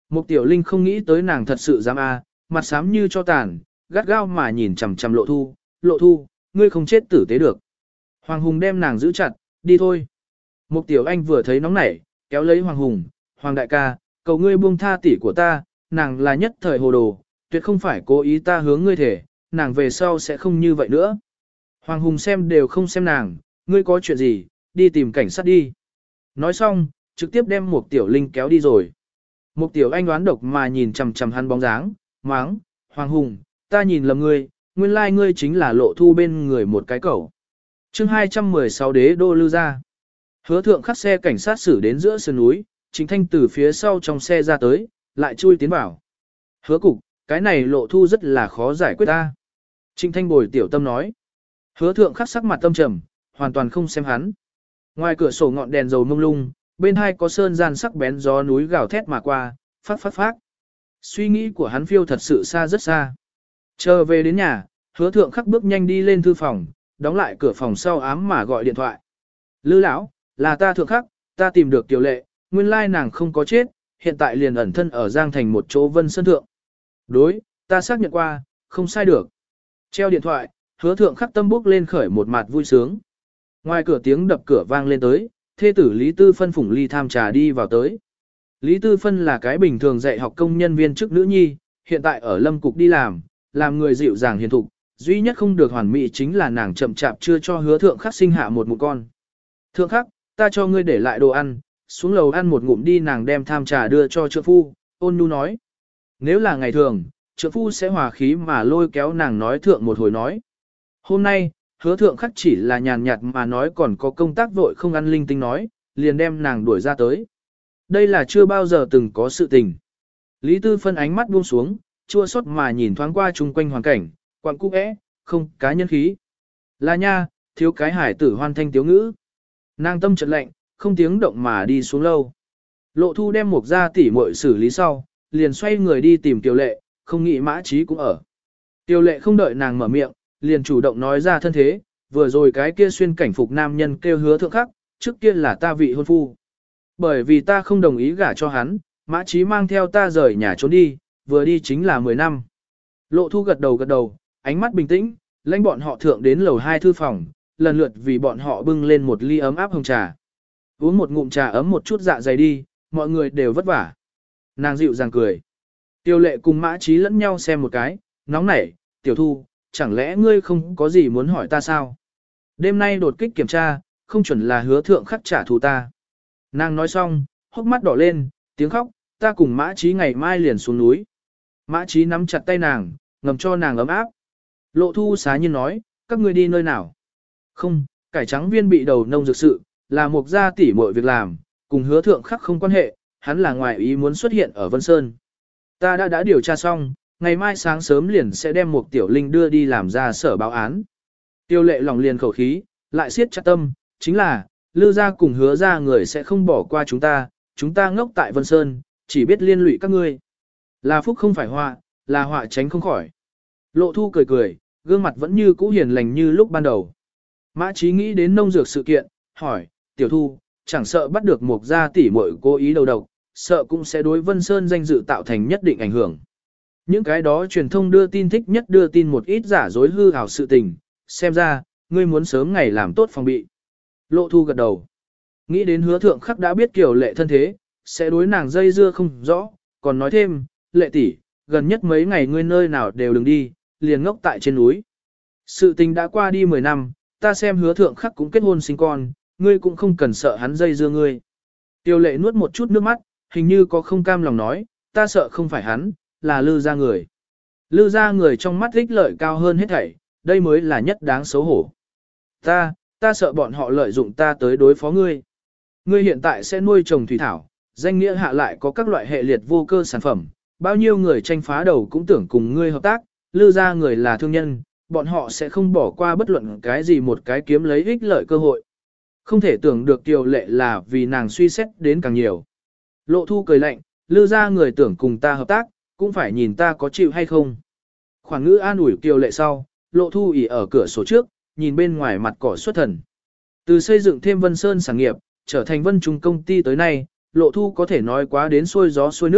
[SPEAKER 1] Mục Tiểu Linh không nghĩ tới nàng thật sự dám a, mặt xám như cho tàn, gắt gao mà nhìn chằm chằm Lộ Thu, Lộ Thu, ngươi không chết tử tế được. Hoàng Hùng đem nàng giữ chặt, đi thôi. Mục Tiểu Anh vừa thấy nóng nảy, kéo lấy Hoàng Hùng, Hoàng đại ca, cầu ngươi buông tha tỷ của ta, nàng là nhất thời hồ đồ, tuyệt không phải cố ý ta hướng ngươi thể, nàng về sau sẽ không như vậy nữa. Hoàng Hùng xem đều không xem nàng, ngươi có chuyện gì, đi tìm cảnh sát đi. Nói xong, trực tiếp đem Mục Tiểu Linh kéo đi rồi. Mục Tiểu Anh đoán độc mà nhìn chằm chằm hắn bóng dáng, máng, Hoàng Hùng, ta nhìn lầm ngươi, nguyên lai ngươi chính là Lộ Thu bên người một cái cẩu. Chương hai trăm mười sáu Đế đô Lư gia. Hứa Thượng khắc xe cảnh sát xử đến giữa sườn núi, Trịnh Thanh từ phía sau trong xe ra tới, lại chui tiến vào. Hứa cục, cái này Lộ Thu rất là khó giải quyết ta. Trịnh Thanh bồi tiểu tâm nói. Hứa Thượng khắc sắc mặt tâm trầm, hoàn toàn không xem hắn. Ngoài cửa sổ ngọn đèn dầu mông lung, bên hai có sơn gian sắc bén gió núi gào thét mà qua, phát phát phát. Suy nghĩ của hắn phiêu thật sự xa rất xa. Chờ về đến nhà, Hứa Thượng khắc bước nhanh đi lên thư phòng, đóng lại cửa phòng sau ám mà gọi điện thoại. Lư lão, là ta Thượng khắc, ta tìm được Tiểu Lệ, nguyên lai nàng không có chết, hiện tại liền ẩn thân ở Giang Thành một chỗ Vân Sơn Thượng. Đối, ta xác nhận qua, không sai được. Treo điện thoại, Hứa Thượng khắc tâm bước lên khởi một mặt vui sướng. Ngoài cửa tiếng đập cửa vang lên tới, thê tử Lý Tư Phân phủng ly tham trà đi vào tới. Lý Tư Phân là cái bình thường dạy học công nhân viên chức nữ nhi, hiện tại ở Lâm Cục đi làm, làm người dịu dàng hiền thục, duy nhất không được hoàn mỹ chính là nàng chậm chạp chưa cho Hứa Thượng khắc sinh hạ một mụ con. Thượng khắc, ta cho ngươi để lại đồ ăn, xuống lầu ăn một ngụm đi, nàng đem tham trà đưa cho trượng phu, ôn nhu nói. Nếu là ngày thường, trượng phu sẽ hòa khí mà lôi kéo nàng nói thượng một hồi nói. Hôm nay, Hứa Thượng khắc chỉ là nhàn nhạt mà nói còn có công tác vội không ăn linh tinh nói, liền đem nàng đuổi ra tới. Đây là chưa bao giờ từng có sự tình. Lý Tư Phân ánh mắt buông xuống, chua xót mà nhìn thoáng qua chung quanh hoàn cảnh, quặng cũ é, không cá nhân khí. Là nha, thiếu cái hải tử hoan thanh tiếu ngữ. Nàng tâm chợt lạnh, không tiếng động mà đi xuống lâu. Lộ Thu đem Mục gia tỷ muội xử lý sau, liền xoay người đi tìm Tiểu Lệ, không nghĩ Mã Trí cũng ở. Tiểu Lệ không đợi nàng mở miệng, liền chủ động nói ra thân thế, vừa rồi cái kia xuyên cảnh phục nam nhân kêu Hứa Thượng khắc, trước kia là ta vị hôn phu. Bởi vì ta không đồng ý gả cho hắn, Mã Trí mang theo ta rời nhà trốn đi, vừa đi chính là mười năm. Lộ Thu gật đầu gật đầu, ánh mắt bình tĩnh, lãnh bọn họ thượng đến lầu hai thư phòng, lần lượt vì bọn họ bưng lên một ly ấm áp hồng trà. Uống một ngụm trà ấm một chút dạ dày đi, mọi người đều vất vả. Nàng dịu dàng cười. Tiêu Lệ cùng Mã Trí lẫn nhau xem một cái, nóng nảy, Tiểu Thu, chẳng lẽ ngươi không có gì muốn hỏi ta sao? Đêm nay đột kích kiểm tra, không chuẩn là Hứa Thượng khắc trả thù ta. Nàng nói xong, hốc mắt đỏ lên, tiếng khóc, ta cùng Mã Trí ngày mai liền xuống núi. Mã Trí nắm chặt tay nàng, ngầm cho nàng ấm áp. Lộ Thu xá nhiên nói, các ngươi đi nơi nào? Không, cải trắng viên bị đầu nông dược sự, là Mục gia tỷ muội việc làm, cùng Hứa Thượng khắc không quan hệ, hắn là ngoài ý muốn xuất hiện ở Vân Sơn. Ta đã đã điều tra xong, ngày mai sáng sớm liền sẽ đem Mục Tiểu Linh đưa đi làm ra sở báo án. Tiêu Lệ lòng liền khẩu khí, lại siết chặt tâm, chính là, Lư gia cùng Hứa gia người sẽ không bỏ qua chúng ta, chúng ta ngốc tại Vân Sơn, chỉ biết liên lụy các ngươi. Là phúc không phải họa, là họa tránh không khỏi. Lộ Thu cười cười, gương mặt vẫn như cũ hiền lành như lúc ban đầu. Mã Trí nghĩ đến nông dược sự kiện, hỏi, Tiểu Thu, chẳng sợ bắt được Mục gia tỷ muội cố ý đầu độc, sợ cũng sẽ đối Vân Sơn danh dự tạo thành nhất định ảnh hưởng. Những cái đó truyền thông đưa tin thích nhất đưa tin một ít giả dối hư ảo sự tình, xem ra, ngươi muốn sớm ngày làm tốt phòng bị. Lộ Thu gật đầu. Nghĩ đến Hứa Thượng khắc đã biết Kiều Lệ thân thế, sẽ đối nàng dây dưa không rõ, còn nói thêm, Lệ tỷ, gần nhất mấy ngày ngươi nơi nào đều đừng đi, liền ngốc tại trên núi. Sự tình đã qua đi mười năm, ta xem Hứa Thượng khắc cũng kết hôn sinh con, ngươi cũng không cần sợ hắn dây dưa ngươi. Tiêu Lệ nuốt một chút nước mắt, hình như có không cam lòng nói, ta sợ không phải hắn, là Lư gia người. Lư gia người trong mắt ích lợi cao hơn hết thảy, đây mới là nhất đáng xấu hổ. Ta, ta sợ bọn họ lợi dụng ta tới đối phó ngươi. Ngươi hiện tại sẽ nuôi trồng thủy thảo, danh nghĩa hạ lại có các loại hệ liệt vô cơ sản phẩm, bao nhiêu người tranh phá đầu cũng tưởng cùng ngươi hợp tác, Lư gia người là thương nhân, bọn họ sẽ không bỏ qua bất luận cái gì một cái kiếm lấy ích lợi cơ hội. Không thể tưởng được Kiều Lệ là vì nàng suy xét đến càng nhiều. Lộ Thu cười lạnh, Lư gia người tưởng cùng ta hợp tác, cũng phải nhìn ta có chịu hay không. Khoảng ngữ an ủi Kiều Lệ sau, Lộ Thu ỉ ở cửa sổ trước, nhìn bên ngoài mặt cỏ xuất thần. Từ xây dựng thêm Vân Sơn sản nghiệp, trở thành Vân Trung công ty tới nay, Lộ Thu có thể nói quá đến xuôi gió xuôi nước,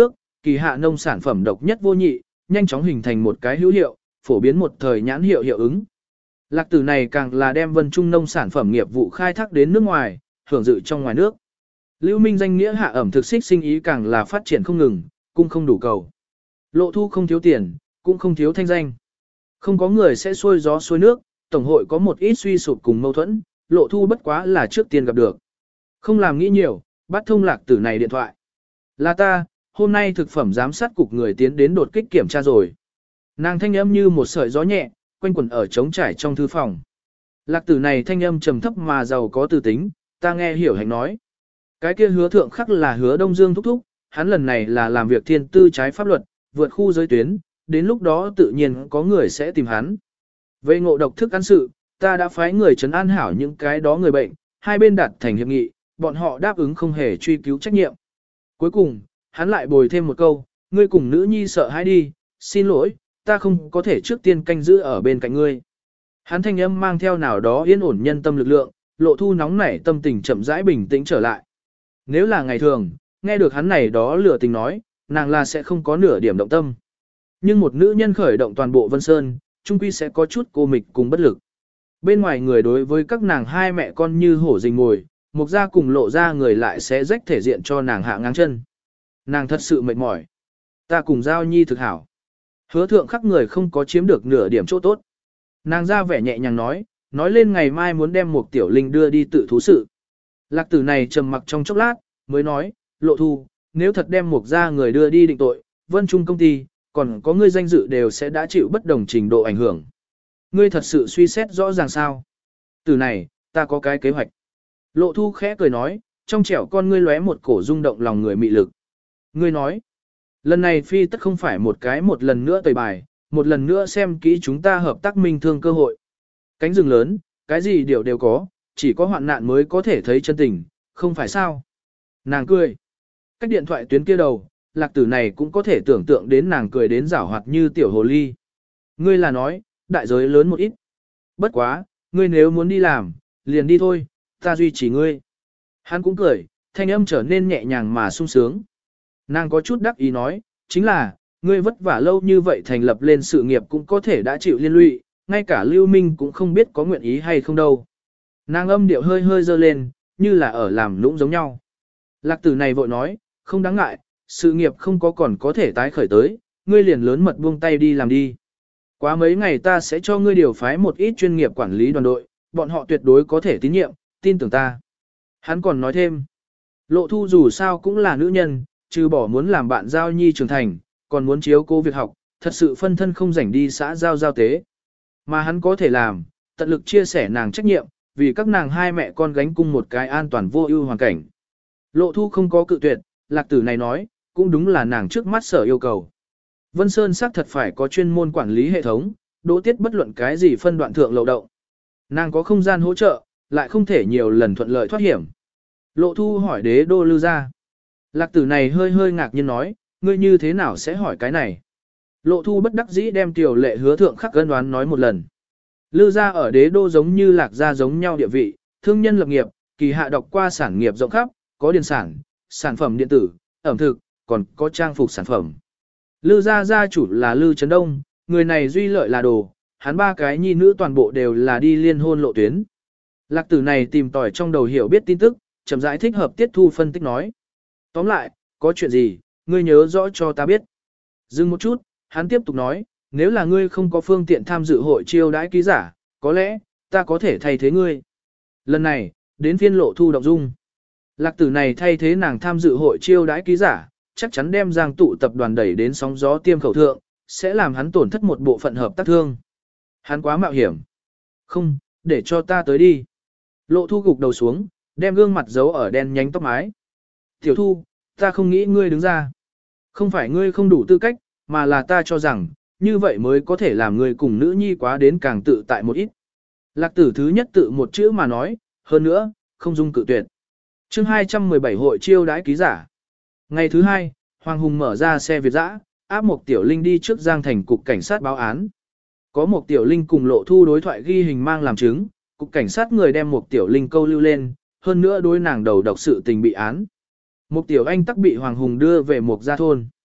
[SPEAKER 1] kỳ hạ nông sản phẩm độc nhất vô nhị, nhanh chóng hình thành một cái hữu hiệu, phổ biến một thời nhãn hiệu hiệu ứng. Lạc tử này càng là đem Vân Trung nông sản phẩm nghiệp vụ khai thác đến nước ngoài, hưởng dự trong ngoài nước. Lưu Minh danh nghĩa hạ ẩm thực xích sinh ý càng là phát triển không ngừng, cung không đủ cầu. Lộ Thu không thiếu tiền, cũng không thiếu thanh danh. Không có người sẽ xuôi gió xuôi nước, tổng hội có một ít suy sụp cùng mâu thuẫn, Lộ Thu bất quá là trước tiên gặp được. Không làm nghĩ nhiều, bắt thông Lạc tử này điện thoại. Là ta, hôm nay thực phẩm giám sát cục người tiến đến đột kích kiểm tra rồi. Nàng thanh âm như một sợi gió nhẹ, quanh quẩn ở trống trải trong thư phòng. Lạc tử này thanh âm trầm thấp mà giàu có tư tính, ta nghe hiểu hành nói. Cái kia hứa thượng khắc là hứa Đông Dương thúc thúc, hắn lần này là làm việc thiên tư trái pháp luật, vượt khu giới tuyến, đến lúc đó tự nhiên có người sẽ tìm hắn. Về ngộ độc thức ăn sự, ta đã phái người trấn an hảo những cái đó người bệnh, hai bên đạt thành hiệp nghị, bọn họ đáp ứng không hề truy cứu trách nhiệm. Cuối cùng, hắn lại bồi thêm một câu, ngươi cùng nữ nhi sợ hãi đi, xin lỗi, ta không có thể trước tiên canh giữ ở bên cạnh ngươi. Hắn thanh âm mang theo nào đó yên ổn nhân tâm lực lượng, Lộ Thu nóng nảy tâm tình chậm rãi bình tĩnh trở lại. Nếu là ngày thường, nghe được hắn này đó lừa tình nói, nàng là sẽ không có nửa điểm động tâm. Nhưng một nữ nhân khởi động toàn bộ Vân Sơn, chung quy sẽ có chút cô mịch cùng bất lực. Bên ngoài người đối với các nàng hai mẹ con như hổ rình mồi, Mục gia cùng Lộ gia người lại sẽ rách thể diện cho nàng hạ ngang chân. Nàng thật sự mệt mỏi. Ta cùng Giao Nhi thực hảo. Hứa thượng khắc người không có chiếm được nửa điểm chỗ tốt. Nàng ra vẻ nhẹ nhàng nói, nói lên ngày mai muốn đem một tiểu linh đưa đi tự thú sự. Lạc tử này trầm mặc trong chốc lát, mới nói, Lộ Thu, nếu thật đem một gia người đưa đi định tội, Vân Trung công ty, còn có ngươi danh dự đều sẽ đã chịu bất đồng trình độ ảnh hưởng. Ngươi thật sự suy xét rõ ràng sao? Từ này, ta có cái kế hoạch. Lộ Thu khẽ cười nói, trong trẻo con ngươi lóe một cổ rung động lòng người mị lực. Ngươi nói, lần này phi tất không phải một cái một lần nữa tẩy bài, một lần nữa xem kỹ chúng ta hợp tác minh thương cơ hội. Cánh rừng lớn, cái gì điều đều có, chỉ có hoạn nạn mới có thể thấy chân tình, không phải sao? Nàng cười. Cách điện thoại tuyến kia đầu, Lạc tử này cũng có thể tưởng tượng đến nàng cười đến giảo hoạt như tiểu hồ ly. Ngươi là nói, đại giới lớn một ít. Bất quá, ngươi nếu muốn đi làm, liền đi thôi, ta duy trì ngươi. Hắn cũng cười, thanh âm trở nên nhẹ nhàng mà sung sướng. Nàng có chút đắc ý nói, chính là, ngươi vất vả lâu như vậy thành lập lên sự nghiệp cũng có thể đã chịu liên lụy, ngay cả Lưu Minh cũng không biết có nguyện ý hay không đâu. Nàng âm điệu hơi hơi dơ lên, như là ở làm lũng giống nhau. Lạc tử này vội nói, không đáng ngại, sự nghiệp không có còn có thể tái khởi tới, ngươi liền lớn mật buông tay đi làm đi. Quá mấy ngày ta sẽ cho ngươi điều phái một ít chuyên nghiệp quản lý đoàn đội, bọn họ tuyệt đối có thể tín nhiệm, tin tưởng ta. Hắn còn nói thêm, Lộ Thu dù sao cũng là nữ nhân, trừ bỏ muốn làm bạn Giao Nhi trưởng thành, còn muốn chiếu cố việc học, thật sự phân thân không rảnh đi xã giao giao tế. Mà hắn có thể làm, tận lực chia sẻ nàng trách nhiệm, vì các nàng hai mẹ con gánh cung một cái an toàn vô ưu hoàn cảnh. Lộ Thu không có cự tuyệt, Lạc tử này nói, cũng đúng là nàng trước mắt sở yêu cầu. Vân Sơn xác thật phải có chuyên môn quản lý hệ thống, đỗ tiết bất luận cái gì phân đoạn thượng lậu động. Nàng có không gian hỗ trợ, lại không thể nhiều lần thuận lợi thoát hiểm. Lộ Thu hỏi Đế Đô Lư gia. Lạc tử này hơi hơi ngạc nhiên nói, ngươi như thế nào sẽ hỏi cái này? Lộ Thu bất đắc dĩ đem tiểu lệ hứa thượng khắc ân đoán nói một lần. Lư gia ở Đế Đô giống như Lạc gia giống nhau địa vị, thương nhân lập nghiệp, kỳ hạ đọc qua sản nghiệp rộng khắp, có điền sản, sản phẩm điện tử, ẩm thực, còn có trang phục sản phẩm. Lư gia gia chủ là Lư Trấn Đông, người này duy lợi là đồ, hắn ba cái nhi nữ toàn bộ đều là đi liên hôn lộ tuyến. Lạc tử này tìm tòi trong đầu hiểu biết tin tức, chậm rãi thích hợp tiết thu phân tích nói. Tóm lại, có chuyện gì, ngươi nhớ rõ cho ta biết. Dừng một chút, hắn tiếp tục nói, nếu là ngươi không có phương tiện tham dự hội chiêu đãi ký giả, có lẽ, ta có thể thay thế ngươi. Lần này, đến phiên Lộ Thu động dung. Lạc tử này thay thế nàng tham dự hội chiêu đãi ký giả, chắc chắn đem Giang tụ tập đoàn đẩy đến sóng gió tiêm khẩu thượng, sẽ làm hắn tổn thất một bộ phận hợp tác thương. Hắn quá mạo hiểm. Không, để cho ta tới đi. Lộ Thu gục đầu xuống, đem gương mặt giấu ở đen nhánh tóc mái. Tiểu Thu, ta không nghĩ ngươi đứng ra. Không phải ngươi không đủ tư cách, mà là ta cho rằng, như vậy mới có thể làm ngươi cùng nữ nhi quá đến càng tự tại một ít. Lạc tử thứ nhất tự một chữ mà nói, hơn nữa, không dung cự tuyệt. chương hai trăm mười bảy hội chiêu đãi ký giả. Ngày thứ hai, Hoàng Hùng mở ra xe Việt dã, áp một tiểu linh đi trước Giang Thành cục cảnh sát báo án. Có một tiểu linh cùng Lộ Thu đối thoại ghi hình mang làm chứng, cục cảnh sát người đem một tiểu linh câu lưu lên, hơn nữa đối nàng đầu độc sự tình bị án. Một tiểu anh tắc bị Hoàng Hùng đưa về một gia thôn.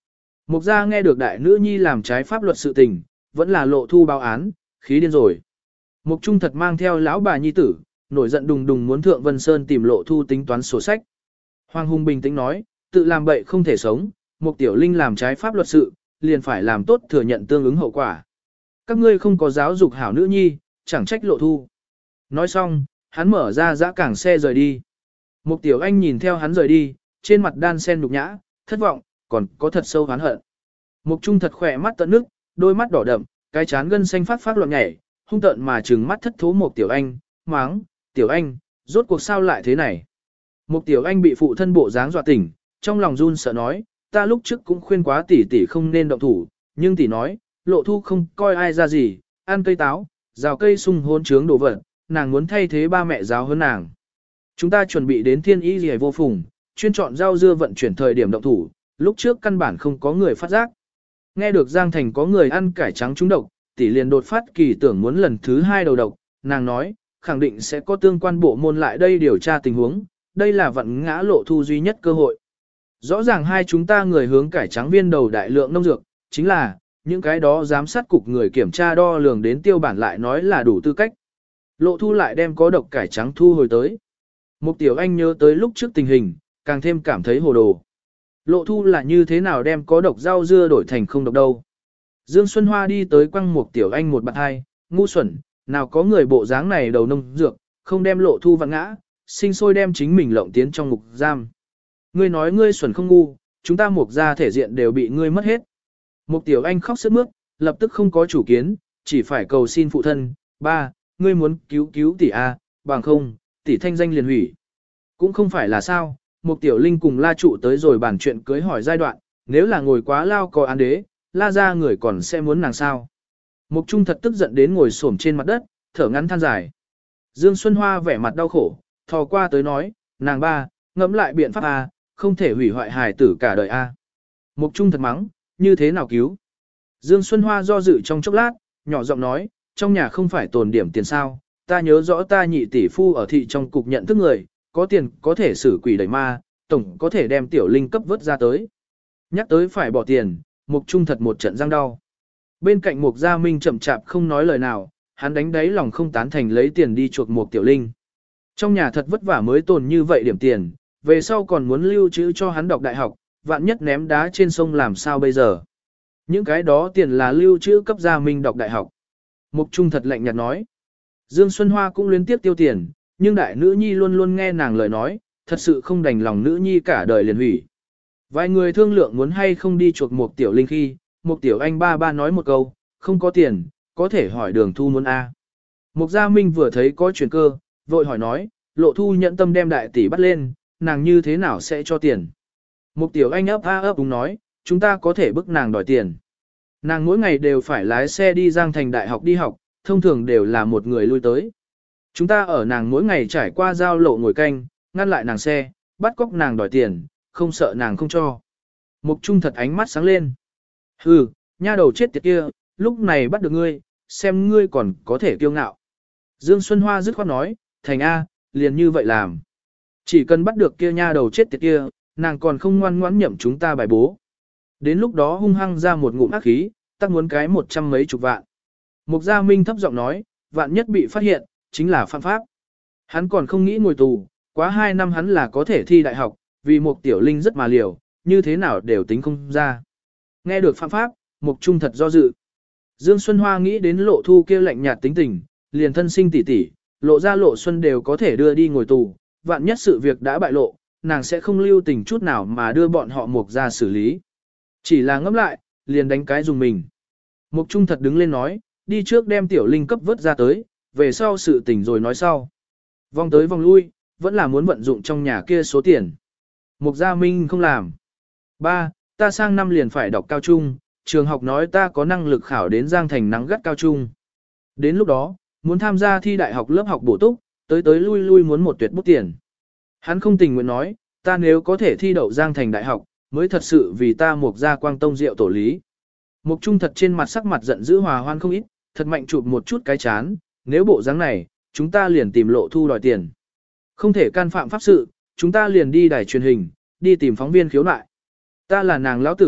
[SPEAKER 1] Mục gia nghe được đại nữ nhi làm trái pháp luật sự tình, vẫn là lộ thu báo án, khí điên rồi. Mục trung thật mang theo lão bà nhi tử, nổi giận đùng đùng muốn thượng Vân Sơn tìm lộ thu tính toán sổ sách. Hoàng Hùng bình tĩnh nói, tự làm bậy không thể sống, Mục Tiểu Linh làm trái pháp luật sự, liền phải làm tốt thừa nhận tương ứng hậu quả. Các ngươi không có giáo dục hảo nữ nhi, chẳng trách lộ thu. Nói xong, hắn mở ra dã cảng xe rời đi. Mục Tiểu Anh nhìn theo hắn rời đi, trên mặt đan sen nhục nhã, thất vọng, còn có thật sâu oán hận. Mục Trung thật khỏe mắt tận nước, đôi mắt đỏ đậm, cái chán gân xanh phát phát loạn nhảy, hung tợn mà trừng mắt thất thố Mục Tiểu Anh, máng, Tiểu Anh, rốt cuộc sao lại thế này? Mục Tiểu Anh bị phụ thân bộ dáng dọa tỉnh, trong lòng run sợ nói, ta lúc trước cũng khuyên quá tỷ tỷ không nên động thủ, nhưng tỷ nói, lộ thu không coi ai ra gì, ăn cây táo, rào cây sung hôn trướng đồ vật, nàng muốn thay thế ba mẹ giáo hơn nàng. Chúng ta chuẩn bị đến thiên y gì vô phùng, chuyên chọn rau dưa vận chuyển thời điểm động thủ, lúc trước căn bản không có người phát giác. Nghe được Giang Thành có người ăn cải trắng trúng độc, tỷ liền đột phát kỳ tưởng muốn lần thứ hai đầu độc, nàng nói, khẳng định sẽ có tương quan bộ môn lại đây điều tra tình huống, đây là vận ngã lộ thu duy nhất cơ hội. Rõ ràng hai chúng ta người hướng cải trắng viên đầu đại lượng nông dược, chính là, những cái đó giám sát cục người kiểm tra đo lường đến tiêu bản lại nói là đủ tư cách. Lộ thu lại đem có độc cải trắng thu hồi tới. Mục Tiểu Anh nhớ tới lúc trước tình hình, càng thêm cảm thấy hồ đồ. Lộ thu là như thế nào đem có độc rau dưa đổi thành không độc đâu. Dương Xuân Hoa đi tới quăng Mục Tiểu Anh một bạn hai, ngu xuẩn, nào có người bộ dáng này đầu nông dược, không đem lộ thu vặn ngã, sinh sôi đem chính mình lộng tiến trong ngục giam. Ngươi nói ngươi xuẩn không ngu, chúng ta Mục gia thể diện đều bị ngươi mất hết. Mục Tiểu Anh khóc sướt mướt, lập tức không có chủ kiến, chỉ phải cầu xin phụ thân, ba, ngươi muốn cứu cứu tỷ a, bằng không, tỷ thanh danh liền hủy. Cũng không phải là sao, Mục Tiểu Linh cùng La Trụ tới rồi bàn chuyện cưới hỏi giai đoạn, nếu là ngồi quá lao có án đế, La ra người còn sẽ muốn nàng sao. Mục Trung thật tức giận đến ngồi xổm trên mặt đất, thở ngắn than dài. Dương Xuân Hoa vẻ mặt đau khổ, thò qua tới nói, nàng ba, ngẫm lại biện pháp a, không thể hủy hoại hài tử cả đời a. Mục Trung thật mắng, như thế nào cứu? Dương Xuân Hoa do dự trong chốc lát, nhỏ giọng nói, trong nhà không phải tồn điểm tiền sao, ta nhớ rõ ta nhị tỷ phu ở thị trong cục nhận thức người, có tiền có thể xử quỷ đẩy ma, tổng có thể đem tiểu linh cấp vớt ra tới. Nhắc tới phải bỏ tiền, Mục Trung thật một trận răng đau. Bên cạnh Mục Gia Minh chậm chạp không nói lời nào, hắn đánh đáy lòng không tán thành lấy tiền đi chuộc Mục Tiểu Linh. Trong nhà thật vất vả mới tồn như vậy điểm tiền, về sau còn muốn lưu trữ cho hắn đọc đại học, vạn nhất ném đá trên sông làm sao bây giờ. Những cái đó tiền là lưu trữ cấp Gia Minh đọc đại học. Mục Trung thật lạnh nhạt nói. Dương Xuân Hoa cũng liên tiếp tiêu tiền, nhưng đại nữ nhi luôn luôn nghe nàng lời nói, thật sự không đành lòng nữ nhi cả đời liền hủy. Vài người thương lượng muốn hay không đi chuộc Mục Tiểu Linh khi, Mục Tiểu Anh ba ba nói một câu, không có tiền, có thể hỏi Đường Thu muốn A. Mục Gia Minh vừa thấy có chuyển cơ, vội hỏi nói, Lộ Thu nhận tâm đem đại tỷ bắt lên, nàng như thế nào sẽ cho tiền. Mục Tiểu Anh ấp a ấp đúng nói, chúng ta có thể bức nàng đòi tiền. Nàng mỗi ngày đều phải lái xe đi Giang Thành Đại học đi học, thông thường đều là một người lui tới. Chúng ta ở nàng mỗi ngày trải qua giao lộ ngồi canh, ngăn lại nàng xe, bắt cóc nàng đòi tiền, không sợ nàng không cho. Mục Trung thật ánh mắt sáng lên. Hừ, nha đầu chết tiệt kia, lúc này bắt được ngươi, xem ngươi còn có thể kiêu ngạo. Dương Xuân Hoa dứt khoát nói, Thành A, liền như vậy làm. Chỉ cần bắt được kia nha đầu chết tiệt kia, nàng còn không ngoan ngoãn nhậm chúng ta bài bố. Đến lúc đó hung hăng ra một ngụm ác khí, tắc muốn cái một trăm mấy chục vạn. Mục Gia Minh thấp giọng nói, vạn nhất bị phát hiện, chính là phạm pháp. Hắn còn không nghĩ ngồi tù, quá hai năm hắn là có thể thi đại học, vì Mục Tiểu Linh rất mà liều, như thế nào đều tính không ra. Nghe được phạm pháp, Mục Trung thật do dự. Dương Xuân Hoa nghĩ đến Lộ Thu kia lạnh nhạt tính tình, liền thân sinh tỷ tỷ, Lộ ra Lộ Xuân đều có thể đưa đi ngồi tù, vạn nhất sự việc đã bại lộ, nàng sẽ không lưu tình chút nào mà đưa bọn họ Mục ra xử lý. Chỉ là ngẫm lại, liền đánh cái dùng mình. Mục Trung thật đứng lên nói, đi trước đem Tiểu Linh cấp vớt ra tới, về sau sự tình rồi nói sau. Vòng tới vòng lui, vẫn là muốn vận dụng trong nhà kia số tiền. Mục Gia Minh không làm. Ba, ta sang năm liền phải đọc cao trung, trường học nói ta có năng lực khảo đến Giang Thành nắng gắt cao trung. Đến lúc đó, muốn tham gia thi đại học lớp học bổ túc, tới tới lui lui muốn một tuyệt bút tiền. Hắn không tình nguyện nói, ta nếu có thể thi đậu Giang Thành đại học, mới thật sự vì ta Mục gia quang tông diệu tổ lý. Mục Trung thật trên mặt sắc mặt giận dữ hòa hoan không ít, thật mạnh chụp một chút cái chán, nếu bộ dáng này, chúng ta liền tìm Lộ Thu đòi tiền. Không thể can phạm pháp sự, chúng ta liền đi đài truyền hình, đi tìm phóng viên khiếu nại. Ta là nàng lão tử,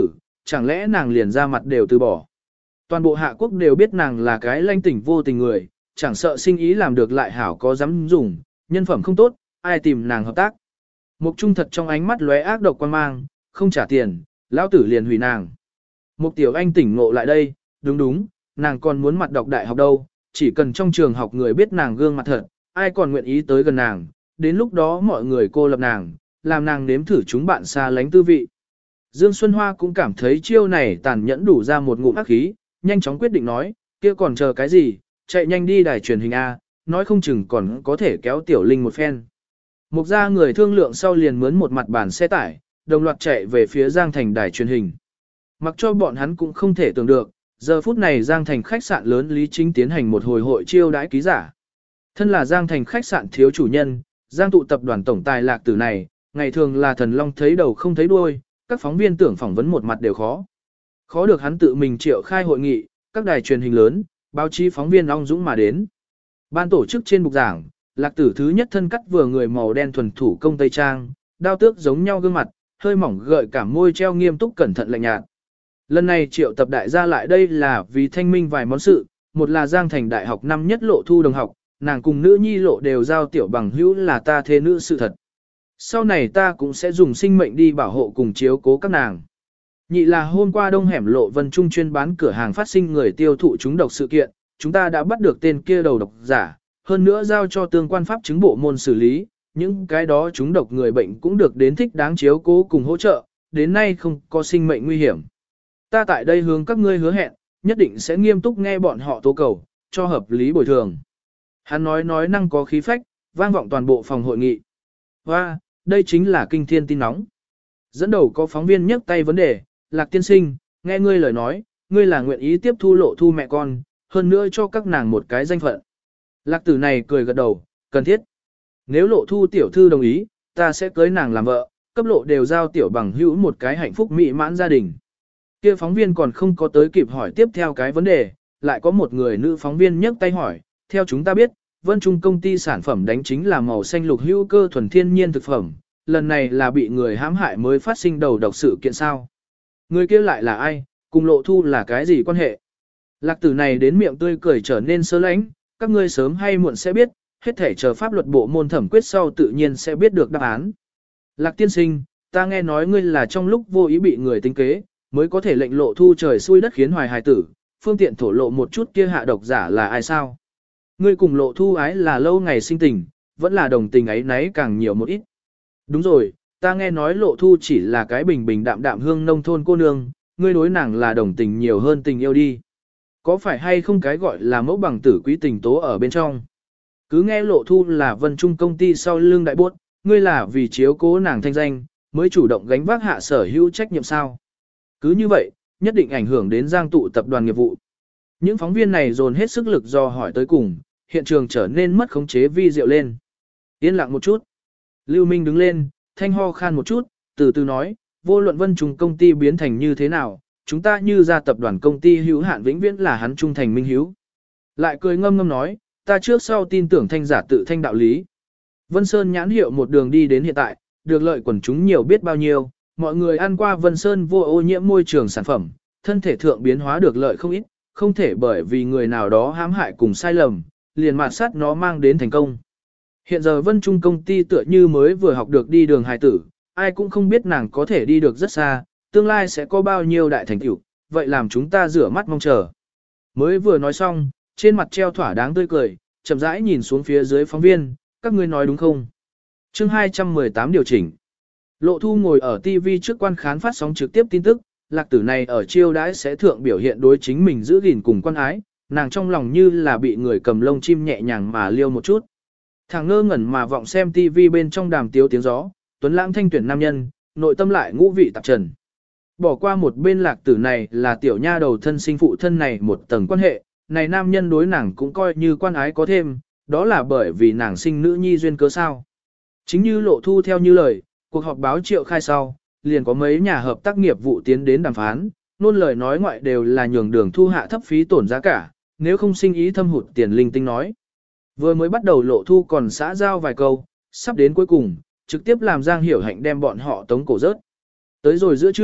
[SPEAKER 1] chẳng lẽ nàng liền ra mặt đều từ bỏ. Toàn bộ Hạ Quốc đều biết nàng là cái lanh tỉnh vô tình người, chẳng sợ sinh ý làm được lại hảo có dám dùng, nhân phẩm không tốt, ai tìm nàng hợp tác. Mục Trung thật trong ánh mắt lóe ác độc quan mang, không trả tiền, lão tử liền hủy nàng. Mục Tiểu Anh tỉnh ngộ lại đây, đúng đúng, nàng còn muốn mặt đọc đại học đâu, chỉ cần trong trường học người biết nàng gương mặt thật, ai còn nguyện ý tới gần nàng, đến lúc đó mọi người cô lập nàng, làm nàng nếm thử chúng bạn xa lánh tư vị. Dương Xuân Hoa cũng cảm thấy chiêu này tàn nhẫn đủ ra một ngụm ác khí, nhanh chóng quyết định nói, kia còn chờ cái gì, chạy nhanh đi đài truyền hình A, nói không chừng còn có thể kéo Tiểu Linh một phen. Mục gia người thương lượng sau liền mướn một mặt bản xe tải, đồng loạt chạy về phía Giang Thành đài truyền hình. Mặc cho bọn hắn cũng không thể tưởng được, giờ phút này Giang Thành khách sạn lớn Lý Chính tiến hành một hồi hội chiêu đãi ký giả. Thân là Giang Thành khách sạn thiếu chủ nhân, Giang tụ tập đoàn tổng tài Lạc Tử này, ngày thường là thần long thấy đầu không thấy đuôi, các phóng viên tưởng phỏng vấn một mặt đều khó. Khó được hắn tự mình triệu khai hội nghị, các đài truyền hình lớn, báo chí phóng viên ong dũng mà đến. Ban tổ chức trên bục giảng, Lạc Tử thứ nhất thân cắt vừa người màu đen thuần thủ công tây trang, đao tước giống nhau gương mặt, hơi mỏng gợi cảm môi treo nghiêm túc cẩn thận lạnh nhạt. Lần này triệu tập đại gia lại đây là vì thanh minh vài món sự, một là Giang Thành đại học năm nhất Lộ Thu đồng học, nàng cùng nữ nhi Lộ đều giao tiểu bằng hữu là ta thế nữ sự thật. Sau này ta cũng sẽ dùng sinh mệnh đi bảo hộ cùng chiếu cố các nàng. Nhị là hôm qua đông hẻm Lộ Vân Trung chuyên bán cửa hàng phát sinh người tiêu thụ chúng độc sự kiện, chúng ta đã bắt được tên kia đầu độc giả, hơn nữa giao cho tương quan pháp chứng bộ môn xử lý, những cái đó chúng độc người bệnh cũng được đến thích đáng chiếu cố cùng hỗ trợ, đến nay không có sinh mệnh nguy hiểm. Ta tại đây hướng các ngươi hứa hẹn, nhất định sẽ nghiêm túc nghe bọn họ tố cầu, cho hợp lý bồi thường. Hắn nói nói năng có khí phách, vang vọng toàn bộ phòng hội nghị. Và, đây chính là kinh thiên tin nóng. Dẫn đầu có phóng viên nhấc tay vấn đề, Lạc tiên sinh, nghe ngươi lời nói, ngươi là nguyện ý tiếp thu Lộ Thu mẹ con, hơn nữa cho các nàng một cái danh phận. Lạc Tử này cười gật đầu, cần thiết. Nếu Lộ Thu tiểu thư đồng ý, ta sẽ cưới nàng làm vợ, cấp Lộ đều giao tiểu bằng hữu một cái hạnh phúc mỹ mãn gia đình. Kia phóng viên còn không có tới kịp hỏi tiếp theo cái vấn đề, lại có một người nữ phóng viên nhấc tay hỏi, theo chúng ta biết, Vân Trung công ty sản phẩm đánh chính là màu xanh lục hữu cơ thuần thiên nhiên thực phẩm, lần này là bị người hãm hại mới phát sinh đầu độc sự kiện sao. Người kia lại là ai, cùng Lộ Thu là cái gì quan hệ? Lạc Tử này đến miệng tươi cười trở nên sơ lãnh, các ngươi sớm hay muộn sẽ biết, hết thể chờ pháp luật bộ môn thẩm quyết sau tự nhiên sẽ biết được đáp án. Lạc tiên sinh, ta nghe nói ngươi là trong lúc vô ý bị người tính kế, mới có thể lệnh Lộ Thu trời xui đất khiến hoài hài tử, phương tiện thổ lộ một chút kia hạ độc giả là ai sao? Ngươi cùng Lộ Thu ái là lâu ngày sinh tình, vẫn là đồng tình ấy nấy càng nhiều một ít. Đúng rồi, ta nghe nói Lộ Thu chỉ là cái bình bình đạm đạm hương nông thôn cô nương, ngươi đối nàng là đồng tình nhiều hơn tình yêu đi. Có phải hay không cái gọi là mẫu bằng tử quý tình tố ở bên trong? Cứ nghe Lộ Thu là Vân Trung công ty sau lưng đại bốt, ngươi là vì chiếu cố nàng thanh danh, mới chủ động gánh vác hạ sở hữu trách nhiệm sao? Cứ như vậy, nhất định ảnh hưởng đến Giang tụ tập đoàn nghiệp vụ. Những phóng viên này dồn hết sức lực do hỏi tới cùng, hiện trường trở nên mất khống chế vi diệu lên. Yên lặng một chút. Lưu Minh đứng lên, thanh ho khan một chút, từ từ nói, vô luận Vân Trung công ty biến thành như thế nào, chúng ta như ra tập đoàn công ty hữu hạn vĩnh viễn là hắn trung thành minh hiếu. Lại cười ngâm ngâm nói, ta trước sau tin tưởng thanh giả tự thanh đạo lý. Vân Sơn nhãn hiệu một đường đi đến hiện tại, được lợi quần chúng nhiều biết bao nhiêu, mọi người ăn qua Vân Sơn vô ô nhiễm môi trường sản phẩm, thân thể thượng biến hóa được lợi không ít, không thể bởi vì người nào đó hãm hại cùng sai lầm, liền mạt sát nó mang đến thành công. Hiện giờ Vân Trung công ty tựa như mới vừa học được đi đường hài tử, ai cũng không biết nàng có thể đi được rất xa, tương lai sẽ có bao nhiêu đại thành tựu, vậy làm chúng ta rửa mắt mong chờ. Mới vừa nói xong, trên mặt treo thỏa đáng tươi cười, chậm rãi nhìn xuống phía dưới phóng viên, các ngươi nói đúng không? Chương hai trăm mười tám điều chỉnh. Lộ Thu ngồi ở ti vi trước quan khán phát sóng trực tiếp tin tức, Lạc Tử này ở chiêu đãi sẽ thượng biểu hiện đối chính mình giữ gìn cùng quan ái, nàng trong lòng như là bị người cầm lông chim nhẹ nhàng mà liêu một chút. Thằng ngơ ngẩn mà vọng xem ti vi bên trong đàm tiếu tiếng gió, tuấn lãng thanh tuyển nam nhân, nội tâm lại ngũ vị tạp trần. Bỏ qua một bên Lạc Tử này là tiểu nha đầu thân sinh phụ thân này một tầng quan hệ, này nam nhân đối nàng cũng coi như quan ái có thêm, đó là bởi vì nàng sinh nữ nhi duyên cớ sao. Chính như Lộ Thu theo như lời, cuộc họp báo triệu khai sau, liền có mấy nhà hợp tác nghiệp vụ tiến đến đàm phán, nôn lời nói ngoại đều là nhường đường thu hạ thấp phí tổn giá cả, nếu không sinh ý thâm hụt tiền linh tinh nói. Vừa mới bắt đầu Lộ Thu còn xã giao vài câu, sắp đến cuối cùng, trực tiếp làm Giang Hiểu Hạnh đem bọn họ tống cổ rớt. Tới rồi giữa trưa,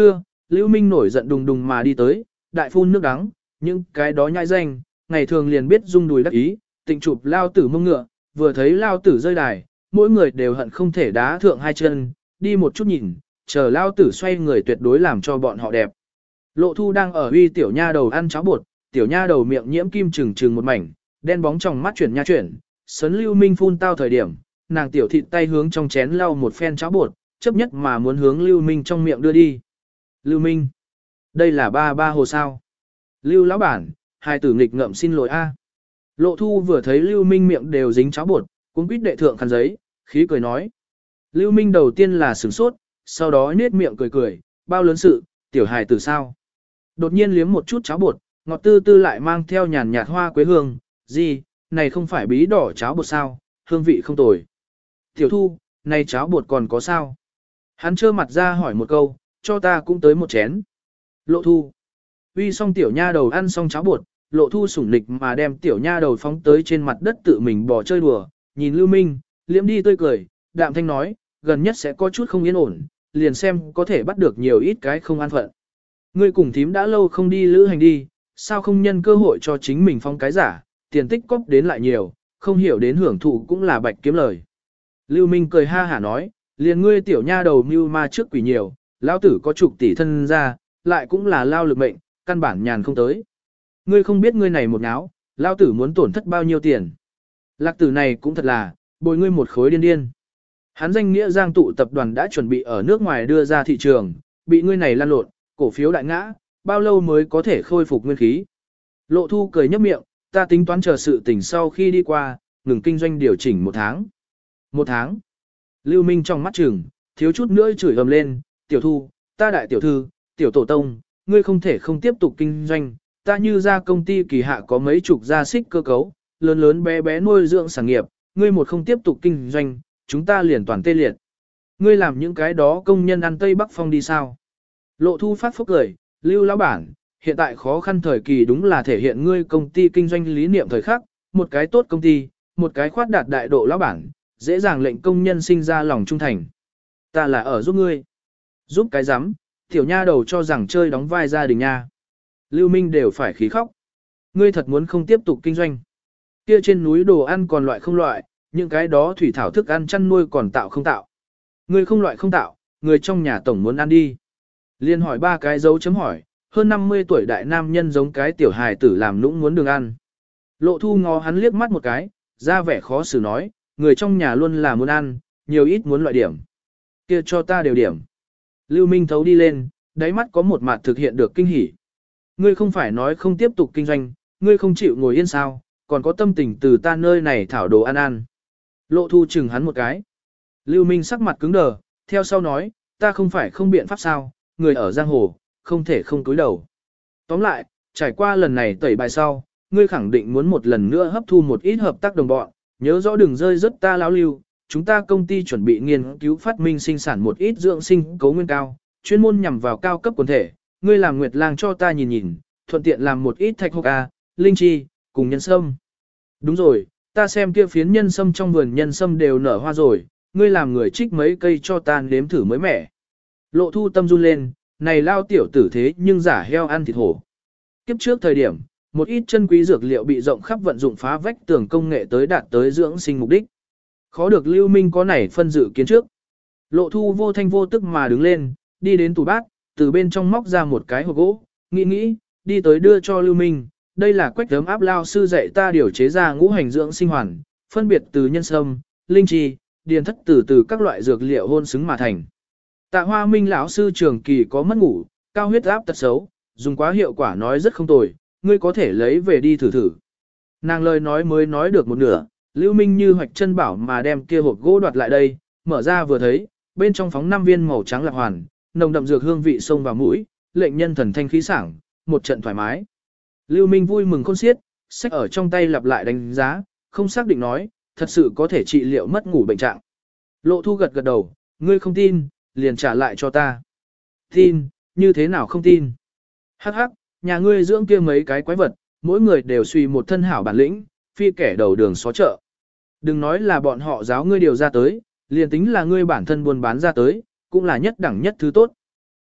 [SPEAKER 1] Lưu Minh nổi giận đùng đùng mà đi tới, đại phun nước đắng, những cái đó nhãi danh, ngày thường liền biết rung đùi đắc ý, tịnh chụp lao tử mông ngựa, vừa thấy lao tử rơi đài, mỗi người đều hận không thể đá thượng hai chân, đi một chút nhìn, chờ lao tử xoay người tuyệt đối làm cho bọn họ đẹp. Lộ Thu đang ở uy tiểu nha đầu ăn cháo bột, tiểu nha đầu miệng nhiễm kim trừng trừng một mảnh, đen bóng trong mắt chuyển nha chuyển, sấn Lưu Minh phun tao thời điểm, nàng tiểu thịt tay hướng trong chén lau một phen cháo bột, chấp nhất mà muốn hướng Lưu Minh trong miệng đưa đi. Lưu Minh, đây là ba ba hồ sao? Lưu lão bản, hai tử nghịch ngợm xin lỗi a. Lộ Thu vừa thấy Lưu Minh miệng đều dính cháo bột, cũng quýt đệ thượng khăn giấy, khí cười nói. Lưu Minh đầu tiên là sửng sốt, sau đó nết miệng cười cười, bao lớn sự, tiểu hài tử sao? Đột nhiên liếm một chút cháo bột, ngọt tư tư lại mang theo nhàn nhạt hoa quế hương, gì, này không phải bí đỏ cháo bột sao, hương vị không tồi. Tiểu Thu, này cháo bột còn có sao? Hắn trơ mặt ra hỏi một câu, cho ta cũng tới một chén. Lộ Thu. Uy xong tiểu nha đầu ăn xong cháo bột, Lộ Thu sủng nịch mà đem tiểu nha đầu phóng tới trên mặt đất tự mình bỏ chơi đùa, nhìn Lưu Minh, liễm đi tươi cười, đạm thanh nói, gần nhất sẽ có chút không yên ổn, liền xem có thể bắt được nhiều ít cái không an phận. Ngươi cùng thím đã lâu không đi lữ hành đi, sao không nhân cơ hội cho chính mình phong cái giả, tiền tích cóp đến lại nhiều, không hiểu đến hưởng thụ cũng là bạch kiếm lời. Lưu Minh cười ha hả nói, liền ngươi tiểu nha đầu mưu ma trước quỷ nhiều, lão tử có chục tỷ thân ra, lại cũng là lao lực mệnh, căn bản nhàn không tới. Ngươi không biết ngươi này một náo, lão tử muốn tổn thất bao nhiêu tiền. Lạc tử này cũng thật là, bồi ngươi một khối điên điên. Hắn danh nghĩa Giang tụ tập đoàn đã chuẩn bị ở nước ngoài đưa ra thị trường, bị ngươi này lăn lộn, cổ phiếu đại ngã, bao lâu mới có thể khôi phục nguyên khí. Lộ Thu cười nhấp miệng, ta tính toán chờ sự tình sau khi đi qua, ngừng kinh doanh điều chỉnh một tháng. Một tháng. Lưu Minh trong mắt chừng, thiếu chút nữa chửi ầm lên, tiểu Thu, ta đại tiểu thư, tiểu tổ tông, ngươi không thể không tiếp tục kinh doanh, ta như ra công ty kỳ hạ có mấy chục gia xích cơ cấu, lớn lớn bé bé nuôi dưỡng sản nghiệp, ngươi một không tiếp tục kinh doanh, chúng ta liền toàn tê liệt. Ngươi làm những cái đó công nhân ăn Tây Bắc Phong đi sao? Lộ Thu phát phốc cười, Lưu lão bản, hiện tại khó khăn thời kỳ đúng là thể hiện ngươi công ty kinh doanh lý niệm thời khắc, một cái tốt công ty, một cái khoát đạt đại độ lão bản, dễ dàng lệnh công nhân sinh ra lòng trung thành. Ta là ở giúp ngươi. Giúp cái rắm, tiểu nha đầu cho rằng chơi đóng vai gia đình nha. Lưu Minh đều phải khí khóc. Ngươi thật muốn không tiếp tục kinh doanh. Kia trên núi đồ ăn còn loại không loại, những cái đó thủy thảo thức ăn chăn nuôi còn tạo không tạo. Ngươi không loại không tạo, người trong nhà tổng muốn ăn đi. Liên hỏi ba cái dấu chấm hỏi, hơn năm mươi tuổi đại nam nhân giống cái tiểu hài tử làm nũng muốn đường ăn. Lộ Thu ngó hắn liếc mắt một cái, ra vẻ khó xử nói, người trong nhà luôn là muốn ăn, nhiều ít muốn loại điểm. Kia cho ta đều điểm. Lưu Minh thấu đi lên, đáy mắt có một mặt thực hiện được kinh hỉ. Ngươi không phải nói không tiếp tục kinh doanh, ngươi không chịu ngồi yên sao, còn có tâm tình từ ta nơi này thảo đồ ăn ăn. Lộ Thu chừng hắn một cái. Lưu Minh sắc mặt cứng đờ, theo sau nói, ta không phải không biện pháp sao, người ở giang hồ, không thể không cúi đầu. Tóm lại, trải qua lần này tẩy bài sau, ngươi khẳng định muốn một lần nữa hấp thu một ít hợp tác đồng bọn, nhớ rõ đừng rơi rất ta lão lưu, chúng ta công ty chuẩn bị nghiên cứu phát minh sinh sản một ít dưỡng sinh cấu nguyên cao, chuyên môn nhằm vào cao cấp quần thể, ngươi làm nguyệt lang cho ta nhìn nhìn, thuận tiện làm một ít thạch hốc a, linh chi, cùng nhân sâm. Đúng rồi, ta xem kia phiến nhân sâm trong vườn nhân sâm đều nở hoa rồi, ngươi làm người trích mấy cây cho ta nếm thử mới mẻ. Lộ Thu tâm run lên, này lao tiểu tử thế nhưng giả heo ăn thịt hổ. Kiếp trước thời điểm, một ít chân quý dược liệu bị rộng khắp vận dụng phá vách tường công nghệ tới đạt tới dưỡng sinh mục đích. Khó được Lưu Minh có nảy phân dự kiến trước. Lộ Thu vô thanh vô tức mà đứng lên, đi đến tủ bát, từ bên trong móc ra một cái hộp gỗ, nghĩ nghĩ, đi tới đưa cho Lưu Minh. Đây là quách tấm áp lao sư dạy ta điều chế ra ngũ hành dưỡng sinh hoàn, phân biệt từ nhân sâm, linh chi, điền thất từ từ các loại dược liệu hôn xứng mà thành. Tạ Hoa Minh lão sư trường kỳ có mất ngủ, cao huyết áp tật xấu, dùng quá hiệu quả nói rất không tồi, ngươi có thể lấy về đi thử thử. Nàng lời nói mới nói được một nửa, Lưu Minh như hoạch chân bảo mà đem kia hộp gỗ đoạt lại đây, mở ra vừa thấy, bên trong phóng năm viên màu trắng lạc hoàn, nồng đậm dược hương vị xông vào mũi, lệnh nhân thần thanh khí sảng, một trận thoải mái. Lưu Minh vui mừng khôn xiết, sách ở trong tay lặp lại đánh giá, không xác định nói, thật sự có thể trị liệu mất ngủ bệnh trạng. Lộ Thu gật gật đầu, ngươi không tin, liền trả lại cho ta. Tin, như thế nào không tin? Hắc hắc, nhà ngươi dưỡng kia mấy cái quái vật, mỗi người đều suy một thân hảo bản lĩnh, phi kẻ đầu đường xó chợ. Đừng nói là bọn họ giáo ngươi điều ra tới, liền tính là ngươi bản thân buôn bán ra tới, cũng là nhất đẳng nhất thứ tốt.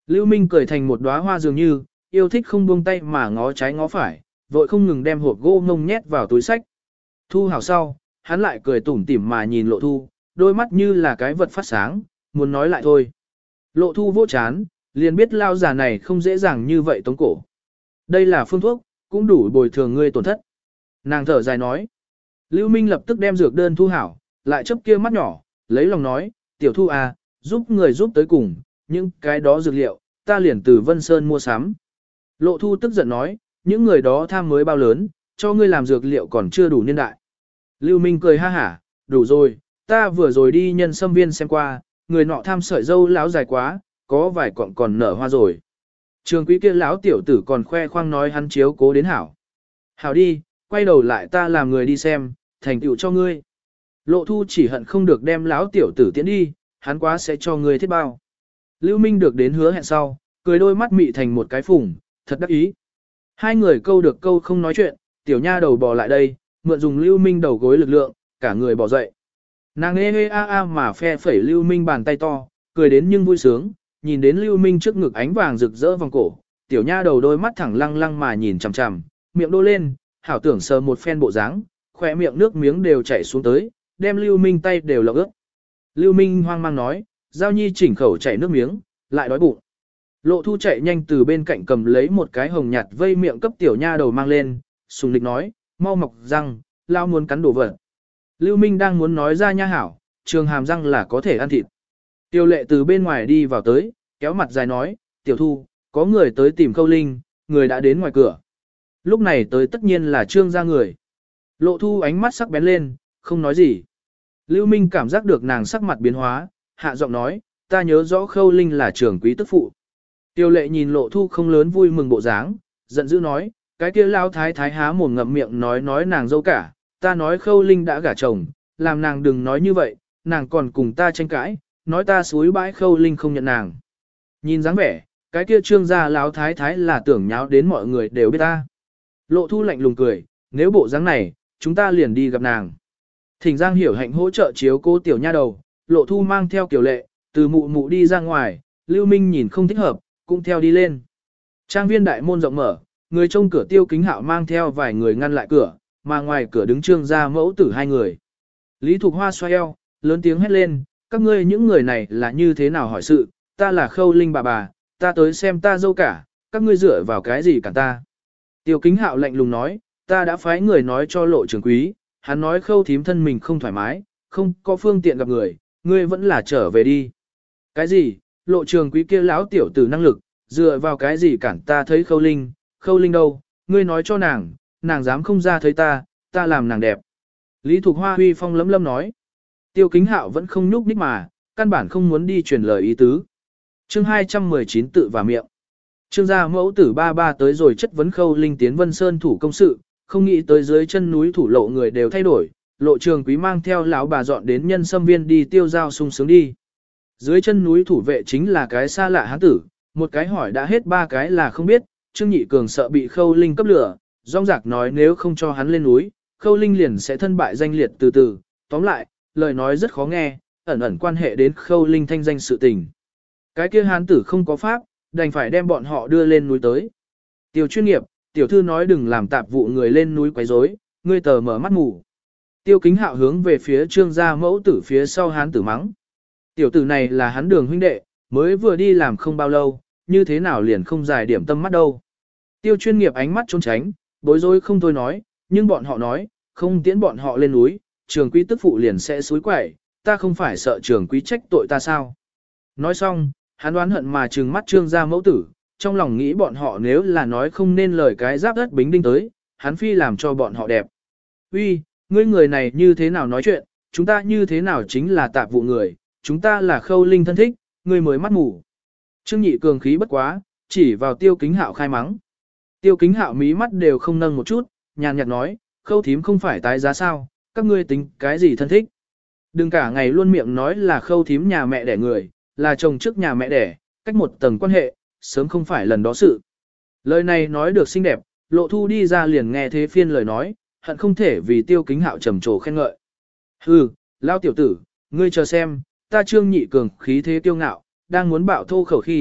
[SPEAKER 1] Lưu Minh cười thành một đóa hoa dường như, yêu thích không buông tay mà ngó trái ngó phải, vội không ngừng đem hộp gỗ ngông nhét vào túi sách. Thu hảo sau, hắn lại cười tủm tỉm mà nhìn Lộ Thu, đôi mắt như là cái vật phát sáng, muốn nói lại thôi. Lộ Thu vô chán, liền biết lao già này không dễ dàng như vậy tống cổ. Đây là phương thuốc, cũng đủ bồi thường ngươi tổn thất. Nàng thở dài nói. Lưu Minh lập tức đem dược đơn thu hảo, lại chấp kia mắt nhỏ, lấy lòng nói, tiểu Thu à, giúp người giúp tới cùng, những cái đó dược liệu, ta liền từ Vân Sơn mua sắm. Lộ Thu tức giận nói, những người đó tham mới bao lớn, cho ngươi làm dược liệu còn chưa đủ niên đại. Lưu Minh cười ha hả, đủ rồi, ta vừa rồi đi nhân sâm viên xem qua, người nọ tham sợi dâu láo dài quá, có vài cọng còn nở hoa rồi. Trường quý kia lão tiểu tử còn khoe khoang nói hắn chiếu cố đến hảo. Hảo đi, quay đầu lại ta làm người đi xem, thành tựu cho ngươi. Lộ Thu chỉ hận không được đem lão tiểu tử tiễn đi, hắn quá sẽ cho ngươi thiết bao. Lưu Minh được đến hứa hẹn sau, cười đôi mắt mị thành một cái phùng, thật đắc ý. Hai người câu được câu không nói chuyện, tiểu nha đầu bò lại đây, mượn dùng Lưu Minh đầu gối lực lượng, cả người bò dậy. Nàng ê ê a a mà phe phẩy Lưu Minh bàn tay to, cười đến nhưng vui sướng, nhìn đến Lưu Minh trước ngực ánh vàng rực rỡ vòng cổ, tiểu nha đầu đôi mắt thẳng lăng lăng mà nhìn chằm chằm, miệng đô lên, hảo tưởng sờ một phen bộ dáng, khỏe miệng nước miếng đều chảy xuống tới, đem Lưu Minh tay đều lộng ướt. Lưu Minh hoang mang nói, Giao Nhi chỉnh khẩu chảy nước miếng, lại đói bụng. Lộ Thu chạy nhanh từ bên cạnh cầm lấy một cái hồng nhạt vây miệng cấp tiểu nha đầu mang lên, sùng lịch nói, mau mọc răng, lao muốn cắn đồ vật. Lưu Minh đang muốn nói ra nha hảo, trường hàm răng là có thể ăn thịt. Tiêu lệ từ bên ngoài đi vào tới, kéo mặt dài nói, tiểu Thu, có người tới tìm Khâu Linh, người đã đến ngoài cửa. Lúc này tới tất nhiên là trương gia người. Lộ Thu ánh mắt sắc bén lên, không nói gì. Lưu Minh cảm giác được nàng sắc mặt biến hóa, hạ giọng nói, ta nhớ rõ Khâu Linh là trưởng quý tức phụ. Tiêu lệ nhìn Lộ Thu không lớn vui mừng bộ dáng, giận dữ nói, cái kia lao thái thái há mồm ngậm miệng nói nói nàng dâu cả, ta nói Khâu Linh đã gả chồng, làm nàng đừng nói như vậy, nàng còn cùng ta tranh cãi, nói ta suối bãi Khâu Linh không nhận nàng. Nhìn dáng vẻ, cái kia trương gia lão thái thái là tưởng nháo đến mọi người đều biết ta. Lộ Thu lạnh lùng cười, nếu bộ dáng này, chúng ta liền đi gặp nàng. Thỉnh Giang Hiểu Hạnh hỗ trợ chiếu cô tiểu nha đầu, Lộ Thu mang theo kiểu lệ, từ mụ mụ đi ra ngoài, Lưu Minh nhìn không thích hợp, cũng theo đi lên. Trang viên đại môn rộng mở, người trông cửa Tiêu Kính Hạo mang theo vài người ngăn lại cửa, mà ngoài cửa đứng trương gia mẫu tử hai người. Lý Thục Hoa xoay eo, lớn tiếng hét lên, các ngươi những người này là như thế nào hỏi sự, ta là Khâu Linh bà bà, ta tới xem ta dâu cả, các ngươi dựa vào cái gì cả ta. Tiêu Kính Hạo lạnh lùng nói, ta đã phái người nói cho Lộ trưởng quý, hắn nói Khâu thím thân mình không thoải mái, không có phương tiện gặp người, ngươi vẫn là trở về đi. Cái gì, Lộ trưởng quý kia lão tiểu tử năng lực, dựa vào cái gì cản ta thấy Khâu Linh, Khâu Linh đâu, ngươi nói cho nàng, nàng dám không ra thấy ta, ta làm nàng đẹp. Lý Thục Hoa huy phong lấm lâm nói. Tiêu Kính Hạo vẫn không nhúc nhích mà, căn bản không muốn đi truyền lời ý tứ. Chương hai trăm mười chín tự và miệng. Trương gia mẫu tử ba ba tới rồi chất vấn Khâu Linh tiến Vân Sơn thủ công sự, không nghĩ tới dưới chân núi thủ lộ người đều thay đổi, Lộ trường quý mang theo lão bà dọn đến nhân sâm viên đi tiêu giao sung sướng đi. Dưới chân núi thủ vệ chính là cái xa lạ hán tử, một cái hỏi đã hết ba cái là không biết, Trương Nhị Cường sợ bị Khâu Linh cấp lửa, rong rạc nói nếu không cho hắn lên núi, Khâu Linh liền sẽ thân bại danh liệt từ từ, tóm lại, lời nói rất khó nghe, ẩn ẩn quan hệ đến Khâu Linh thanh danh sự tình. Cái kia hán tử không có pháp, đành phải đem bọn họ đưa lên núi tới. Tiêu chuyên nghiệp, tiểu thư nói đừng làm tạp vụ người lên núi quấy rối, ngươi tờ mở mắt ngủ. Tiêu Kính Hạo hướng về phía trương gia mẫu tử phía sau hán tử mắng. Tiểu tử này là hắn Đường huynh đệ, mới vừa đi làm không bao lâu, như thế nào liền không giải điểm tâm mắt đâu. Tiêu chuyên nghiệp ánh mắt trốn tránh, bối rối không thôi nói, nhưng bọn họ nói, không tiễn bọn họ lên núi, trường quý tức phụ liền sẽ xúi quẩy, ta không phải sợ trường quý trách tội ta sao. Nói xong, hắn đoán hận mà trừng mắt trương gia mẫu tử, trong lòng nghĩ bọn họ nếu là nói không nên lời cái giáp đất bính đinh tới, hắn phi làm cho bọn họ đẹp. Uy, ngươi người này như thế nào nói chuyện, chúng ta như thế nào chính là tạp vụ người, chúng ta là Khâu Linh thân thích, ngươi mới mắt mù. Trương Nhị Cường khí bất quá, chỉ vào Tiêu Kính Hạo khai mắng. Tiêu Kính Hạo mí mắt đều không nâng một chút, nhàn nhạt nói, Khâu thím không phải tái giá sao, các ngươi tính cái gì thân thích. Đừng cả ngày luôn miệng nói là Khâu thím nhà mẹ đẻ người, là chồng trước nhà mẹ đẻ, cách một tầng quan hệ, sớm không phải lần đó sự. Lời này nói được xinh đẹp, Lộ Thu đi ra liền nghe thế phiên lời nói, hận không thể vì Tiêu Kính Hạo trầm trồ khen ngợi. Hừ, lao tiểu tử, ngươi chờ xem, ta Trương Nhị Cường khí thế kiêu ngạo, đang muốn bạo thô khẩu khi,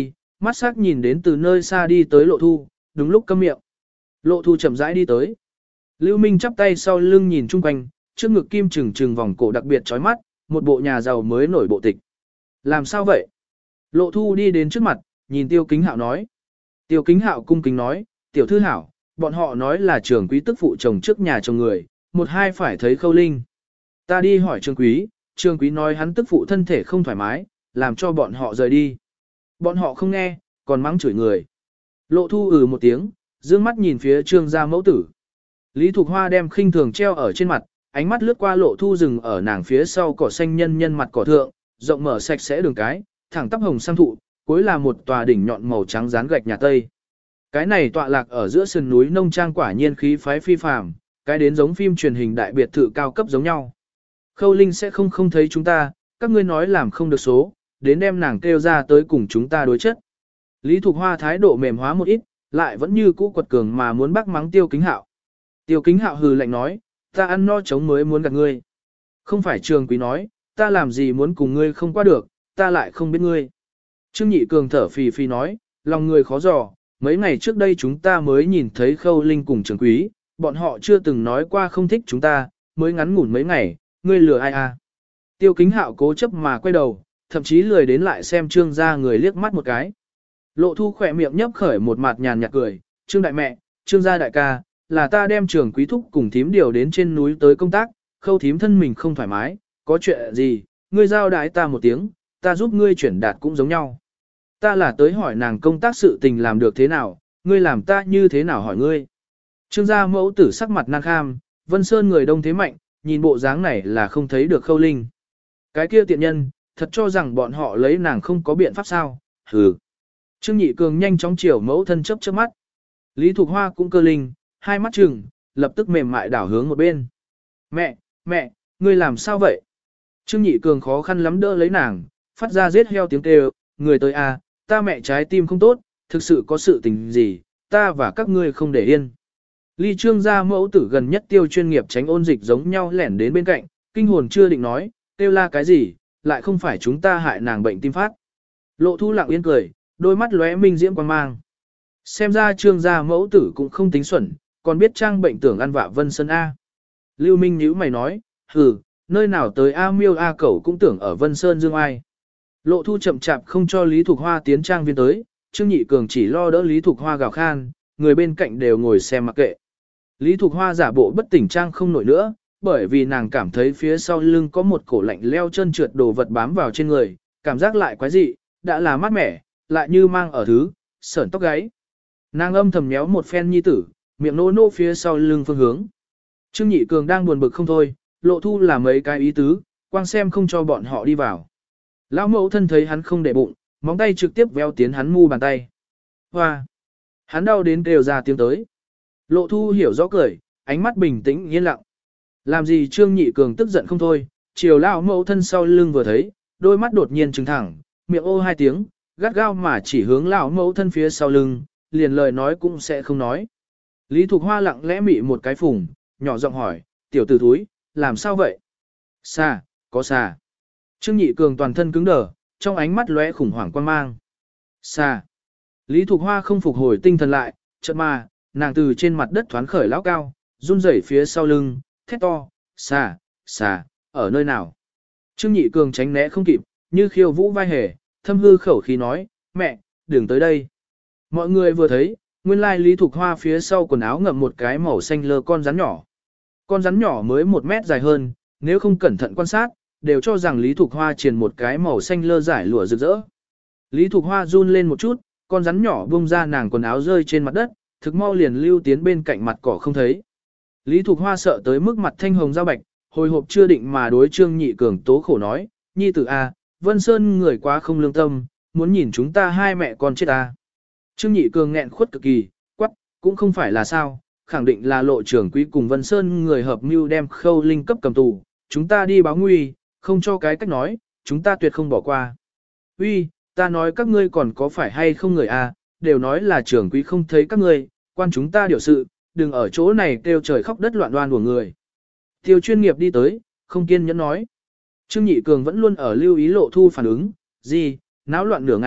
[SPEAKER 1] mắt sắc nhìn đến từ nơi xa đi tới Lộ Thu, đúng lúc câm miệng. Lộ Thu chậm rãi đi tới. Lưu Minh chắp tay sau lưng nhìn chung quanh, trước ngực kim trừng trừng vòng cổ đặc biệt chói mắt, một bộ nhà giàu mới nổi bộ tịch. Làm sao vậy? Lộ Thu đi đến trước mặt, nhìn Tiêu Kính Hạo nói. Tiêu Kính Hạo cung kính nói, tiểu thư hảo, bọn họ nói là Trường Quý tức phụ chồng trước nhà chồng người, một hai phải thấy Khâu Linh. Ta đi hỏi Trường Quý, Trường Quý nói hắn tức phụ thân thể không thoải mái, làm cho bọn họ rời đi. Bọn họ không nghe, còn mắng chửi người. Lộ Thu ừ một tiếng, dương mắt nhìn phía Trương gia mẫu tử. Lý Thục Hoa đem khinh thường treo ở trên mặt, ánh mắt lướt qua Lộ Thu rừng ở nàng phía sau cỏ xanh nhân nhân mặt cỏ thượng, rộng mở sạch sẽ đường cái, thẳng tắp hồng sang thụ, cuối là một tòa đỉnh nhọn màu trắng dán gạch nhà Tây. Cái này tọa lạc ở giữa sườn núi nông trang quả nhiên khí phái phi phàm, cái đến giống phim truyền hình đại biệt thự cao cấp giống nhau. Khâu Linh sẽ không không thấy chúng ta, các ngươi nói làm không được số, đến đem nàng kêu ra tới cùng chúng ta đối chất. Lý Thục Hoa thái độ mềm hóa một ít, lại vẫn như cũ quật cường mà muốn bắt mắng Tiêu Kính Hạo. Tiêu Kính Hạo hừ lạnh nói, ta ăn no chống mới muốn gặp ngươi. Không phải Trường Quý nói, ta làm gì muốn cùng ngươi không qua được, ta lại không biết ngươi. Trương Nhị Cường thở phì phì nói, lòng người khó dò, mấy ngày trước đây chúng ta mới nhìn thấy Khâu Linh cùng Trường Quý, bọn họ chưa từng nói qua không thích chúng ta, mới ngắn ngủn mấy ngày, ngươi lừa ai à. Tiêu Kính Hạo cố chấp mà quay đầu, thậm chí lười đến lại xem Trương gia người liếc mắt một cái. Lộ Thu khỏe miệng nhấp khởi một mặt nhàn nhạt cười, Trương đại mẹ, Trương gia đại ca, là ta đem Trường Quý thúc cùng thím điều đến trên núi tới công tác, Khâu thím thân mình không thoải mái, có chuyện gì, ngươi giao đái ta một tiếng, ta giúp ngươi chuyển đạt cũng giống nhau. Ta là tới hỏi nàng công tác sự tình làm được thế nào, ngươi làm ta như thế nào hỏi ngươi. Trương gia mẫu tử sắc mặt nan kham, Vân Sơn người đông thế mạnh, nhìn bộ dáng này là không thấy được Khâu Linh. Cái kia tiện nhân, thật cho rằng bọn họ lấy nàng không có biện pháp sao, hừ. Trương Nhị Cường nhanh chóng chiều mẫu thân chớp chớp mắt. Lý Thục Hoa cũng cơ linh, hai mắt trừng, lập tức mềm mại đảo hướng một bên. Mẹ, mẹ, ngươi làm sao vậy? Trương Nhị Cường khó khăn lắm đỡ lấy nàng, phát ra giết heo tiếng kêu, người tới à, ta mẹ trái tim không tốt, thực sự có sự tình gì, ta và các ngươi không để yên. Ly Trương gia mẫu tử gần nhất tiêu chuyên nghiệp tránh ôn dịch giống nhau lẻn đến bên cạnh, kinh hồn chưa định nói, tiêu la cái gì, lại không phải chúng ta hại nàng bệnh tim phát. Lộ Thu lặng yên cười, đôi mắt lóe minh diễm quan mang. Xem ra Trương gia mẫu tử cũng không tính xuẩn, còn biết trang bệnh tưởng ăn vạ Vân Sơn A. Lưu Minh nhíu mày nói, hừ, nơi nào tới A miêu A cẩu cũng tưởng ở Vân Sơn dương ai. Lộ Thu chậm chạp không cho Lý Thục Hoa tiến trang viên tới, Trương Nhị Cường chỉ lo đỡ Lý Thục Hoa gào khan, người bên cạnh đều ngồi xem mặc kệ. Lý Thục Hoa giả bộ bất tỉnh trang không nổi nữa, bởi vì nàng cảm thấy phía sau lưng có một cổ lạnh leo chân trượt đồ vật bám vào trên người, cảm giác lại quái dị, đã là mát mẻ, lại như mang ở thứ, sởn tóc gáy. Nàng âm thầm nhéo một phen nhi tử, miệng nô nô phía sau lưng phương hướng. Trương Nhị Cường đang buồn bực không thôi, Lộ Thu là mấy cái ý tứ, quang xem không cho bọn họ đi vào. Lão mẫu thân thấy hắn không để bụng, móng tay trực tiếp véo tiến hắn mu bàn tay. Hoa! Hắn đau đến đều ra tiếng tới. Lộ Thu hiểu rõ cười, ánh mắt bình tĩnh yên lặng. Làm gì Trương Nhị Cường tức giận không thôi, chiều lão mẫu thân sau lưng vừa thấy, đôi mắt đột nhiên trừng thẳng, miệng ô hai tiếng, gắt gao mà chỉ hướng lão mẫu thân phía sau lưng, liền lời nói cũng sẽ không nói. Lý Thục Hoa lặng lẽ mị một cái phùng, nhỏ giọng hỏi, tiểu tử thúi, làm sao vậy? Xà, có xà. Trương Nhị Cường toàn thân cứng đờ, trong ánh mắt lóe khủng hoảng quan mang. Xà. Lý Thục Hoa không phục hồi tinh thần lại, chợt mà, nàng từ trên mặt đất thoán khởi lão cao, run rẩy phía sau lưng, thét to, xà, xà, ở nơi nào? Trương Nhị Cường tránh né không kịp, như khiêu vũ vai hề, thâm hư khẩu khí nói, mẹ, đừng tới đây. Mọi người vừa thấy, nguyên lai Lý Thục Hoa phía sau quần áo ngậm một cái màu xanh lơ con rắn nhỏ. Con rắn nhỏ mới một mét dài hơn, nếu không cẩn thận quan sát, đều cho rằng Lý Thục Hoa triền một cái màu xanh lơ giải lụa rực rỡ. Lý Thục Hoa run lên một chút, con rắn nhỏ bung ra nàng quần áo rơi trên mặt đất, thực mau liền lưu tiến bên cạnh mặt cỏ không thấy. Lý Thục Hoa sợ tới mức mặt thanh hồng giao bạch, hồi hộp chưa định mà đối Trương Nhị Cường tố khổ nói, nhi tử a, Vân Sơn người quá không lương tâm, muốn nhìn chúng ta hai mẹ con chết ta. Trương Nhị Cường nghẹn khuất cực kỳ, quắc, cũng không phải là sao, khẳng định là Lộ trưởng quý cùng Vân Sơn người hợp mưu đem Khâu Linh cấp cầm tù, chúng ta đi báo nguy, không cho cái cách nói, chúng ta tuyệt không bỏ qua. Uy, ta nói các ngươi còn có phải hay không người a, đều nói là trưởng quý không thấy các ngươi, quan chúng ta điều sự, đừng ở chỗ này kêu trời khóc đất loạn đoan của người. Tiêu chuyên nghiệp đi tới, không kiên nhẫn nói. Trương Nhị Cường vẫn luôn ở lưu ý Lộ Thu phản ứng, gì, náo loạn nửa ngày,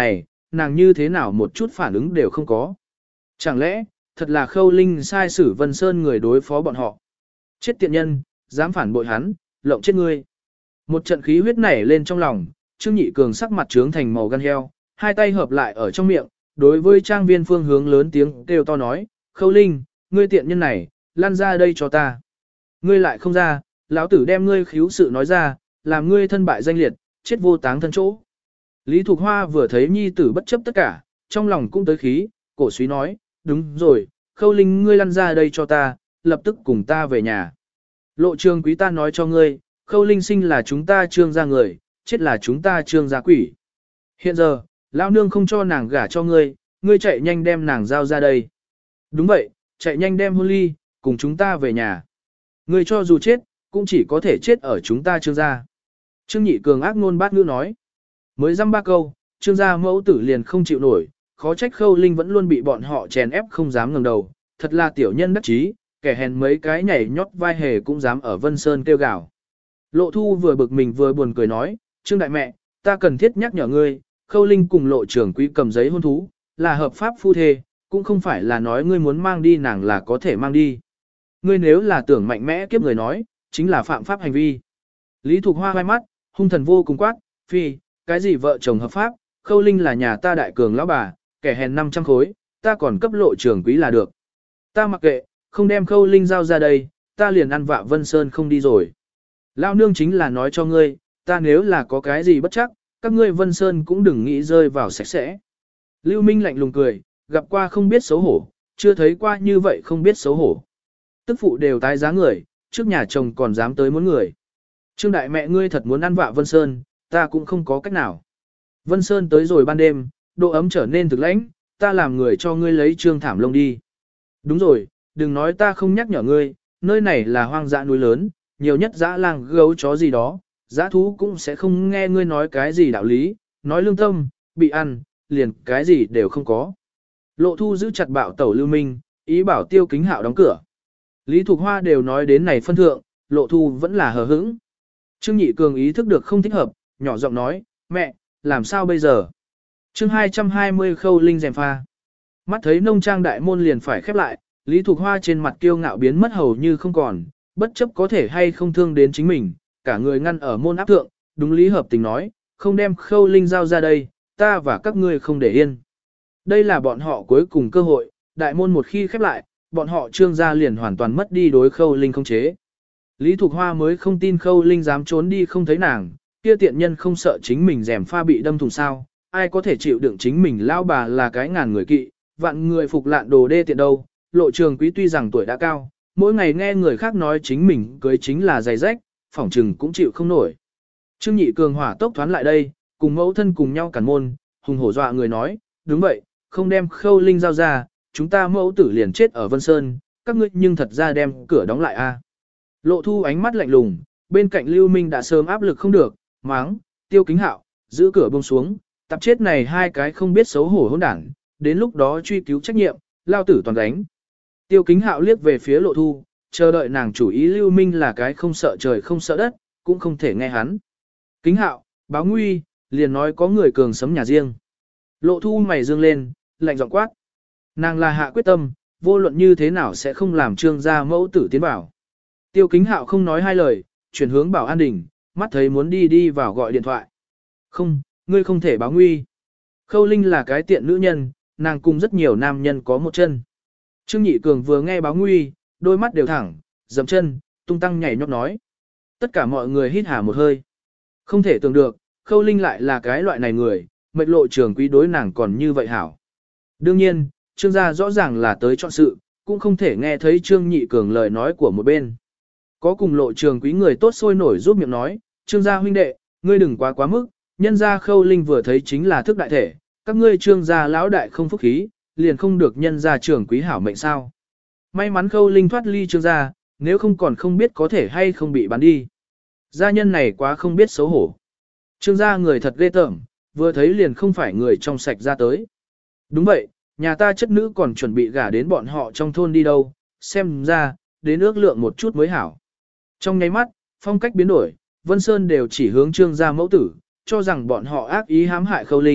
[SPEAKER 1] nàng như thế nào một chút phản ứng đều không có. Chẳng lẽ, thật là Khâu Linh sai sử Vân Sơn người đối phó bọn họ. Chết tiện nhân, dám phản bội hắn, lộng chết ngươi. Một trận khí huyết nảy lên trong lòng, Trương Nhị Cường sắc mặt trướng thành màu gan heo, hai tay hợp lại ở trong miệng, đối với trang viên phương hướng lớn tiếng kêu to nói, Khâu Linh, ngươi tiện nhân này, lăn ra đây cho ta. Ngươi lại không ra, lão tử đem ngươi khiếu sự nói ra, làm ngươi thân bại danh liệt, chết vô táng thân chỗ. Lý Thục Hoa vừa thấy nhi tử bất chấp tất cả, trong lòng cũng tới khí, cổ suý nói, đúng rồi, Khâu Linh ngươi lăn ra đây cho ta, lập tức cùng ta về nhà. Lộ Trường Quý ta nói cho ngươi, Khâu Linh sinh là chúng ta Trương gia người, chết là chúng ta Trương gia quỷ. Hiện giờ, lão nương không cho nàng gả cho ngươi, ngươi chạy nhanh đem nàng giao ra đây. Đúng vậy, chạy nhanh đem hôn ly, cùng chúng ta về nhà. Ngươi cho dù chết, cũng chỉ có thể chết ở chúng ta Trương gia. Trương Nhị Cường ác ngôn bát ngữ nói. Mới dăm ba câu, Trương gia mẫu tử liền không chịu nổi, khó trách Khâu Linh vẫn luôn bị bọn họ chèn ép không dám ngẩng đầu. Thật là tiểu nhân đắc chí, kẻ hèn mấy cái nhảy nhót vai hề cũng dám ở Vân Sơn kêu gào. Lộ Thu vừa bực mình vừa buồn cười nói, Trương đại mẹ, ta cần thiết nhắc nhở ngươi, Khâu Linh cùng Lộ Trưởng Quý cầm giấy hôn thú, là hợp pháp phu thê, cũng không phải là nói ngươi muốn mang đi nàng là có thể mang đi. Ngươi nếu là tưởng mạnh mẽ kiếp người nói, chính là phạm pháp hành vi. Lý Thục Hoa hai mắt, hung thần vô cùng quát, phi, cái gì vợ chồng hợp pháp, Khâu Linh là nhà ta đại cường lão bà, kẻ hèn năm trăm khối, ta còn cấp Lộ Trưởng Quý là được. Ta mặc kệ, không đem Khâu Linh giao ra đây, ta liền ăn vạ Vân Sơn không đi rồi. Lão nương chính là nói cho ngươi, ta nếu là có cái gì bất chắc, các ngươi Vân Sơn cũng đừng nghĩ rơi vào sạch sẽ. Lưu Minh lạnh lùng cười, gặp qua không biết xấu hổ, chưa thấy qua như vậy không biết xấu hổ. Tức phụ đều tái giá người, trước nhà chồng còn dám tới muốn người. Trương đại mẹ ngươi thật muốn ăn vạ Vân Sơn, ta cũng không có cách nào. Vân Sơn tới rồi ban đêm, độ ấm trở nên thực lãnh, ta làm người cho ngươi lấy trương thảm lông đi. Đúng rồi, đừng nói ta không nhắc nhở ngươi, nơi này là hoang dã núi lớn, nhiều nhất dã lang gấu chó gì đó, dã thú cũng sẽ không nghe ngươi nói cái gì đạo lý, nói lương tâm, bị ăn, liền cái gì đều không có. Lộ Thu giữ chặt bạo tẩu Lưu Minh, ý bảo Tiêu Kính Hạo đóng cửa. Lý Thục Hoa đều nói đến này phân thượng, Lộ Thu vẫn là hờ hững. Trương Nhị Cường ý thức được không thích hợp, nhỏ giọng nói, mẹ, làm sao bây giờ? Chương hai trăm hai mươi Khâu Linh rèm pha. Mắt thấy nông trang đại môn liền phải khép lại, Lý Thục Hoa trên mặt kiêu ngạo biến mất hầu như không còn, bất chấp có thể hay không thương đến chính mình, cả người ngăn ở môn áp thượng, đúng lý hợp tình nói, không đem Khâu Linh giao ra đây, ta và các ngươi không để yên. Đây là bọn họ cuối cùng cơ hội, đại môn một khi khép lại, bọn họ Trương gia liền hoàn toàn mất đi đối Khâu Linh không chế. Lý Thục Hoa mới không tin Khâu Linh dám trốn đi không thấy nàng, kia tiện nhân không sợ chính mình rèm pha bị đâm thủng sao, ai có thể chịu đựng chính mình lao bà là cái ngàn người kỵ, vạn người phục lạn đồ đê tiện đâu. Lộ Trường Quý tuy rằng tuổi đã cao, mỗi ngày nghe người khác nói chính mình cưới chính là giày rách, phỏng trừng cũng chịu không nổi. Trương Nhị Cường hỏa tốc thoán lại đây, cùng mẫu thân cùng nhau cản môn, hùng hổ dọa người nói, đúng vậy, không đem Khâu Linh giao ra, chúng ta mẫu tử liền chết ở Vân Sơn, các ngươi nhưng thật ra đem cửa đóng lại a. Lộ Thu ánh mắt lạnh lùng, bên cạnh Lưu Minh đã sớm áp lực không được, máng, Tiêu Kính Hạo, giữ cửa buông xuống, tập chết này hai cái không biết xấu hổ hỗn đảng, đến lúc đó truy cứu trách nhiệm, lao tử toàn đánh. Tiêu Kính Hạo liếc về phía Lộ Thu, chờ đợi nàng chủ ý Lưu Minh là cái không sợ trời không sợ đất, cũng không thể nghe hắn. Kính Hạo, báo nguy, liền nói có người cường sấm nhà riêng. Lộ Thu mày dương lên, lạnh giọng quát. Nàng là hạ quyết tâm, vô luận như thế nào sẽ không làm Trương gia mẫu tử tiến bảo. Tiêu Kính Hạo không nói hai lời, chuyển hướng Bảo An Đình, mắt thấy muốn đi đi vào gọi điện thoại. Không, ngươi không thể báo nguy. Khâu Linh là cái tiện nữ nhân, nàng cùng rất nhiều nam nhân có một chân. Trương Nhị Cường vừa nghe báo nguy, đôi mắt đều thẳng, dậm chân, tung tăng nhảy nhót nói. Tất cả mọi người hít hà một hơi. Không thể tưởng được, Khâu Linh lại là cái loại này người, mệnh Lộ Trường Quý đối nàng còn như vậy hảo. Đương nhiên, Trương gia rõ ràng là tới chọn sự, cũng không thể nghe thấy Trương Nhị Cường lời nói của một bên. Có cùng Lộ Trường Quý người tốt sôi nổi giúp miệng nói, Trương gia huynh đệ, ngươi đừng quá quá mức, nhân gia Khâu Linh vừa thấy chính là thức đại thể, các ngươi Trương gia lão đại không phúc khí, liền không được nhân gia Trường Quý hảo mệnh sao. May mắn Khâu Linh thoát ly Trương gia, nếu không còn không biết có thể hay không bị bán đi. Gia nhân này quá không biết xấu hổ. Trương gia người thật ghê tởm, vừa thấy liền không phải người trong sạch ra tới. Đúng vậy, nhà ta chất nữ còn chuẩn bị gả đến bọn họ trong thôn đi đâu, xem ra, đến ước lượng một chút mới hảo. Trong nháy mắt, phong cách biến đổi, Vân Sơn đều chỉ hướng Trương gia mẫu tử, cho rằng bọn họ ác ý hãm hại Khâu Linh,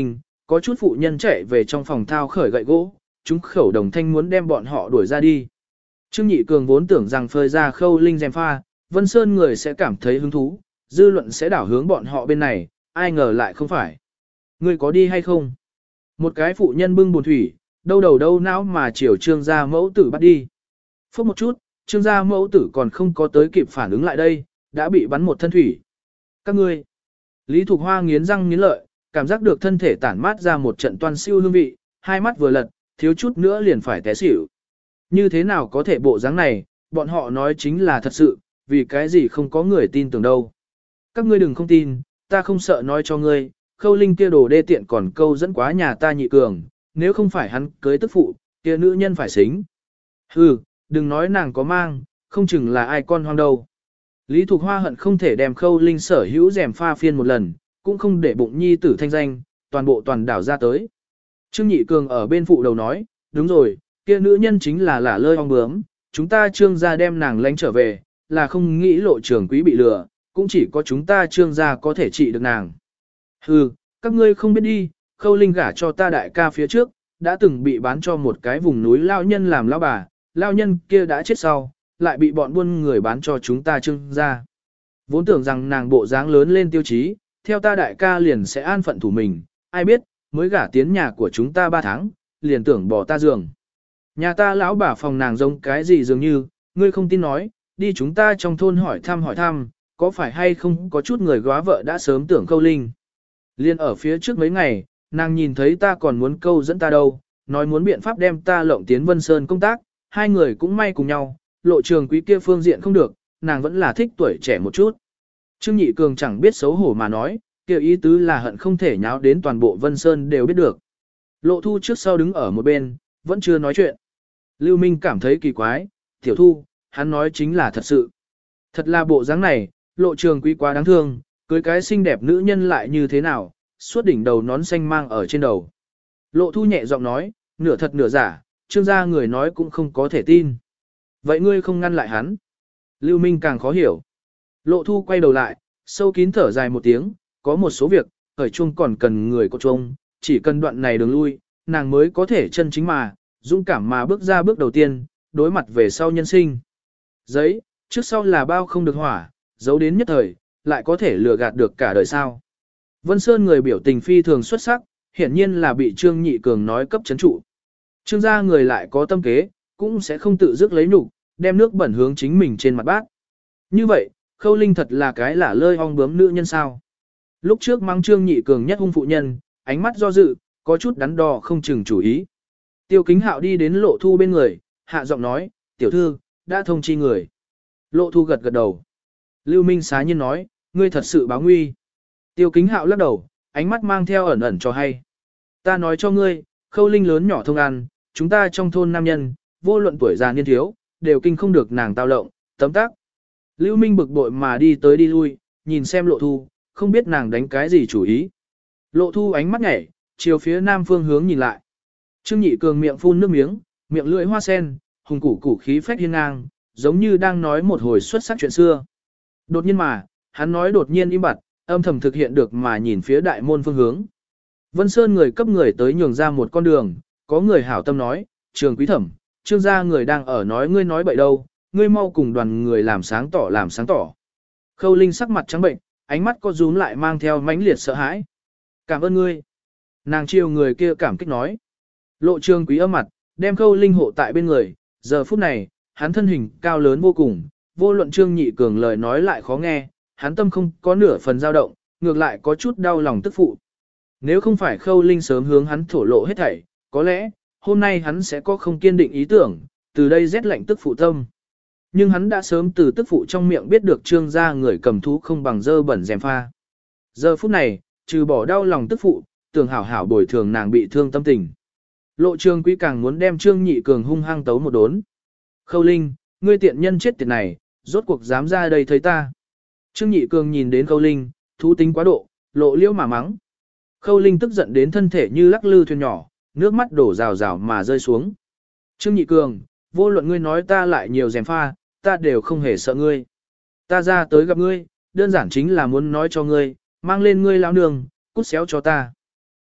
[SPEAKER 1] có chút phụ nhân chạy về trong phòng thao khởi gậy gỗ, chúng khẩu đồng thanh muốn đem bọn họ đuổi ra đi. Trương Nhị Cường vốn tưởng rằng phơi ra Khâu Linh rèm pha, Vân Sơn người sẽ cảm thấy hứng thú, dư luận sẽ đảo hướng bọn họ bên này, ai ngờ lại không phải. Ngươi có đi hay không? Một cái phụ nhân bưng bùn thủy, đâu đầu đâu não mà chiều Trương gia mẫu tử bắt đi. Phốc một chút, Trương gia mẫu tử còn không có tới kịp phản ứng lại đây, đã bị bắn một thân thủy. Các ngươi. Lý Thục Hoa nghiến răng nghiến lợi, cảm giác được thân thể tản mát ra một trận toan siêu hương vị, hai mắt vừa lật, thiếu chút nữa liền phải té xỉu. Như thế nào có thể bộ dáng này, bọn họ nói chính là thật sự, vì cái gì không có người tin tưởng đâu. Các ngươi đừng không tin, ta không sợ nói cho ngươi, Khâu Linh kia đồ đê tiện còn câu dẫn quá nhà ta Nhị Cường, nếu không phải hắn cưới tức phụ, kia nữ nhân phải xính. Hừ, đừng nói nàng có mang, không chừng là ai con hoang đâu. Lý Thục Hoa hận không thể đem Khâu Linh sở hữu rèm pha phiên một lần, cũng không để bụng nhi tử thanh danh, toàn bộ toàn đảo ra tới. Trương Nhị Cường ở bên phụ đầu nói, đúng rồi, kia nữ nhân chính là lả lơi ong bướm, chúng ta Trương gia đem nàng lánh trở về, là không nghĩ Lộ Trường Quý bị lừa, cũng chỉ có chúng ta Trương gia có thể trị được nàng. Hừ, các ngươi không biết đi, Khâu Linh gả cho ta đại ca phía trước, đã từng bị bán cho một cái vùng núi lao nhân làm lao bà, lao nhân kia đã chết sau, lại bị bọn buôn người bán cho chúng ta Trương gia. Vốn tưởng rằng nàng bộ dáng lớn lên tiêu chí, theo ta đại ca liền sẽ an phận thủ mình, ai biết, mới gả tiến nhà của chúng ta ba tháng, liền tưởng bỏ ta giường. Nhà ta lão bà phòng nàng giống cái gì dường như, ngươi không tin nói, đi chúng ta trong thôn hỏi thăm hỏi thăm, có phải hay không có chút người góa vợ đã sớm tưởng Khâu Linh. Liên ở phía trước mấy ngày, nàng nhìn thấy ta còn muốn câu dẫn ta đâu, nói muốn biện pháp đem ta lộng tiến Vân Sơn công tác, hai người cũng may cùng nhau, Lộ Trường Quý kia phương diện không được, nàng vẫn là thích tuổi trẻ một chút. Trương Nhị Cường chẳng biết xấu hổ mà nói, kêu ý tứ là hận không thể nháo đến toàn bộ Vân Sơn đều biết được. Lộ Thu trước sau đứng ở một bên, vẫn chưa nói chuyện. Lưu Minh cảm thấy kỳ quái, Tiểu Thu, hắn nói chính là thật sự. Thật là bộ dáng này, Lộ Trường Quý quá đáng thương, cưới cái xinh đẹp nữ nhân lại như thế nào, suốt đỉnh đầu nón xanh mang ở trên đầu. Lộ Thu nhẹ giọng nói, nửa thật nửa giả, Trương gia người nói cũng không có thể tin. Vậy ngươi không ngăn lại hắn. Lưu Minh càng khó hiểu. Lộ Thu quay đầu lại, sâu kín thở dài một tiếng, có một số việc, khởi chung còn cần người có chung, chỉ cần đoạn này đường lui, nàng mới có thể chân chính mà, dũng cảm mà bước ra bước đầu tiên, đối mặt về sau nhân sinh. Giấy, trước sau là bao không được hỏa, giấu đến nhất thời, lại có thể lừa gạt được cả đời sao. Vân Sơn người biểu tình phi thường xuất sắc, hiển nhiên là bị Trương Nhị Cường nói cấp chấn trụ. Trương gia người lại có tâm kế, cũng sẽ không tự dứt lấy nhục, đem nước bẩn hướng chính mình trên mặt bát. Như vậy, Khâu Linh thật là cái lả lơi ong bướm nữ nhân sao. Lúc trước mang Trương Nhị Cường nhất hung phụ nhân, ánh mắt do dự, có chút đắn đo không chừng chủ ý. Tiêu Kính Hạo đi đến Lộ Thu bên người, hạ giọng nói, tiểu thư, đã thông chi người. Lộ Thu gật gật đầu. Lưu Minh xá nhiên nói, ngươi thật sự báo nguy. Tiêu Kính Hạo lắc đầu, ánh mắt mang theo ẩn ẩn cho hay. Ta nói cho ngươi, Khâu Linh lớn nhỏ thông ăn, chúng ta trong thôn nam nhân, vô luận tuổi già niên thiếu, đều kinh không được nàng tao lộng, tấm tắc. Lưu Minh bực bội mà đi tới đi lui, nhìn xem Lộ Thu, không biết nàng đánh cái gì chủ ý. Lộ Thu ánh mắt nhảy, chiều phía nam phương hướng nhìn lại. Trương Nhị Cường miệng phun nước miếng, miệng lưỡi hoa sen, hùng củ củ khí phách hiên ngang, giống như đang nói một hồi xuất sắc chuyện xưa. Đột nhiên mà, hắn nói đột nhiên im bặt, âm thầm thực hiện được mà nhìn phía đại môn phương hướng. Vân Sơn người cấp người tới nhường ra một con đường, có người hảo tâm nói, Trường Quý Thẩm, Trương gia người đang ở nói ngươi nói bậy đâu, ngươi mau cùng đoàn người làm sáng tỏ làm sáng tỏ. Khâu Linh sắc mặt trắng bệnh, ánh mắt có rúm lại mang theo mãnh liệt sợ hãi. Cảm ơn ngươi. Nàng chiều người kia cảm kích nói. Lộ Trường Quý âm mặt, đem Khâu Linh hộ tại bên người, giờ phút này, hắn thân hình cao lớn vô cùng, vô luận Trương Nhị Cường lời nói lại khó nghe, hắn tâm không có nửa phần dao động, ngược lại có chút đau lòng tức phụ. Nếu không phải Khâu Linh sớm hướng hắn thổ lộ hết thảy, có lẽ, hôm nay hắn sẽ có không kiên định ý tưởng, từ đây rét lạnh tức phụ tâm. Nhưng hắn đã sớm từ tức phụ trong miệng biết được Trương gia người cầm thú không bằng dơ bẩn dèm pha. Giờ phút này, trừ bỏ đau lòng tức phụ, tưởng hảo hảo bồi thường nàng bị thương tâm tình. Lộ Trường Quý càng muốn đem Trương Nhị Cường hung hăng tấu một đốn. Khâu Linh, ngươi tiện nhân chết tiệt này, rốt cuộc dám ra đây thấy ta. Trương Nhị Cường nhìn đến Khâu Linh, thú tính quá độ, lộ liễu mà mắng. Khâu Linh tức giận đến thân thể như lắc lư thuyền nhỏ, nước mắt đổ rào rào mà rơi xuống. Trương Nhị Cường, vô luận ngươi nói ta lại nhiều dèm pha, ta đều không hề sợ ngươi. Ta ra tới gặp ngươi, đơn giản chính là muốn nói cho ngươi, mang lên ngươi lão nương, cút xéo cho ta.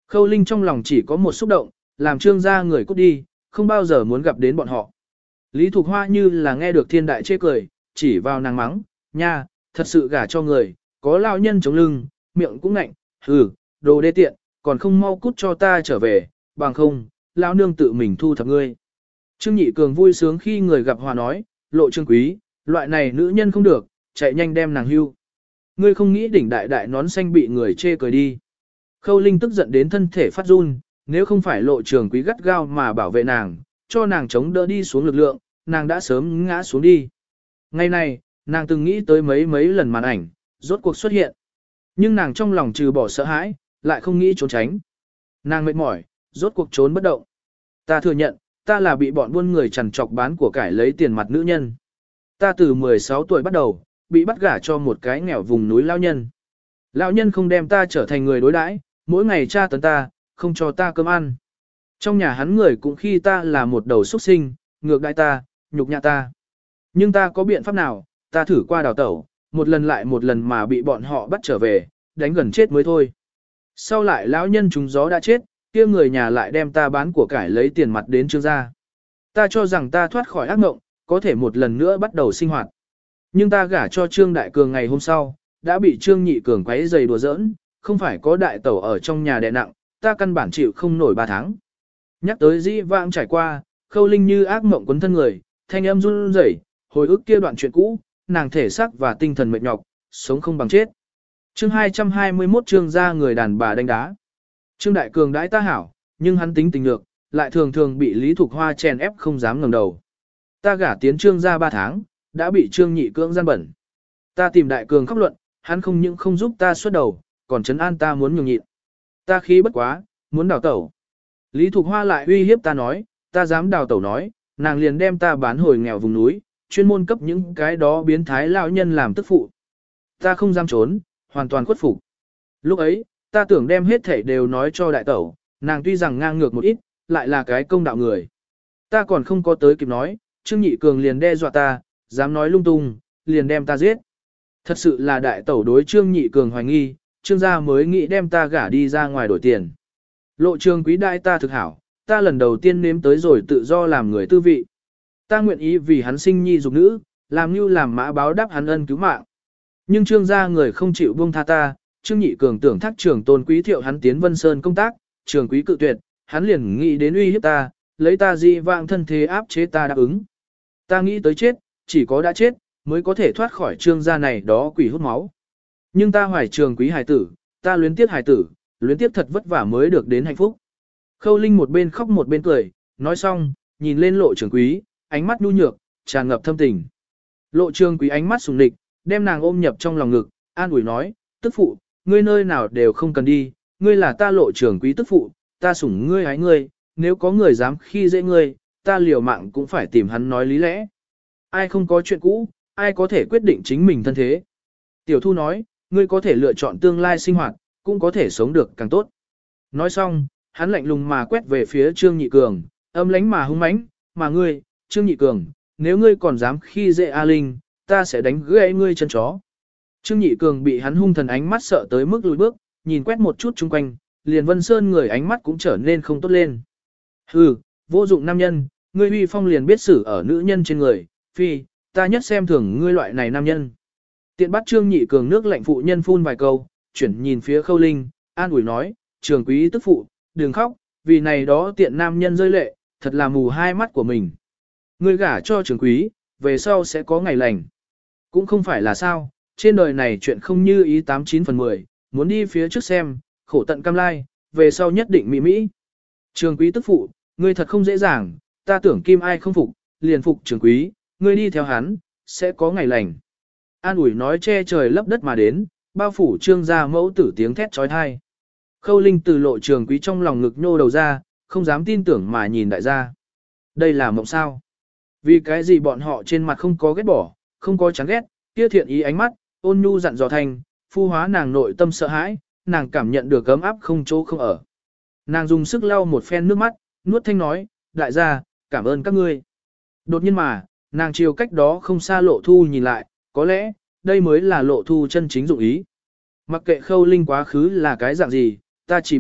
[SPEAKER 1] Khâu Linh trong lòng chỉ có một xúc động, làm trương gia người cút đi, không bao giờ muốn gặp đến bọn họ. Lý Thục Hoa như là nghe được thiên đại chê cười, chỉ vào nàng mắng, nha, thật sự gả cho người, có lao nhân chống lưng, miệng cũng ngạnh, hừ, đồ đê tiện, còn không mau cút cho ta trở về, bằng không, lão nương tự mình thu thập ngươi. Trương Nhị Cường vui sướng khi người gặp hòa nói, Lộ Trương Quý, loại này nữ nhân không được, chạy nhanh đem nàng hưu. Ngươi không nghĩ đỉnh đại đại nón xanh bị người chê cười đi. Khâu Linh tức giận đến thân thể phát run, nếu không phải Lộ Trường Quý gắt gao mà bảo vệ nàng, cho nàng chống đỡ đi xuống lực lượng, nàng đã sớm ngã xuống đi. Ngày này, nàng từng nghĩ tới mấy mấy lần màn ảnh, rốt cuộc xuất hiện. Nhưng nàng trong lòng trừ bỏ sợ hãi, lại không nghĩ trốn tránh. Nàng mệt mỏi, rốt cuộc trốn bất động. Ta thừa nhận, ta là bị bọn buôn người chằn trọc bán của cải lấy tiền mặt nữ nhân. Ta từ mười sáu tuổi bắt đầu, bị bắt gả cho một cái nghèo vùng núi lao nhân. Lão nhân không đem ta trở thành người đối đãi, mỗi ngày tra tấn ta, không cho ta cơm ăn. Trong nhà hắn người cũng khi ta là một đầu xuất sinh, ngược đãi ta, nhục nhã ta. Nhưng ta có biện pháp nào, ta thử qua đào tẩu, một lần lại một lần mà bị bọn họ bắt trở về, đánh gần chết mới thôi. Sau lại lão nhân trúng gió đã chết, kia người nhà lại đem ta bán của cải lấy tiền mặt đến trương gia. Ta cho rằng ta thoát khỏi ác mộng, có thể một lần nữa bắt đầu sinh hoạt. Nhưng ta gả cho Trương Đại Cường ngày hôm sau, đã bị Trương Nhị Cường quấy giày đùa giỡn, không phải có đại tẩu ở trong nhà đè nặng, ta căn bản chịu không nổi ba tháng. Nhắc tới dĩ vãng trải qua, Khâu Linh như ác mộng quấn thân người, thanh âm run rẩy, hồi ức kia đoạn chuyện cũ, nàng thể xác và tinh thần mệt nhọc, sống không bằng chết. Chương hai trăm hai mươi mốt Trương gia người đàn bà đánh đá. Trương Đại Cường đãi ta hảo, nhưng hắn tính tình lược, lại thường thường bị Lý Thục Hoa chèn ép không dám ngẩng đầu. Ta gả tiến Trương gia ba tháng, đã bị Trương Nhị Cưỡng gian bẩn. Ta tìm Đại Cường khóc luận, hắn không những không giúp ta xuất đầu, còn trấn an ta muốn nhường nhịn. Ta khí bất quá, muốn đào tẩu. Lý Thục Hoa lại uy hiếp ta nói, ta dám đào tẩu nói, nàng liền đem ta bán hồi nghèo vùng núi, chuyên môn cấp những cái đó biến thái lão nhân làm tức phụ. Ta không dám trốn, hoàn toàn khuất phục. Lúc ấy, ta tưởng đem hết thảy đều nói cho đại tẩu, nàng tuy rằng ngang ngược một ít, lại là cái công đạo người. Ta còn không có tới kịp nói, Trương Nhị Cường liền đe dọa ta, dám nói lung tung, liền đem ta giết. Thật sự là đại tẩu đối Trương Nhị Cường hoài nghi, Trương gia mới nghĩ đem ta gả đi ra ngoài đổi tiền. Lộ Trường Quý đại ta thực hảo, ta lần đầu tiên nếm tới rồi tự do làm người tư vị. Ta nguyện ý vì hắn sinh nhi dục nữ, làm như làm mã báo đáp hắn ân cứu mạng. Nhưng Trương gia người không chịu buông tha ta, Trương Nhị Cường tưởng thác trưởng Tôn Quý thiệu hắn tiến Vân Sơn công tác, Trường Quý cự tuyệt, hắn liền nghĩ đến uy hiếp ta, lấy ta dị vãng thân thế áp chế ta đáp ứng. Ta nghĩ tới chết, chỉ có đã chết, mới có thể thoát khỏi Trương gia này đó quỷ hút máu. Nhưng ta hoài Trường Quý hài tử, ta luyến tiếc hài tử, luyến tiếc thật vất vả mới được đến hạnh phúc. Khâu Linh một bên khóc một bên cười, nói xong, nhìn lên Lộ Trường Quý, ánh mắt nhu nhược, tràn ngập thâm tình. Lộ Trường Quý ánh mắt sùng địch, đem nàng ôm nhập trong lòng ngực, an ủi nói, tức phụ, ngươi nơi nào đều không cần đi, ngươi là ta Lộ Trường Quý tức phụ, ta sủng ngươi hái ngươi, nếu có người dám khi dễ ngươi, ta liều mạng cũng phải tìm hắn nói lý lẽ. Ai không có chuyện cũ, ai có thể quyết định chính mình thân thế. Tiểu Thu nói, ngươi có thể lựa chọn tương lai sinh hoạt, cũng có thể sống được càng tốt. Nói xong, hắn lạnh lùng mà quét về phía Trương Nhị Cường, âm lánh mà hung mãnh, mà ngươi, Trương Nhị Cường, nếu ngươi còn dám khi dễ A Linh, ta sẽ đánh gãy ngươi chân chó. Trương Nhị Cường bị hắn hung thần ánh mắt sợ tới mức lùi bước, nhìn quét một chút chung quanh, liền Vân Sơn người ánh mắt cũng trở nên không tốt lên. Hừ, vô dụng nam nhân, ngươi uy phong liền biết xử ở nữ nhân trên người, phi, ta nhất xem thường ngươi loại này nam nhân. Tiện bắt Trương Nhị Cường nước lạnh phụ nhân phun vài câu, chuyển nhìn phía Khâu Linh, an ủi nói, Trường Quý tức phụ, đừng khóc, vì này đó tiện nam nhân rơi lệ, thật là mù hai mắt của mình. Ngươi gả cho Trường Quý, về sau sẽ có ngày lành. Cũng không phải là sao, trên đời này chuyện không như ý tám chín phần mười, muốn đi phía trước xem, khổ tận cam lai, về sau nhất định mỹ mỹ. Trường Quý tức phụ, ngươi thật không dễ dàng, ta tưởng kim ai không phục, liền phục Trường Quý, ngươi đi theo hắn, sẽ có ngày lành. An ủi nói che trời lấp đất mà đến, bao phủ Trương gia mẫu tử tiếng thét trói thai. Khâu Linh từ Lộ Trường Quý trong lòng ngực nhô đầu ra, không dám tin tưởng mà nhìn đại gia. Đây là mộng sao? Vì cái gì bọn họ trên mặt không có ghét bỏ, không có chán ghét, kia thiện ý ánh mắt, ôn nhu dặn dò thành, phu hóa nàng nội tâm sợ hãi, nàng cảm nhận được ấm áp không chỗ không ở. Nàng dùng sức lau một phen nước mắt, nuốt thanh nói, đại gia, cảm ơn các ngươi. Đột nhiên mà, nàng chiều cách đó không xa Lộ Thu nhìn lại, có lẽ, đây mới là Lộ Thu chân chính dụng ý. Mặc kệ Khâu Linh quá khứ là cái dạng gì, ta chỉ biết,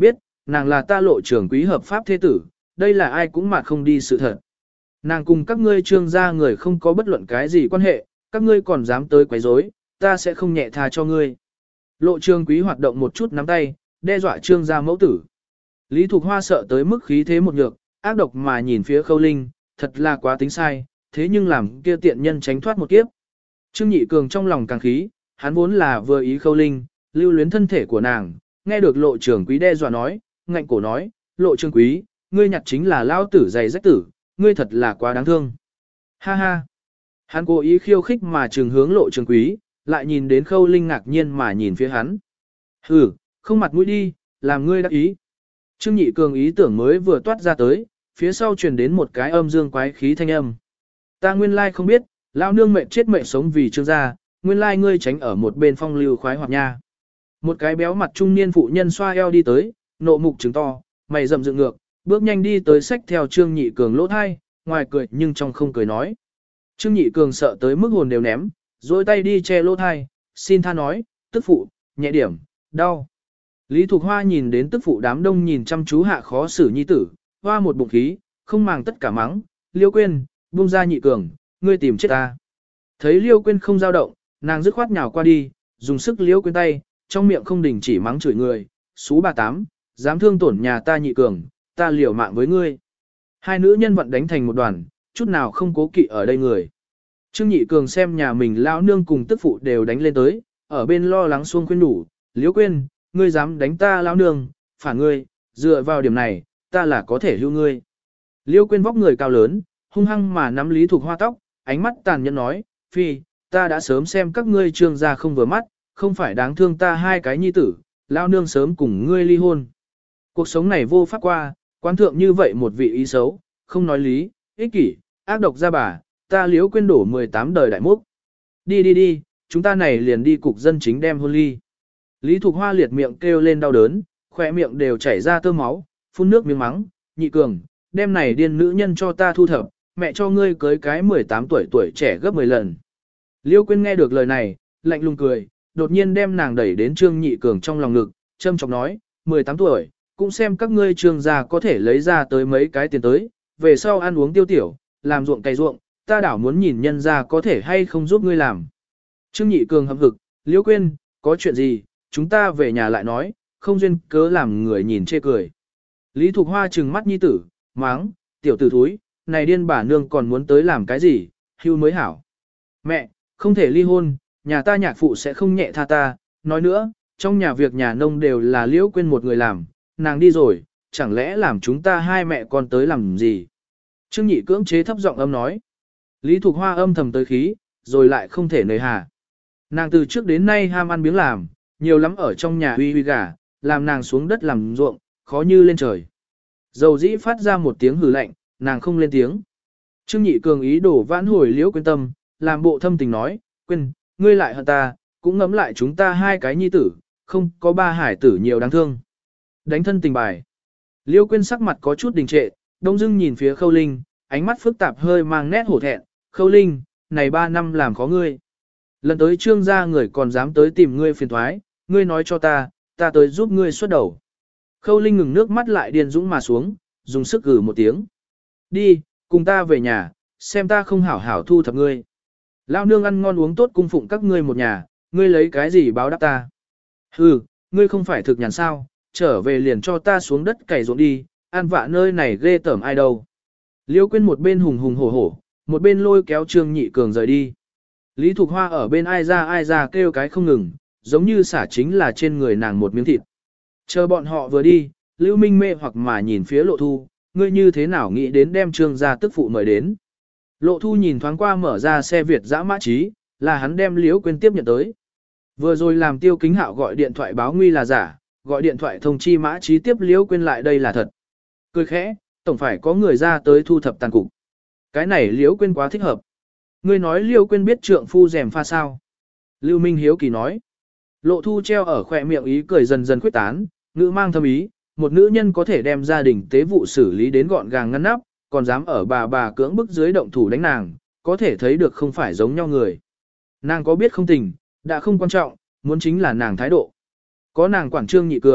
[SPEAKER 1] nàng là ta Lộ trưởng quý hợp pháp thế tử, đây là ai cũng mà không đi sự thật. Nàng cùng các ngươi trương gia người không có bất luận cái gì quan hệ, các ngươi còn dám tới quấy rối, ta sẽ không nhẹ tha cho ngươi. Lộ Trường Quý hoạt động một chút nắm tay, đe dọa trương gia mẫu tử. Lý Thục Hoa sợ tới mức khí thế một nhược, ác độc mà nhìn phía Khâu Linh, thật là quá tính sai, thế nhưng làm kia tiện nhân tránh thoát một kiếp. Trương Nhị Cường trong lòng càng khí, hắn vốn là vừa ý Khâu Linh, lưu luyến thân thể của nàng, nghe được Lộ Trường Quý đe dọa nói, ngạnh cổ nói, Lộ Trường Quý, ngươi nhặt chính là lao tử dày rách tử, ngươi thật là quá đáng thương. Ha ha. Hắn cố ý khiêu khích mà trừng hướng Lộ Trường Quý, lại nhìn đến Khâu Linh ngạc nhiên mà nhìn phía hắn. Hừ, không mặt mũi đi, làm ngươi đắc ý. Trương Nhị Cường ý tưởng mới vừa toát ra tới, phía sau truyền đến một cái âm dương quái khí thanh âm. Ta nguyên lai không biết, lão nương mệnh chết mệnh sống vì trương gia, nguyên lai ngươi tránh ở một bên phong lưu khoái hoạt nha. Một cái béo mặt trung niên phụ nhân xoa eo đi tới, nộ mục trừng to, mày rậm dựng ngược, bước nhanh đi tới xách theo Trương Nhị Cường lỗ thai, ngoài cười nhưng trong không cười nói. Trương Nhị Cường sợ tới mức hồn đều ném, dôi tay đi che lỗ thai, xin tha nói, tức phụ, nhẹ điểm, đau. Lý Thục Hoa nhìn đến tức phụ đám đông nhìn chăm chú hạ khó xử nhi tử, hoa một bụng khí, không màng tất cả mắng, Liêu Quyên, buông ra Nhị Cường, ngươi tìm chết ta. Thấy Liêu Quyên không dao động, nàng dứt khoát nhào qua đi, dùng sức Liêu Quyên tay, trong miệng không đình chỉ mắng chửi người, xú bà tám, dám thương tổn nhà ta Nhị Cường, ta liều mạng với ngươi. Hai nữ nhân vận đánh thành một đoàn, chút nào không cố kỵ ở đây người. Trương Nhị Cường xem nhà mình lão nương cùng tức phụ đều đánh lên tới, ở bên lo lắng xuông khuyên đủ, Liêu Quyên, ngươi dám đánh ta lão nương, phản ngươi, dựa vào điểm này, ta là có thể lưu ngươi. Liêu Quyên vóc người cao lớn, hung hăng mà nắm Lý Thục Hoa tóc, ánh mắt tàn nhẫn nói, phi, ta đã sớm xem các ngươi trương gia không vừa mắt, không phải đáng thương ta hai cái nhi tử, lão nương sớm cùng ngươi ly hôn. Cuộc sống này vô pháp qua, quan thượng như vậy một vị ý xấu, không nói lý, ích kỷ, ác độc ra bà, ta Liêu Quyên đổ mười tám đời đại múc. Đi đi đi, chúng ta này liền đi cục dân chính đem hôn ly. Lý Thục Hoa liệt miệng kêu lên đau đớn, khỏe miệng đều chảy ra tơ máu, phun nước miếng mắng, Nhị Cường, đem này điên nữ nhân cho ta thu thập, mẹ cho ngươi cưới cái mười tám tuổi tuổi trẻ gấp mười lần. Liêu Quyên nghe được lời này, lạnh lùng cười, đột nhiên đem nàng đẩy đến Trương Nhị Cường trong lòng ngực, châm chọc nói, mười tám tuổi, cũng xem các ngươi trương gia có thể lấy ra tới mấy cái tiền tới, về sau ăn uống tiêu tiểu, làm ruộng cày ruộng, ta đảo muốn nhìn nhân gia có thể hay không giúp ngươi làm. Trương Nhị Cường hậm hực, Liêu Quyên, có chuyện gì, chúng ta về nhà lại nói, không duyên cớ làm người nhìn chê cười. Lý Thục Hoa trừng mắt nhi tử, máng, tiểu tử thúi, này điên bà nương còn muốn tới làm cái gì, hưu mới hảo. Mẹ, không thể ly hôn, nhà ta nhạc phụ sẽ không nhẹ tha ta, nói nữa, trong nhà việc nhà nông đều là Liễu Quyên một người làm, nàng đi rồi, chẳng lẽ làm chúng ta hai mẹ con tới làm gì. Trương Nhị cưỡng chế thấp giọng âm nói. Lý Thục Hoa âm thầm tới khí, rồi lại không thể nời hà. Nàng từ trước đến nay ham ăn miếng làm, nhiều lắm ở trong nhà huy huy gà, làm nàng xuống đất làm ruộng, khó như lên trời. Dầu dĩ phát ra một tiếng hừ lạnh, nàng không lên tiếng. Trương Nhị cường ý đổ vãn hồi Liễu Quyên tâm, làm bộ thâm tình nói, Quyên, ngươi lại hận ta, cũng ngẫm lại chúng ta hai cái nhi tử, không có ba hải tử nhiều đáng thương. Đánh thân tình bài. Liễu Quyên sắc mặt có chút đình trệ, đông dưng nhìn phía Khâu Linh, ánh mắt phức tạp hơi mang nét hổ thẹn, Khâu Linh, này ba năm làm khó ngươi. Lần tới trương gia người còn dám tới tìm ngươi phiền thoái, ngươi nói cho ta, ta tới giúp ngươi xuất đầu. Khâu Linh ngừng nước mắt lại điên dũng mà xuống, dùng sức gử một tiếng. Đi, cùng ta về nhà, xem ta không hảo hảo thu thập ngươi. Lao nương ăn ngon uống tốt cung phụng các ngươi một nhà, ngươi lấy cái gì báo đáp ta. Hừ, ngươi không phải thực nhàn sao, trở về liền cho ta xuống đất cày ruộng đi, ăn vạ nơi này ghê tởm ai đâu. Liêu Quyên một bên hùng hùng hổ hổ, một bên lôi kéo Trương Nhị cường rời đi. Lý Thục Hoa ở bên ai ra ai ra kêu cái không ngừng, giống như xả chính là trên người nàng một miếng thịt. Chờ bọn họ vừa đi, Lưu Minh mê hoặc mà nhìn phía Lộ Thu, ngươi như thế nào nghĩ đến đem Trương gia tức phụ mời đến. Lộ Thu nhìn thoáng qua mở ra xe Việt dã mã trí, là hắn đem Liễu Quyên tiếp nhận tới. Vừa rồi làm Tiêu Kính Hạo gọi điện thoại báo nguy là giả, gọi điện thoại thông chi mã trí tiếp Liễu Quyên lại đây là thật. Cười khẽ, tổng phải có người ra tới thu thập tàn cục. Cái này Liễu Quyên quá thích hợp. Ngươi nói Liễu Quyên biết trượng phu rèm pha sao? Lưu Minh hiếu kỳ nói. Lộ Thu treo ở khỏe miệng ý cười dần dần khuyết tán, ngữ mang thâm ý, một nữ nhân có thể đem gia đình tế vụ xử lý đến gọn gàng ngăn nắp, còn dám ở bà bà cưỡng bức dưới động thủ đánh nàng, có thể thấy được không phải giống nhau người. Nàng có biết không tình, đã không quan trọng, muốn chính là nàng thái độ. Có nàng quản Trương Nhị cường,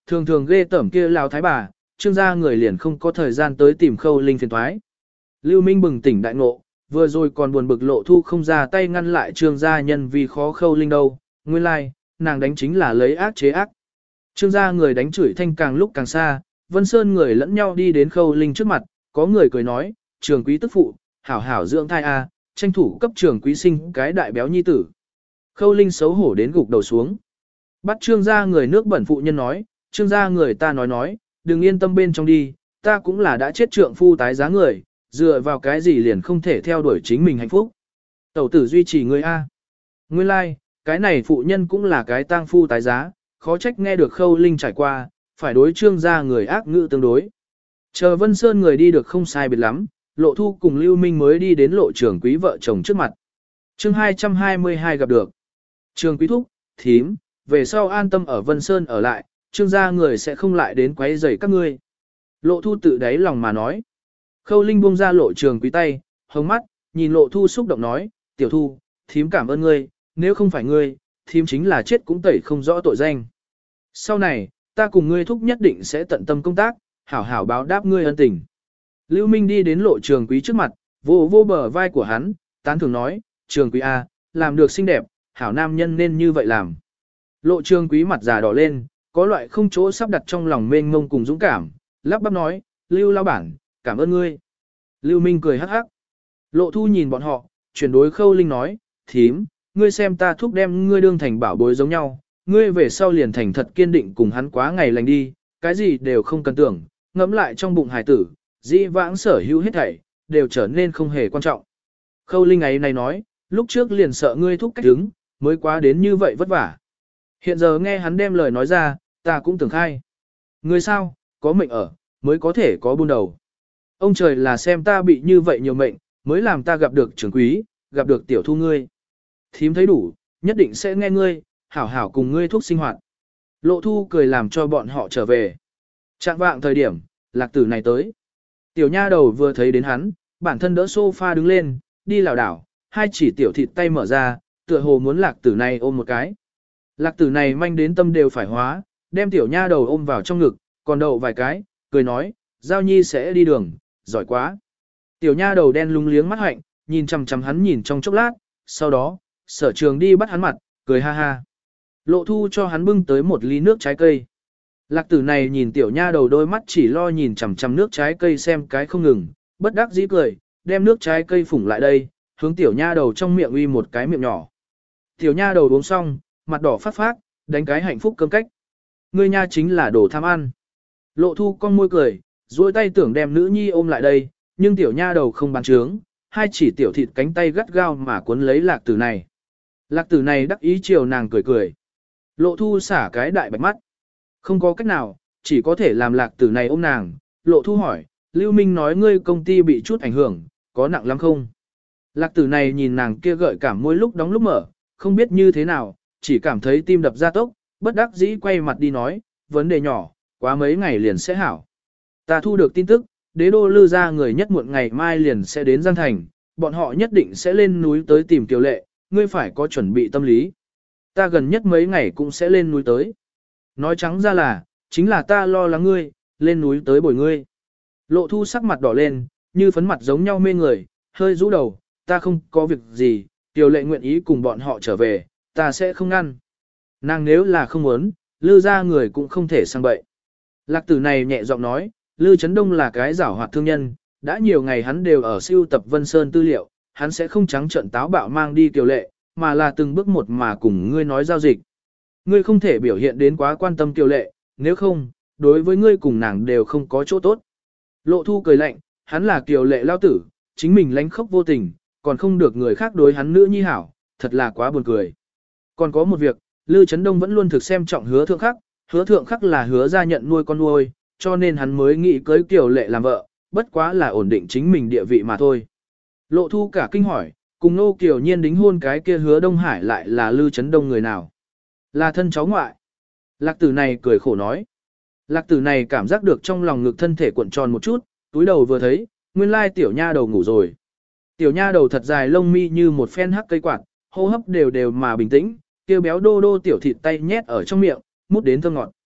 [SPEAKER 1] thường thường ghê tởm kia lao thái bà, trương gia người liền không có thời gian tới tìm Khâu Linh phiền toái. Lưu Minh bừng tỉnh đại ngộ, vừa rồi còn buồn bực Lộ Thu không ra tay ngăn lại trương gia nhân vì khó Khâu Linh đâu, nguyên lai, like, nàng đánh chính là lấy ác chế ác. Trương gia người đánh chửi thanh càng lúc càng xa, Vân Sơn người lẫn nhau đi đến Khâu Linh trước mặt, có người cười nói, trường quý tức phụ, hảo hảo dưỡng thai a, tranh thủ cấp trường quý sinh cái đại béo nhi tử. Khâu Linh xấu hổ đến gục đầu xuống. Bắt trương gia người nước bẩn phụ nhân nói, trương gia người ta nói nói, đừng yên tâm bên trong đi, ta cũng là đã chết trượng phu tái giá người, dựa vào cái gì liền không thể theo đuổi chính mình hạnh phúc. Tẩu tử duy trì người A. Nguyên lai, like, cái này phụ nhân cũng là cái tang phu tái giá, khó trách nghe được Khâu Linh trải qua, phải đối trương gia người ác ngữ tương đối. Chờ Vân Sơn người đi được không sai biệt lắm, Lộ Thu cùng Lưu Minh mới đi đến Lộ Trường Quý vợ chồng trước mặt. Chương hai trăm hai mươi hai gặp được. Trường Quý thúc, thím, về sau an tâm ở Vân Sơn ở lại, trương gia người sẽ không lại đến quấy rầy các ngươi. Lộ Thu tự đáy lòng mà nói. Khâu Linh buông ra Lộ Trường Quý tay, hồng mắt, nhìn Lộ Thu xúc động nói, tiểu Thu, thím cảm ơn ngươi, nếu không phải ngươi, thím chính là chết cũng tẩy không rõ tội danh. Sau này, ta cùng ngươi thúc nhất định sẽ tận tâm công tác, hảo hảo báo đáp ngươi ân tình. Lưu Minh đi đến Lộ Trường Quý trước mặt, vô vô bờ vai của hắn, tán thưởng nói, Trường Quý A, làm được xinh đẹp, hảo nam nhân nên như vậy làm. Lộ Trường Quý mặt già đỏ lên, có loại không chỗ sắp đặt trong lòng mênh mông cùng dũng cảm, lắp bắp nói, Lưu lao bản, cảm ơn ngươi. Lưu Minh cười hắc hắc. Lộ Thu nhìn bọn họ, chuyển đối Khâu Linh nói, thím, ngươi xem ta thúc đem ngươi đương thành bảo bối giống nhau, ngươi về sau liền thành thật kiên định cùng hắn quá ngày lành đi, cái gì đều không cần tưởng, ngẫm lại trong bụng hài tử, dĩ vãng sở hữu hết thảy, đều trở nên không hề quan trọng. Khâu Linh ấy này nói, lúc trước liền sợ ngươi thúc cách đứng, mới quá đến như vậy vất vả. Hiện giờ nghe hắn đem lời nói ra, ta cũng tưởng khai. Ngươi sao, có mệnh ở, mới có thể có buôn đầu. Ông trời là xem ta bị như vậy nhiều mệnh, mới làm ta gặp được trưởng quý, gặp được tiểu Thu ngươi. Thím thấy đủ, nhất định sẽ nghe ngươi, hảo hảo cùng ngươi thúc sinh hoạt. Lộ Thu cười làm cho bọn họ trở về. Trạng vạng thời điểm, lạc tử này tới. Tiểu nha đầu vừa thấy đến hắn, bản thân đỡ sofa đứng lên, đi lảo đảo, hai chỉ tiểu thịt tay mở ra, tựa hồ muốn lạc tử này ôm một cái. Lạc tử này manh đến tâm đều phải hóa, đem tiểu nha đầu ôm vào trong ngực, còn đậu vài cái, cười nói, Giao Nhi sẽ đi đường, giỏi quá. Tiểu nha đầu đen lúng liếng mắt hạnh, nhìn chằm chằm hắn nhìn trong chốc lát, sau đó, Sở Trường đi bắt hắn mặt, cười ha ha. Lộ Thu cho hắn bưng tới một ly nước trái cây. Lạc tử này nhìn tiểu nha đầu đôi mắt chỉ lo nhìn chằm chằm nước trái cây xem cái không ngừng, bất đắc dĩ cười, đem nước trái cây phủng lại đây, hướng tiểu nha đầu trong miệng uy một cái miệng nhỏ. Tiểu nha đầu uống xong, mặt đỏ phát phát, đánh cái hạnh phúc cơm cách. Ngươi nha chính là đồ tham ăn. Lộ Thu con môi cười, duỗi tay tưởng đem nữ nhi ôm lại đây, nhưng tiểu nha đầu không bán trướng, hai chỉ tiểu thịt cánh tay gắt gao mà cuốn lấy lạc tử này. Lạc tử này đắc ý chiều nàng cười cười. Lộ Thu xả cái đại bạch mắt. Không có cách nào, chỉ có thể làm lạc tử này ôm nàng. Lộ Thu hỏi, Lưu Minh nói ngươi công ty bị chút ảnh hưởng, có nặng lắm không? Lạc tử này nhìn nàng kia gợi cảm môi lúc đóng lúc mở, không biết như thế nào, chỉ cảm thấy tim đập ra tốc, bất đắc dĩ quay mặt đi nói, vấn đề nhỏ, quá mấy ngày liền sẽ hảo. Ta thu được tin tức, đế đô lư ra người nhất muộn ngày mai liền sẽ đến Giang Thành, bọn họ nhất định sẽ lên núi tới tìm Kiều Lệ, ngươi phải có chuẩn bị tâm lý. Ta gần nhất mấy ngày cũng sẽ lên núi tới. Nói trắng ra là, chính là ta lo lắng ngươi, lên núi tới bồi ngươi. Lộ Thu sắc mặt đỏ lên, như phấn mặt giống nhau mê người, hơi rũ đầu, ta không có việc gì, Kiều Lệ nguyện ý cùng bọn họ trở về, ta sẽ không ngăn. Nàng nếu là không muốn, lư ra người cũng không thể sang bậy. Lạc tử này nhẹ giọng nói, Lư Trấn Đông là cái giảo hoạt thương nhân, đã nhiều ngày hắn đều ở siêu tập Vân Sơn tư liệu, hắn sẽ không trắng trợn táo bạo mang đi Kiều Lệ, mà là từng bước một mà cùng ngươi nói giao dịch. Ngươi không thể biểu hiện đến quá quan tâm Kiều Lệ, nếu không, đối với ngươi cùng nàng đều không có chỗ tốt. Lộ Thu cười lạnh, hắn là Kiều Lệ lao tử, chính mình lánh khóc vô tình, còn không được người khác đối hắn nữ nhi hảo, thật là quá buồn cười. Còn có một việc, Lư Trấn Đông vẫn luôn thực xem trọng Hứa Thượng Khắc, Hứa Thượng Khắc là hứa ra nhận nuôi con nuôi, cho nên hắn mới nghĩ cưới Kiều Lệ làm vợ, bất quá là ổn định chính mình địa vị mà thôi. Lộ Thu cả kinh hỏi, cùng Nô Kiều Nhiên đính hôn cái kia Hứa Đông Hải lại là Lư Trấn Đông người nào? Là thân cháu ngoại. Lạc tử này cười khổ nói. Lạc tử này cảm giác được trong lòng ngực thân thể cuộn tròn một chút, túi đầu vừa thấy, nguyên lai tiểu nha đầu ngủ rồi. Tiểu nha đầu thật dài lông mi như một phen hắc cây quạt, hô hấp đều đều mà bình tĩnh, kia béo đô đô tiểu thịt tay nhét ở trong miệng, mút đến thơm ngọt.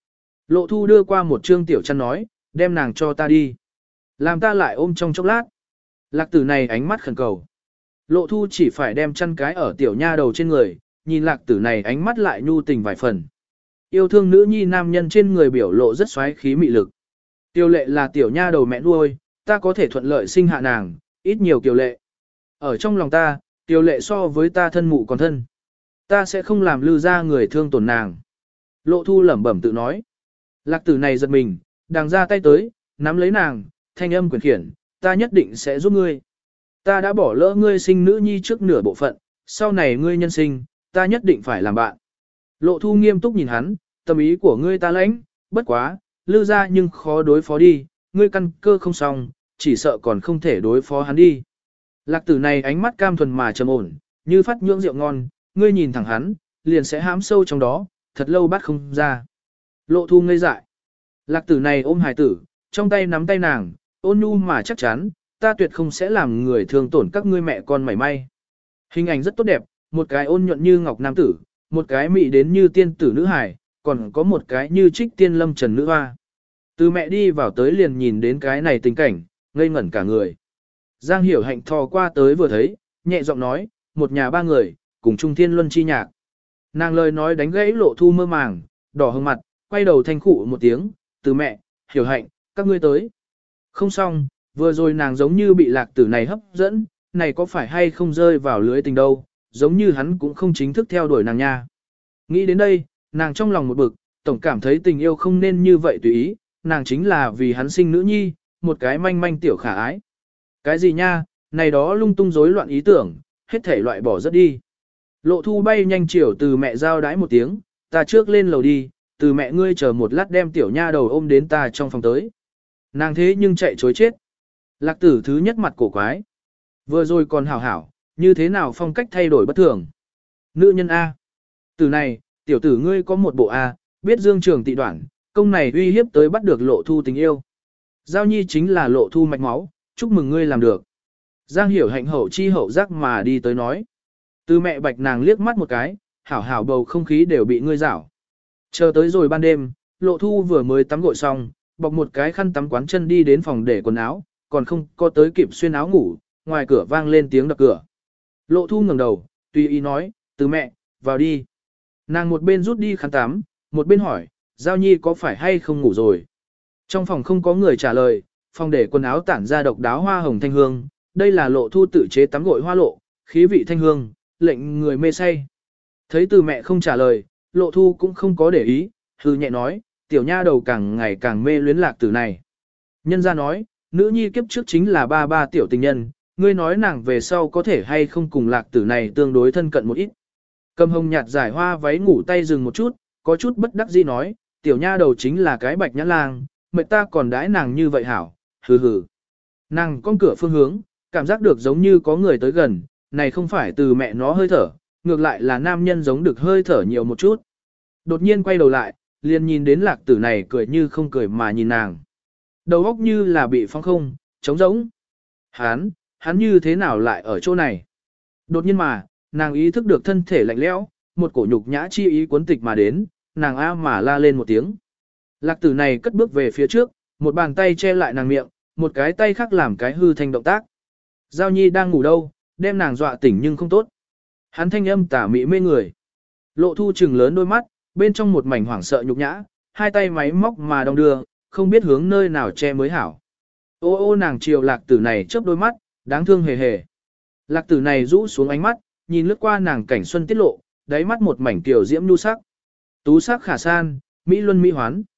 [SPEAKER 1] Lộ thu đưa qua một trương tiểu chăn nói, đem nàng cho ta đi. Làm ta lại ôm trong chốc lát. Lạc tử này ánh mắt khẩn cầu. Lộ thu chỉ phải đem chăn cái ở tiểu nha đầu trên người, nhìn lạc tử này ánh mắt lại nhu tình vài phần. Yêu thương nữ nhi nam nhân trên người biểu lộ rất xoáy khí mị lực. Tiêu lệ là tiểu nha đầu mẹ nuôi, ta có thể thuận lợi sinh hạ nàng, ít nhiều kiều lệ. Ở trong lòng ta, tiêu lệ so với ta thân mụ còn thân. Ta sẽ không làm lư ra người thương tổn nàng. Lộ thu lẩm bẩm tự nói. Lạc tử này giật mình, đàng ra tay tới, nắm lấy nàng, thanh âm quyền khiển, ta nhất định sẽ giúp ngươi. Ta đã bỏ lỡ ngươi sinh nữ nhi trước nửa bộ phận, sau này ngươi nhân sinh, ta nhất định phải làm bạn. Lộ thu nghiêm túc nhìn hắn, tâm ý của ngươi ta lãnh, bất quá, lư ra nhưng khó đối phó đi, ngươi căn cơ không xong, chỉ sợ còn không thể đối phó hắn đi. Lạc tử này ánh mắt cam thuần mà trầm ổn, như phát nhưỡng rượu ngon, ngươi nhìn thẳng hắn, liền sẽ hãm sâu trong đó, thật lâu bắt không ra. Lộ thu ngây dại. Lạc tử này ôm hài tử, trong tay nắm tay nàng, ôn nhu mà chắc chắn, ta tuyệt không sẽ làm người thương tổn các ngươi mẹ con mảy may. Hình ảnh rất tốt đẹp, một cái ôn nhuận như ngọc nam tử, một cái mị đến như tiên tử nữ hài, còn có một cái như trích tiên lâm trần nữ hoa. Từ mẹ đi vào tới liền nhìn đến cái này tình cảnh, ngây ngẩn cả người. Giang Hiểu Hạnh thò qua tới vừa thấy, nhẹ giọng nói, một nhà ba người, cùng chung thiên luân chi nhạc. Nàng lời nói đánh gãy Lộ thu mơ màng, đỏ hừng mặt, quay đầu thanh khụ một tiếng, từ mẹ, Hiểu Hạnh, các ngươi tới. Không xong, vừa rồi nàng giống như bị lạc tử này hấp dẫn, này có phải hay không rơi vào lưới tình đâu, giống như hắn cũng không chính thức theo đuổi nàng nha. Nghĩ đến đây, nàng trong lòng một bực, tổng cảm thấy tình yêu không nên như vậy tùy ý, nàng chính là vì hắn sinh nữ nhi, một cái manh manh tiểu khả ái. Cái gì nha, này đó lung tung rối loạn ý tưởng, hết thể loại bỏ rất đi. Lộ thu bay nhanh chiều từ mẹ giao đái một tiếng, ta trước lên lầu đi, từ mẹ ngươi chờ một lát đem tiểu nha đầu ôm đến ta trong phòng tới. Nàng thế nhưng chạy chối chết. Lạc tử thứ nhất mặt cổ quái. Vừa rồi còn hảo hảo, như thế nào phong cách thay đổi bất thường. Nữ nhân A. Từ này, tiểu tử ngươi có một bộ A, biết dương trường tị đoạn, công này uy hiếp tới bắt được lộ thu tình yêu. Giao nhi chính là lộ thu mạch máu, chúc mừng ngươi làm được. Giang Hiểu Hạnh hậu chi hậu giác mà đi tới nói. Từ mẹ bạch nàng liếc mắt một cái, hảo hảo bầu không khí đều bị ngươi rảo. Chờ tới rồi ban đêm, lộ thu vừa mới tắm gội xong, bọc một cái khăn tắm quán chân đi đến phòng để quần áo, còn không có tới kịp xuyên áo ngủ, ngoài cửa vang lên tiếng đập cửa. Lộ thu ngẩng đầu, tùy ý nói, từ mẹ, vào đi. Nàng một bên rút đi khăn tắm, một bên hỏi, Giao nhi có phải hay không ngủ rồi? Trong phòng không có người trả lời, phòng để quần áo tản ra độc đáo hoa hồng thanh hương, đây là lộ thu tự chế tắm gội hoa lộ, khí vị thanh hương, lệnh người mê say. Thấy từ mẹ không trả lời, lộ thu cũng không có để ý, hư nhẹ nói, tiểu nha đầu càng ngày càng mê luyến lạc tử này. Nhân ra nói, nữ nhi kiếp trước chính là ba ba tiểu tình nhân, ngươi nói nàng về sau có thể hay không cùng lạc tử này tương đối thân cận một ít. Cầm hồng nhạt giải hoa váy ngủ tay dừng một chút, có chút bất đắc dĩ nói, tiểu nha đầu chính là cái bạch nhã lang, mệt ta còn đãi nàng như vậy hảo, hừ hừ. Nàng con cửa phương hướng, cảm giác được giống như có người tới gần, này không phải từ mẹ nó hơi thở, ngược lại là nam nhân giống được hơi thở nhiều một chút. Đột nhiên quay đầu lại, liền nhìn đến lạc tử này cười như không cười mà nhìn nàng. Đầu óc như là bị phong không, trống rỗng. Hắn, hắn như thế nào lại ở chỗ này? Đột nhiên mà, nàng ý thức được thân thể lạnh lẽo, một cổ nhục nhã chi ý cuốn tịch mà đến, nàng a mà la lên một tiếng. Lạc tử này cất bước về phía trước, một bàn tay che lại nàng miệng, một cái tay khác làm cái hư thành động tác. Giao nhi đang ngủ đâu, đem nàng dọa tỉnh nhưng không tốt. Hắn thanh âm tả mị mê người. Lộ thu trừng lớn đôi mắt, bên trong một mảnh hoảng sợ nhục nhã, hai tay máy móc mà đong đưa, không biết hướng nơi nào che mới hảo. Ô ô nàng chiều lạc tử này chớp đôi mắt, đáng thương hề hề. Lạc tử này rũ xuống ánh mắt, nhìn lướt qua nàng cảnh xuân tiết lộ, đáy mắt một mảnh tiểu diễm nhu sắc. Tú sắc khả san, mỹ luân mỹ hoán.